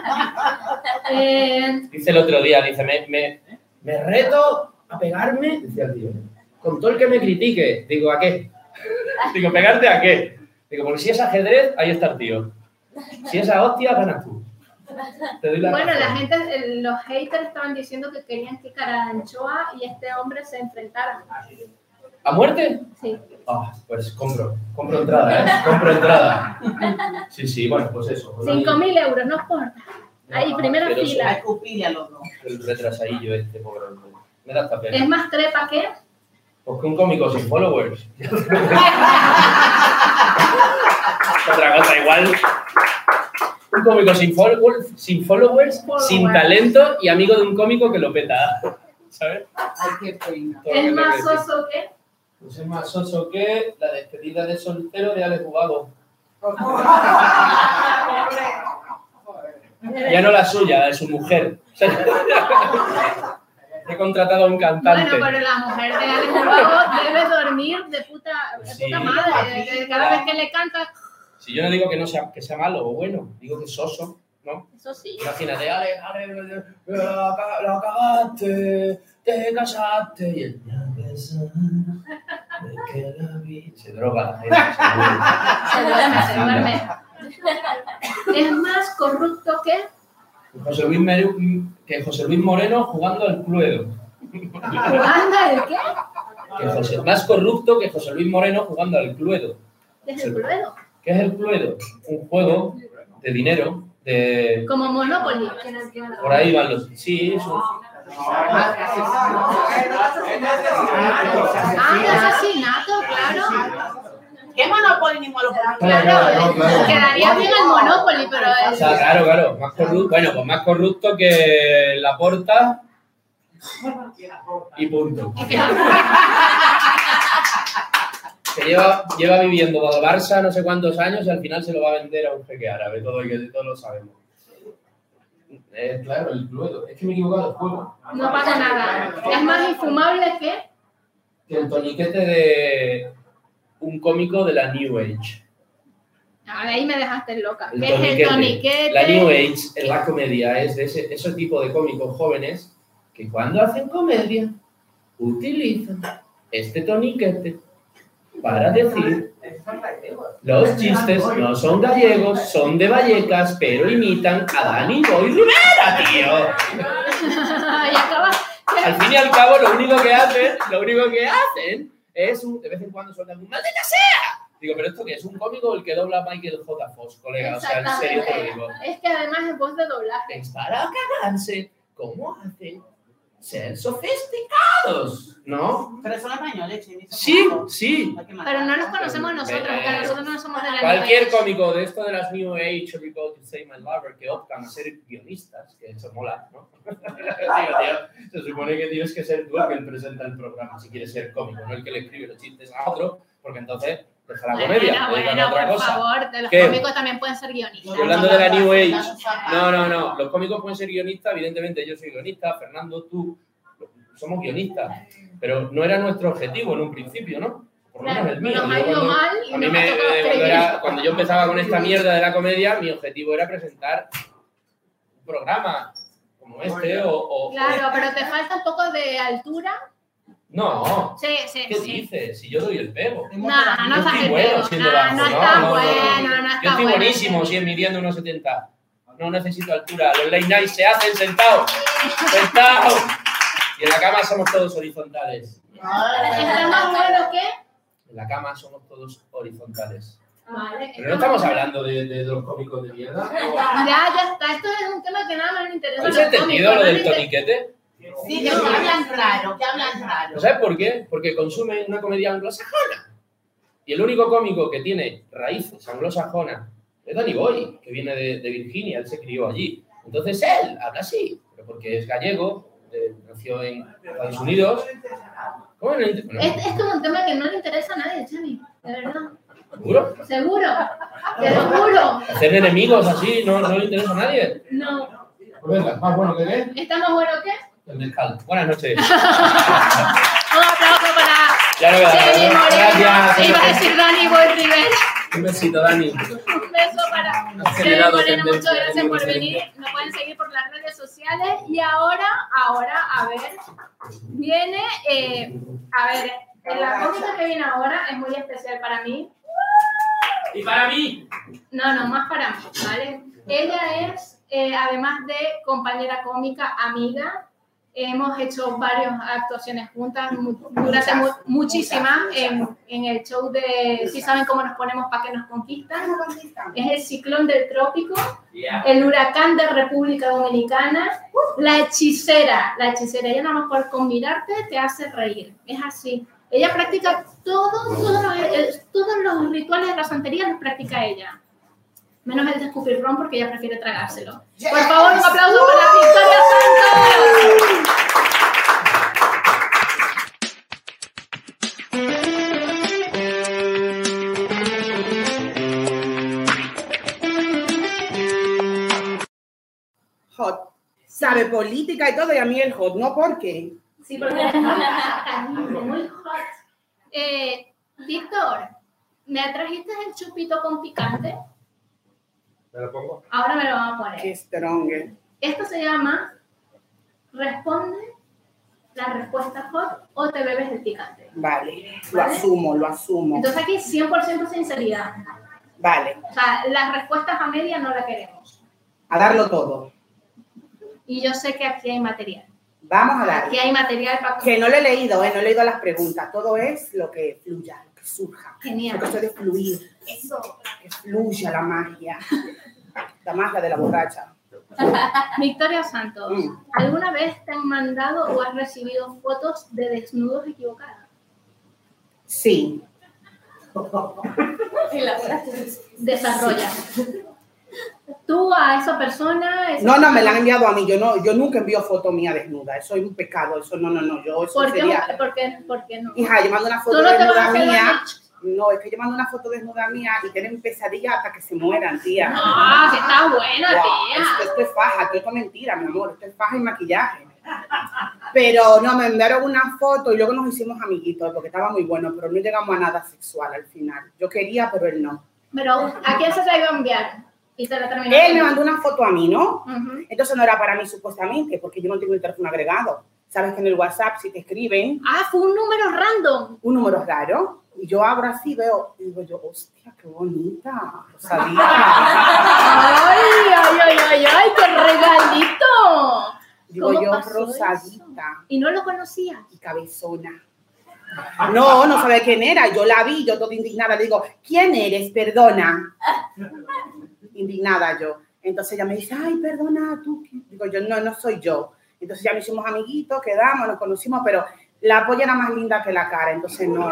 Speaker 6: Dice el otro día, dice, me reto a pegarme, decía el tío, con todo el que me critique. Digo, ¿a qué? Digo, ¿pegarte a qué? Digo, porque si es ajedrez, ahí está el tío. Si es a hostia, ganas tú. Te doy la
Speaker 1: Bueno,
Speaker 6: razón.
Speaker 1: la gente, los haters estaban diciendo que querían que Caranchoa y este hombre se enfrentaran.
Speaker 6: ¿A muerte?
Speaker 1: Sí.
Speaker 6: Ah, pues compro entrada, ¿eh? Compro entrada. Sí, bueno, pues eso.
Speaker 1: 5.000 euros, no importa. Ahí, primera
Speaker 6: Pero
Speaker 2: A
Speaker 1: fila.
Speaker 2: escupirle a los dos.
Speaker 6: El retrasadillo este, pobre hombre. Me da esta
Speaker 1: Es
Speaker 6: pena.
Speaker 1: más trepa que...
Speaker 6: Pues que un cómico sin followers. Otra cosa, igual. Un cómico sin followers, sin talento y amigo de un cómico que lo peta. ¿Sabes?
Speaker 2: Ay, qué pena.
Speaker 6: Todo lo que
Speaker 1: Es
Speaker 6: tengo
Speaker 1: más
Speaker 6: que decir.
Speaker 1: soso que...
Speaker 6: Pues es más soso que la despedida de soltero de Alex Jugado. Ya no la suya, la de su mujer. He contratado a un cantante.
Speaker 1: Bueno, pero la mujer de Alex Ubago debe dormir de puta
Speaker 6: Sí.
Speaker 1: madre. Cada vez que le canta,
Speaker 6: Si yo no digo que sea malo o bueno, digo que es soso, ¿no?
Speaker 1: eso sí.
Speaker 6: Imagínate, Ale, la cagaste, te casaste y el día de que la vi. Se droga la gente, seguro.
Speaker 1: Se duerme. Es más corrupto que...
Speaker 6: José Luis Moreno jugando al Cluedo.
Speaker 1: ¿Jugando el qué?
Speaker 6: Más corrupto que José Luis Moreno jugando al Cluedo.
Speaker 1: ¿Qué es el Cluedo?
Speaker 6: ¿Qué es el Cluedo? Un juego de dinero, de...
Speaker 1: Como Monopoly.
Speaker 6: Por ahí van los... Sí, eso.
Speaker 1: De asesinato, claro.
Speaker 8: ¿Qué Monopoly ni Monopoly?
Speaker 1: Claro, quedaría bien el Monopoly, pero
Speaker 6: O sea, claro, más corrupto, bueno, pues más corrupto que Laporta y punto. Que lleva viviendo bajo Barça no sé cuántos años y al final se lo va a vender a un jeque árabe, todos lo sabemos. Claro, el Cluedo. Es que me he equivocado el juego.
Speaker 1: no pasa nada. Es más infumable que...
Speaker 6: Que el toniquete de un cómico de la New Age.
Speaker 1: Ahí me dejaste loca.
Speaker 6: El
Speaker 1: ¿Qué es el toniquete?
Speaker 6: La New Age en la comedia es de ese tipo de cómicos jóvenes que cuando hacen comedia utilizan este toniquete para decir los chistes no son gallegos, son de Vallecas, pero imitan a Dani Boy Rivera, tío.
Speaker 1: Y acaba...
Speaker 6: Al fin y al cabo, lo único que hacen es de vez en cuando sueltan un ¡maldita sea! Digo, pero ¿esto qué es? ¿Un cómico el que dobla a Michael J. Fox, colega? O sea, en serio te lo digo.
Speaker 1: Es que además es voz de doblaje.
Speaker 6: Es para cagarse. ¿Cómo hacen? Ser sofisticados, ¿no?
Speaker 8: Pero son españoles,
Speaker 6: Sí.
Speaker 1: Pero no los conocemos nosotros, porque nosotros no somos de la
Speaker 6: Cualquier
Speaker 1: New Age.
Speaker 6: cómico de esto de las New Age, We Go to Save My Lover, que optan a ser guionistas, que eso mola, ¿no? Digo, tío, se supone que tienes que ser tú el que presenta el programa si quieres ser cómico, no el que le escribe los chistes a otro, porque entonces deja la comedia, dedican a otra
Speaker 1: por
Speaker 6: cosa.
Speaker 1: favor, de los
Speaker 6: ¿Qué?
Speaker 1: cómicos también pueden ser guionistas.
Speaker 6: Estoy hablando de la New Age. No. Los cómicos pueden ser guionistas, evidentemente yo soy guionista, Fernando, tú, somos guionistas, pero no era nuestro objetivo en un principio, ¿no? Por lo menos el mío.
Speaker 1: Nos ha ido mal y
Speaker 6: A mí
Speaker 1: nos ha tocado escribir.
Speaker 6: cuando yo empezaba con esta mierda de la comedia, mi objetivo era presentar un programa como este
Speaker 1: Claro, pero te falta un poco de altura.
Speaker 6: No.
Speaker 1: Sí.
Speaker 6: ¿Qué dices? Si yo doy el pego.
Speaker 1: No
Speaker 6: Yo
Speaker 1: estás
Speaker 6: estoy
Speaker 1: en
Speaker 6: bueno
Speaker 1: pego.
Speaker 6: siendo
Speaker 1: No
Speaker 6: bajo.
Speaker 1: está bueno, no
Speaker 6: Yo
Speaker 1: está
Speaker 6: estoy
Speaker 1: bueno.
Speaker 6: buenísimo, si midiendo unos 70. No necesito altura. Los late nights se hacen sentados. Sentados. Y en la cama somos todos horizontales.
Speaker 1: ¿Está más bueno que?
Speaker 6: En la cama somos todos horizontales.
Speaker 1: Vale.
Speaker 6: Pero no estamos hablando de los cómicos de mierda.
Speaker 1: Ya está. Esto es un tema que nada más nos interesa.
Speaker 6: ¿Habéis entendido lo del toniquete?
Speaker 8: Sí, que hablan raro,
Speaker 6: ¿No sabes por qué? Porque consumen una comedia anglosajona. Y el único cómico que tiene raíces anglosajonas es Danny Boy, que viene de Virginia, él se crió allí. Entonces él habla así, pero porque es gallego, nació en Estados Unidos. ¿Cómo no? Bueno,
Speaker 1: Es como un tema que no le interesa a nadie, Chami. De verdad.
Speaker 6: ¿seguro?
Speaker 1: Seguro. Te lo juro.
Speaker 6: Hacer enemigos así no le interesa a nadie.
Speaker 1: No.
Speaker 6: Pues venga, más bueno que qué.
Speaker 1: ¿Está más bueno que?
Speaker 6: El mezcal. Buenas noches.
Speaker 1: Un aplauso para
Speaker 6: Ya lo veo.
Speaker 1: Jenny Moreno.
Speaker 6: Gracias.
Speaker 1: Iba a decir Dani Boy Rivera.
Speaker 6: Un besito, Dani.
Speaker 1: Un beso para
Speaker 6: Has
Speaker 1: Jenny
Speaker 6: generado
Speaker 1: Moreno. Muchas
Speaker 6: tendencia,
Speaker 1: gracias por
Speaker 6: tendencia.
Speaker 1: venir. Nos pueden seguir por las redes sociales. Y ahora, a ver, viene, la cómica que viene ahora es muy especial para mí.
Speaker 6: Y para mí.
Speaker 1: No, más para mí, ¿vale? Ella es, además de compañera cómica, amiga. Hemos hecho varias actuaciones juntas, durante muchísimas, en el show de Si saben cómo nos ponemos para que nos conquistan. Es el ciclón del trópico, el huracán de República Dominicana, la hechicera. Ella nada más con mirarte te hace reír, es así. Ella practica todos los rituales de la santería, los practica ella. Menos el de escupir ron porque ella prefiere tragárselo. Por favor, un aplauso para Victoria Santos.
Speaker 9: Hot. sabe política y todo, y a mí el hot, ¿no? ¿Por qué?
Speaker 1: Sí, porque eres muy hot. Víctor, ¿me trajiste el chupito con picante?
Speaker 7: ¿Me lo pongo?
Speaker 1: Ahora me lo vamos a poner.
Speaker 9: Qué strong.
Speaker 1: Esto se llama responde la respuesta hot o te bebes el picante.
Speaker 9: Vale,
Speaker 1: ¿Vale?
Speaker 9: lo asumo.
Speaker 1: Entonces aquí 100% sinceridad.
Speaker 9: Vale,
Speaker 1: O sea, las respuestas a media no las queremos.
Speaker 9: a darlo todo.
Speaker 1: Y yo sé que aquí hay material.
Speaker 9: Vamos a
Speaker 1: Aquí
Speaker 9: darle.
Speaker 1: hay material para...
Speaker 9: Que no lo he leído, no he leído las preguntas. Todo es lo que fluya, lo que surja.
Speaker 1: Genial.
Speaker 9: Lo que de fluir.
Speaker 1: Eso.
Speaker 9: Que fluya la magia. La magia de la borracha.
Speaker 1: Victoria Santos, ¿alguna vez te han mandado o has recibido fotos de desnudos equivocadas?
Speaker 9: Sí.
Speaker 1: Desarrolla. Tú a esa persona...
Speaker 9: No, me la han enviado a mí. Yo nunca envío foto mía desnuda. Eso es un pecado. Eso no. Yo eso
Speaker 1: ¿Por qué,
Speaker 9: sería...
Speaker 1: ¿Por qué no?
Speaker 9: Hija, yo mando una foto
Speaker 1: ¿Tú no te vas a
Speaker 9: desnuda
Speaker 1: hacer
Speaker 9: mía.
Speaker 1: daño?
Speaker 9: No, es que yo mando una foto desnuda mía y tienen pesadillas hasta que se mueran, tía.
Speaker 1: Ah, que está buena,
Speaker 9: Wow,
Speaker 1: tía.
Speaker 9: esto es faja, esto es mentira, mi amor. Esto es faja y maquillaje. Pero no, me enviaron una foto y luego nos hicimos amiguitos porque estaba muy bueno, pero no llegamos a nada sexual al final. Yo quería, pero él no.
Speaker 1: Pero, ¿a quién se te iba a enviar? Y te la terminó.
Speaker 9: Él me mandó una foto a mí, ¿no?
Speaker 1: Ujú.
Speaker 9: Entonces no era para mí supuestamente, porque yo no tengo el teléfono agregado. Sabes que en el WhatsApp si te escriben
Speaker 1: Ah, fue un número random.
Speaker 9: un número raro y yo abro así, veo, y digo yo, hostia, qué bonita, Rosalía.
Speaker 1: ¡Ay, qué regalito!
Speaker 9: Digo
Speaker 1: ¿Cómo
Speaker 9: yo,
Speaker 1: pasó
Speaker 9: Rosadita
Speaker 1: ¿Y no lo conocías?
Speaker 9: y cabezona. No sabía quién era, yo la vi, yo toda indignada, le digo, ¿quién eres? Perdona. Indignada yo. Entonces ella me dice, ay, perdona, tú. Digo yo, no soy yo. Entonces ya nos hicimos amiguitos, quedamos, nos conocimos, pero la polla era más linda que la cara, entonces no.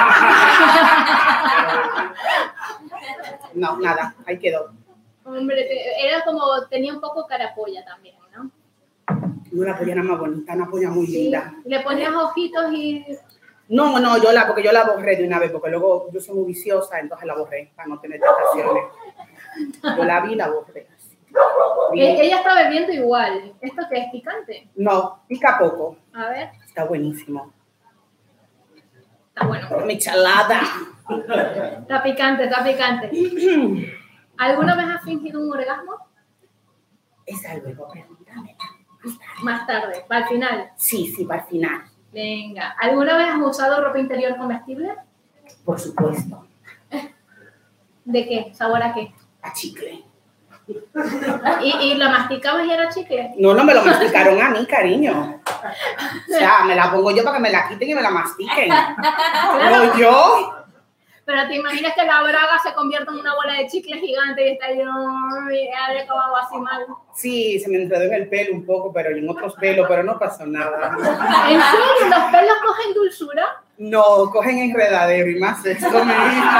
Speaker 9: No, nada, ahí quedó.
Speaker 1: Hombre, era como, tenía un poco carapolla también, ¿no?
Speaker 9: No, la polla era más bonita, una polla muy linda.
Speaker 1: Le ponías ojitos y...
Speaker 9: No, porque yo la borré de una vez, porque luego yo soy muy viciosa, entonces la borré para no tener tentaciones. Yo la vi y la borré.
Speaker 1: Ella está bebiendo igual. ¿Esto qué es picante?
Speaker 9: No, pica poco.
Speaker 1: A ver,
Speaker 9: Está buenísimo.
Speaker 1: está bueno.
Speaker 9: Michelada.
Speaker 1: Está picante. ¿Alguna vez has fingido un orgasmo?
Speaker 9: Esa luego, pregúntame.
Speaker 1: Más tarde, para el final.
Speaker 9: Sí, para el final.
Speaker 1: Venga. ¿Alguna vez has usado ropa interior comestible?
Speaker 9: Por supuesto.
Speaker 1: ¿De qué? ¿Sabor a qué?
Speaker 9: A chicle.
Speaker 1: ¿Y la masticabas y era chicle?
Speaker 9: No me lo masticaron a mí, cariño. O sea, me la pongo yo para que me la quiten y me la mastiquen. No yo.
Speaker 1: Pero te imaginas que la braga se convierte en una bola de chicle gigante y está ahí, había acabado así mal.
Speaker 9: Sí, se me enredó en el pelo un poco, pero en otros pelos, pero no pasó nada.
Speaker 1: ¿En serio? ¿Los pelos cogen dulzura?
Speaker 9: No, cogen enredadero y más esto me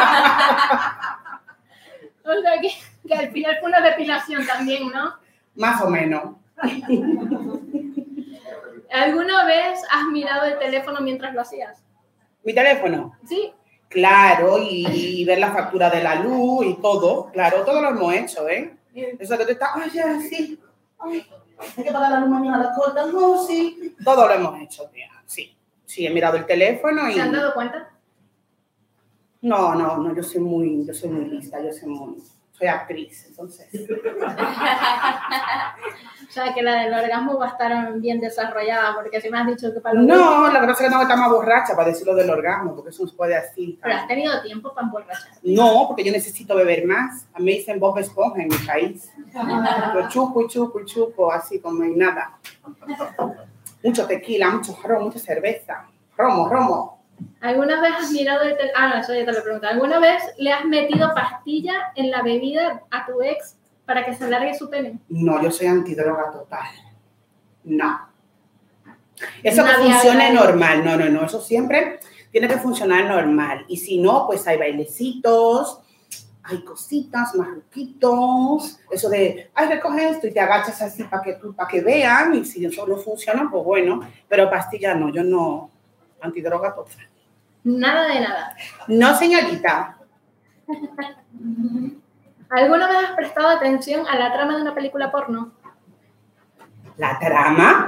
Speaker 1: O sea que al final fue una depilación también, ¿no?
Speaker 9: Más o menos.
Speaker 1: ¿Alguna vez has mirado el teléfono mientras lo hacías?
Speaker 9: ¿Mi teléfono?
Speaker 1: Sí.
Speaker 9: Claro, y ver la factura de la luz y todo. Claro, todo lo hemos hecho, ¿eh? Eso que tú estás, ay, sí. Ay, hay que pagar la luz mañana a las cortas. No, sí. Todo lo hemos hecho, tía. Sí, he mirado el teléfono y...
Speaker 1: ¿Se han dado cuenta?
Speaker 9: No, yo soy muy lista, soy actriz, entonces.
Speaker 1: O sea, que la del orgasmo va a estar bien desarrollada, porque si me has dicho que para los...
Speaker 9: No, la verdad es que tengo que estar más borracha para decirlo del orgasmo, porque eso nos puede así.
Speaker 1: Pero has tenido tiempo para emborrachar.
Speaker 9: No, porque yo necesito beber más. A mí me dicen Bob Esponja en mi país. Yo chupo, así como y nada. Mucho tequila, mucho ron, mucha cerveza. Romo.
Speaker 1: ¿Alguna vez has mirado el teléfono? Ah, no, eso ya te lo pregunto. ¿Alguna vez le has metido pastilla en la bebida a tu ex para que se alargue su pene?
Speaker 9: No, yo soy antidroga total. No. Eso que
Speaker 1: Nadie
Speaker 9: funcione
Speaker 1: habla de-
Speaker 9: normal. No. Eso siempre tiene que funcionar normal. Y si no, pues hay bailecitos, hay cositas, marruquitos. Eso de, ay, recoge esto y te agachas así para que vean. Y si eso no funciona, pues bueno. Pero pastilla no, yo no. Antidroga total.
Speaker 1: Nada de nada.
Speaker 9: No, señorita.
Speaker 1: ¿Alguna vez has prestado atención a la trama de una película porno?
Speaker 9: La trama.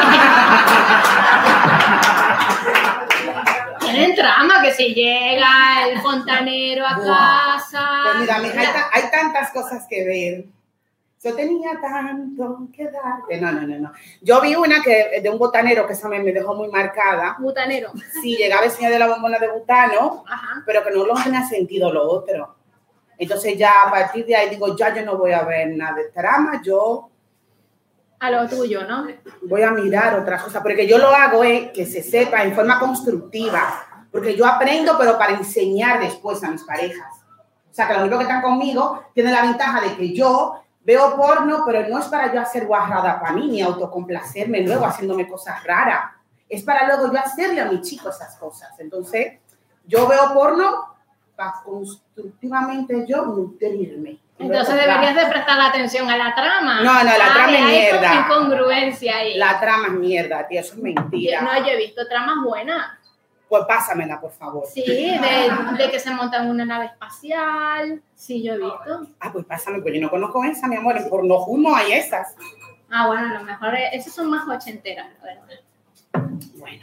Speaker 1: Tienen trama, que si llega el fontanero a casa.
Speaker 9: Pues mira, mija, hay tantas cosas que ver. Yo tenía tanto que darte. No. Yo vi una que de un botanero que esa me dejó muy marcada.
Speaker 1: Butanero.
Speaker 9: Sí, llegaba el señor de la bombona de butano,
Speaker 1: Ajá.
Speaker 9: pero que no lo tenía sentido lo otro. Entonces ya a partir de ahí digo, ya yo no voy a ver nada de trama, yo
Speaker 1: A lo tuyo, ¿no?
Speaker 9: voy a mirar otras cosas, porque yo lo hago es que se sepa en forma constructiva, porque yo aprendo, pero para enseñar después a mis parejas. O sea, que los únicos que están conmigo tienen la ventaja de que yo veo porno, pero no es para yo hacer guarrada para mí, ni autocomplacerme luego haciéndome cosas raras. Es para luego yo hacerle a mi chico esas cosas. Entonces, yo veo porno para constructivamente yo nutrirme.
Speaker 1: Entonces deberías de prestar atención a la trama.
Speaker 9: No, la trama es
Speaker 1: Hay como
Speaker 9: mierda.
Speaker 1: incongruencia ahí.
Speaker 9: La trama es mierda, tío, eso es mentira.
Speaker 1: No, yo he visto tramas buenas.
Speaker 9: Pues pásamela, por favor.
Speaker 1: Sí, de que se montan en una nave espacial. Sí, yo he visto.
Speaker 9: Ah, pues pásame, pues yo no conozco esa, mi amor. En Pornhub no hay esas.
Speaker 1: Ah, bueno, a lo mejor esas son más ochenteras, la verdad.
Speaker 9: Bueno.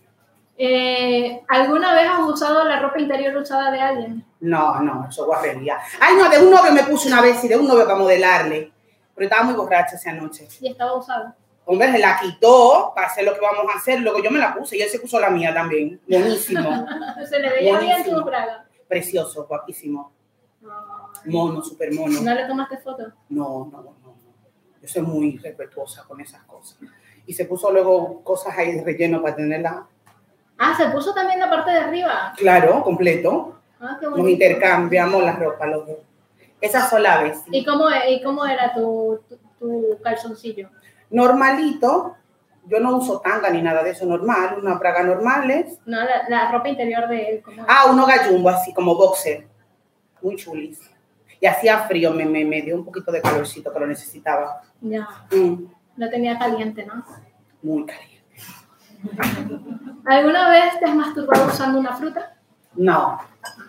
Speaker 1: ¿Alguna vez has usado la ropa interior usada de alguien?
Speaker 9: No, eso es guarrería. Ay, no, de un novio me puse una vez y de un novio para modelarle. Pero estaba muy borracha esa noche.
Speaker 1: Y estaba usada.
Speaker 9: Hombre, se la quitó para hacer lo que vamos a hacer. Luego yo me la puse y él se puso la mía también. Buenísimo.
Speaker 1: Se le veía bien
Speaker 9: Buenísimo.
Speaker 1: tu braga.
Speaker 9: Precioso, guapísimo. Mono, súper mono.
Speaker 1: ¿No le tomaste foto?
Speaker 9: No. Yo soy muy respetuosa con esas cosas. Y se puso luego cosas ahí de relleno para tenerla.
Speaker 1: Ah, se puso también la parte de arriba.
Speaker 9: Claro, completo.
Speaker 1: Ah, qué
Speaker 9: Nos
Speaker 1: bonito.
Speaker 9: intercambiamos la ropa los dos. Esas son las veces.
Speaker 1: ¿Y cómo era tu calzoncillo?
Speaker 9: Normalito. Yo no uso tanga ni nada de eso, normal. Unas bragas normales.
Speaker 1: No, la ropa interior de él. ¿Cómo era?
Speaker 9: Ah, uno gallumbo así, como boxer. Muy chulis. Y hacía frío, me dio un poquito de calorcito que lo necesitaba.
Speaker 1: Ya,
Speaker 9: Mm,
Speaker 1: lo tenía caliente, ¿no?
Speaker 9: muy caliente.
Speaker 1: ¿Alguna vez te has masturbado usando una fruta?
Speaker 9: No.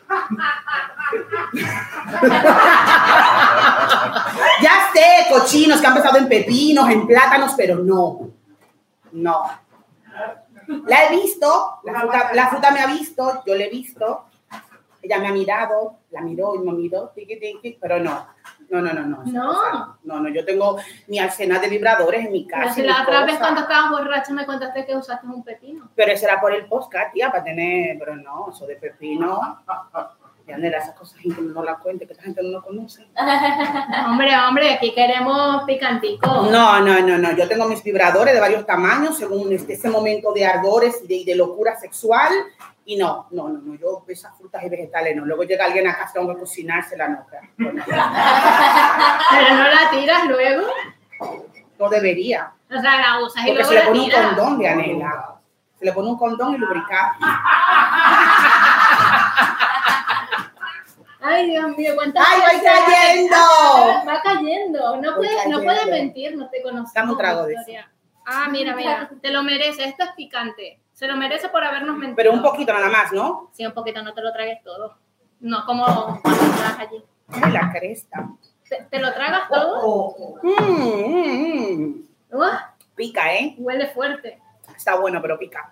Speaker 9: Ya sé, cochinos que han empezado en pepinos, en plátanos, pero no. La he visto, la fruta me ha visto, yo la he visto. Ella me ha mirado, la miró y me miró, pero no. No, yo tengo mi arsenal de vibradores en mi
Speaker 1: Pero
Speaker 9: casa.
Speaker 1: si la otra vez cuando estabas borracha me contaste que usaste un pepino.
Speaker 9: Pero eso era por el podcast, tía, para tener, pero no, eso de pepino. Ya no esas cosas que no la cuente, que esta gente no lo conoce.
Speaker 1: Hombre, aquí queremos picantico.
Speaker 9: No, yo tengo mis vibradores de varios tamaños según ese momento de ardores y de locura sexual. Y no, yo esas frutas y vegetales no. Luego llega alguien a casa, tengo que cocinársela, no.
Speaker 1: Pero no la tiras luego.
Speaker 9: No debería.
Speaker 1: O sea, la usas y
Speaker 9: Porque
Speaker 1: luego
Speaker 9: se le
Speaker 1: la
Speaker 9: pone un
Speaker 1: tiras.
Speaker 9: condón de anela. Se le pone un condón y lubricar.
Speaker 1: Ay, Dios mío, cuántas
Speaker 9: ¡Ay, voy
Speaker 1: cosas.
Speaker 9: cayendo!
Speaker 1: Va cayendo. No
Speaker 9: Voy
Speaker 1: puedes
Speaker 9: cayendo.
Speaker 1: mentir, no te conozco.
Speaker 9: Dame un trago de
Speaker 1: Victoria. Ah, mira, te lo merece. Esto es picante. Se lo merece por habernos mentido.
Speaker 9: Pero un poquito nada más, ¿no?
Speaker 1: Sí, un poquito, no te lo tragues todo. No, como cuando estás allí.
Speaker 9: Ay, la cresta.
Speaker 1: ¿Te lo tragas todo?
Speaker 9: Pica, ¿eh?
Speaker 1: Huele fuerte.
Speaker 9: Está bueno, pero pica.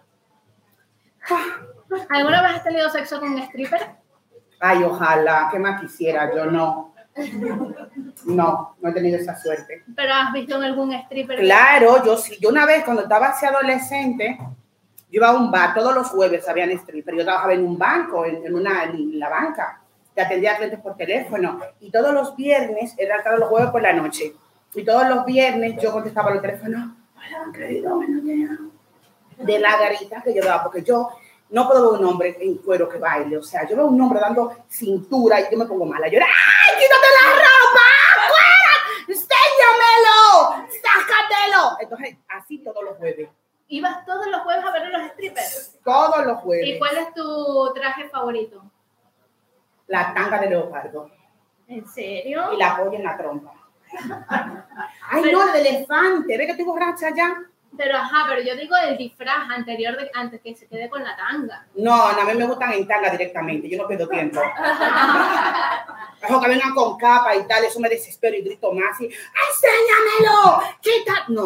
Speaker 1: ¿Alguna vez has tenido sexo con un stripper?
Speaker 9: Ay, ojalá. ¿Qué más quisiera? Yo no. No he tenido esa suerte.
Speaker 1: ¿Pero has visto en algún stripper?
Speaker 9: Claro, yo sí. Yo una vez, cuando estaba así adolescente, yo iba a un bar, todos los jueves habían stripper. Yo trabajaba en un banco, en la banca. Te atendía a clientes por teléfono. Y todos los viernes, era todos los jueves por la noche. Y todos los viernes yo contestaba los teléfonos. Hola, querido, buenos días. De la garita que yo daba, porque yo no puedo ver un hombre en cuero que baile. O sea, yo veo un hombre dando cintura y yo me pongo mala. Yo, ¡ay, quítate la ropa! ¡Fuera! ¡Enséñamelo! ¡Sácatelo! Entonces, así todos los jueves.
Speaker 1: ¿Ibas todos los jueves a ver a los strippers?
Speaker 9: Todos los jueves.
Speaker 1: ¿Y cuál es tu traje favorito?
Speaker 9: La tanga de leopardo.
Speaker 1: ¿En serio?
Speaker 9: Y la polla en la trompa. Ay, no, el de elefante. ¿Ve que estoy borracha ya?
Speaker 1: Pero yo digo el disfraz anterior antes que se quede con la tanga.
Speaker 9: No, a mí me gustan en tanga directamente. Yo no pierdo tiempo. Mejor que vengan con capa y tal. Eso me desespero y grito más. Y, ¡enséñamelo! ¿Qué tal? No.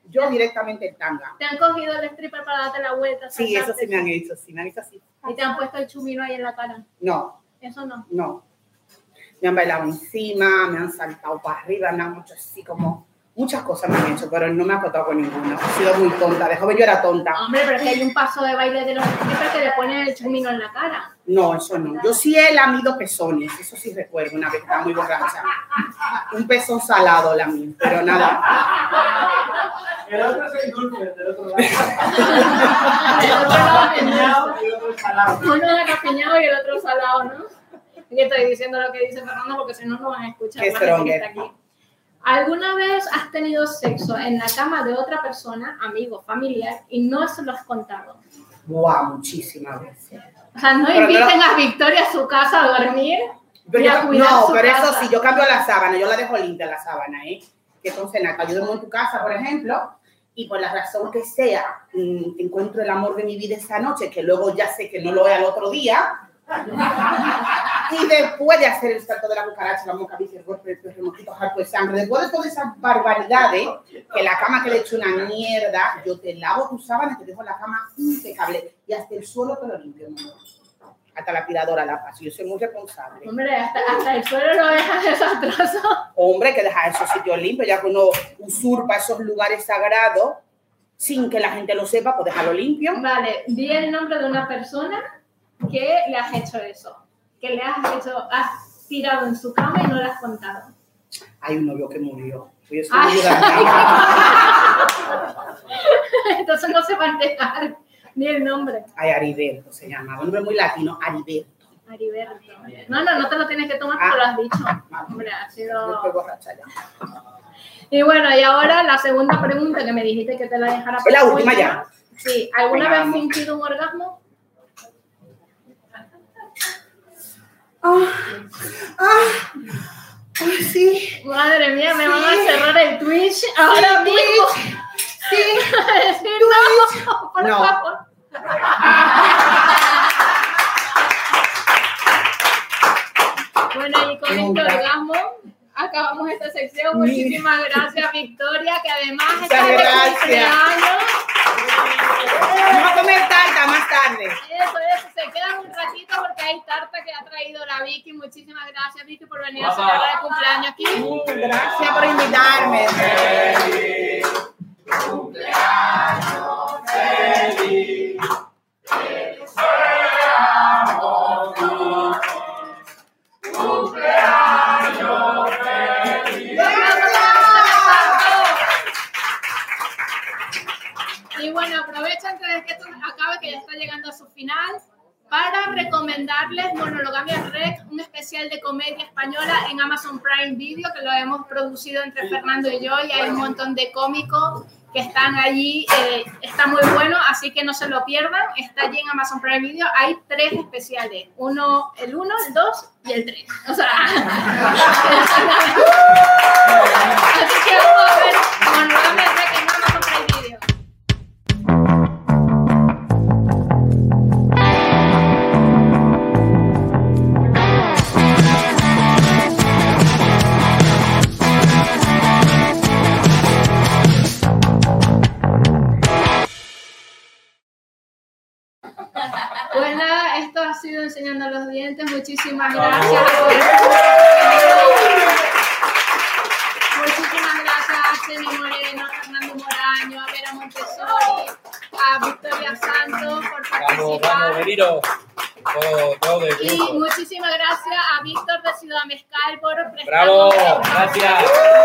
Speaker 9: Yo directamente en tanga.
Speaker 1: ¿Te han cogido el stripper para darte la vuelta?
Speaker 9: Sí, eso
Speaker 1: sacarte?
Speaker 9: sí me han hecho así.
Speaker 1: ¿Y te han puesto el chumino ahí en la cara?
Speaker 9: No,
Speaker 1: Eso no.
Speaker 9: no. Me han bailado encima, me han saltado para arriba, me han hecho así como... Muchas cosas me han hecho, pero no me ha acotado con ninguno. He sido muy tonta. De joven yo era tonta.
Speaker 1: Hombre, pero es que hay un paso de baile de los strippers que le ponen el chumino en la cara.
Speaker 9: No, eso no. Yo sí he lamido pezones. Eso sí recuerdo una vez que estaba muy borracha. Un pezón salado lamí, pero nada.
Speaker 2: El otro es el dulce, del otro lado.
Speaker 1: El otro lado es
Speaker 2: Capiñado y el otro es salado.
Speaker 1: uno es capiñado y el otro salado, ¿no? Y estoy diciendo lo que dice Fernando porque si no, no van a escuchar.
Speaker 9: Qué
Speaker 1: la gente que
Speaker 9: stronger.
Speaker 1: está aquí. ¿Alguna vez has tenido sexo en la cama de otra persona, amigo, familiar, y no se lo has contado?
Speaker 9: Guau, muchísimas veces.
Speaker 1: O sea, no
Speaker 9: Pero
Speaker 1: inviten a Victoria a su casa a dormir
Speaker 9: Pero
Speaker 1: y a
Speaker 9: yo-
Speaker 1: cuidar
Speaker 9: no,
Speaker 1: su
Speaker 9: pero
Speaker 1: casa.
Speaker 9: eso sí, yo cambio la sábana, yo la dejo limpia la sábana, ¿eh? Que entonces, nada, yo duermo en tu casa, por ejemplo, y por la razón que sea, encuentro el amor de mi vida esa noche, que luego ya sé que no lo es al otro día, y después de hacer el salto de la cucaracha, la mosca, el golpe, el remojito, harto de sangre, después de todas esas barbaridades, que la cama que le he hecho una mierda, yo te lavo tu sábana, te dejo la cama impecable, y hasta el suelo te lo limpio, mi amor. Hasta la aspiradora la paso, yo soy muy responsable.
Speaker 1: Hombre, hasta el suelo lo dejas desastroso.
Speaker 9: Hombre, que dejar esos sitios limpios, ya que uno usurpa esos lugares sagrados sin que la gente lo sepa, pues dejarlo limpio.
Speaker 1: Vale, di el nombre de una persona que le has hecho eso. Que le has tirado en su cama y no le has contado.
Speaker 9: Hay un novio que murió. Yo soy
Speaker 1: Ay.
Speaker 9: muy dramática.
Speaker 1: Entonces no se va a enterar ni el nombre.
Speaker 9: Ay, Heriberto se llama. Un nombre muy latino, Heriberto.
Speaker 1: Heriberto. No te lo tienes que tomar porque lo has dicho. Hombre, ha
Speaker 9: No
Speaker 1: sido...
Speaker 9: estoy borracha ya.
Speaker 1: Y bueno, y ahora la segunda pregunta que me dijiste que te la dejara
Speaker 9: Es la
Speaker 1: para
Speaker 9: última
Speaker 1: última.
Speaker 9: ya.
Speaker 1: Sí, ¿alguna
Speaker 9: Venga,
Speaker 1: vez
Speaker 9: vamos.
Speaker 1: fingido un orgasmo?
Speaker 9: Ay, sí.
Speaker 1: Madre mía, me van a cerrar el Twitch ahora mismo.
Speaker 9: Sí.
Speaker 1: Decir no, por
Speaker 9: No.
Speaker 1: favor. Bueno, y con
Speaker 9: Nunca.
Speaker 1: este orgasmo acabamos esta sección. Muchísimas gracias, Victoria, que además
Speaker 9: Muchas
Speaker 1: está de
Speaker 9: gracias.
Speaker 1: cumpleaños.
Speaker 9: Vamos a comer tarta más tarde.
Speaker 1: Eso, se quedan un ratito porque hay tarta que ha traído la Vicky. Muchísimas gracias, Vicky, por venir a celebrar el cumpleaños aquí.
Speaker 9: Gracias por invitarme.
Speaker 1: Y bueno, aprovecho antes de que esto acabe, que ya está llegando a su final, para recomendarles Monologamia Rec, un especial de comedia española en Amazon Prime Video, que lo hemos producido entre Fernando y yo, y hay un montón de cómicos que están allí, está muy bueno, así que no se lo pierdan, está allí en Amazon Prime Video, hay 3 especiales, el 1, el 2 y el 3, o sea, así que vamos a ver Monologamia Rec en Amazon Prime Video. Pues nada, esto ha sido Enseñando los Dientes. Muchísimas gracias. Muchísimas gracias a Ceni Moreno, a Fernando Moraño, a Vera Montessori, a Victoria Santos por participar.
Speaker 6: veniros. Todo de
Speaker 1: Y
Speaker 6: grupo.
Speaker 1: muchísimas gracias a Víctor de Ciudad Mezcal por prestarnos
Speaker 6: Bravo,
Speaker 1: el favor.
Speaker 6: gracias.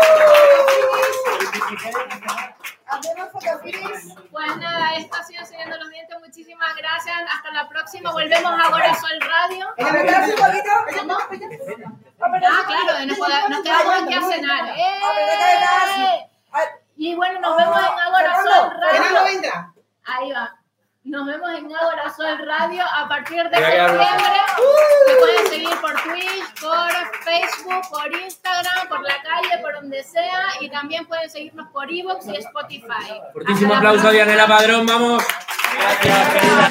Speaker 1: Pues nada, esto ha sido Enseñando los Dientes. Muchísimas gracias. Hasta la próxima. Volvemos a Agora Sol Radio. Ah, claro, nos quedamos aquí a cenar. Y bueno, nos vemos en Agora Sol
Speaker 9: ¿Fernando
Speaker 1: Radio.
Speaker 9: vendrá?
Speaker 1: Ahí va. Nos vemos en Agora Sol Radio a partir de
Speaker 6: Mira que habla.
Speaker 1: septiembre. Me pueden seguir por Twitch, por Facebook, por Instagram, por la calle, por donde sea. Y también pueden seguirnos por iVoox y Spotify.
Speaker 6: Fortísimo
Speaker 1: Hasta la
Speaker 6: aplauso a
Speaker 1: próxima.
Speaker 6: Dianela Padrón, vamos. Gracias, querida.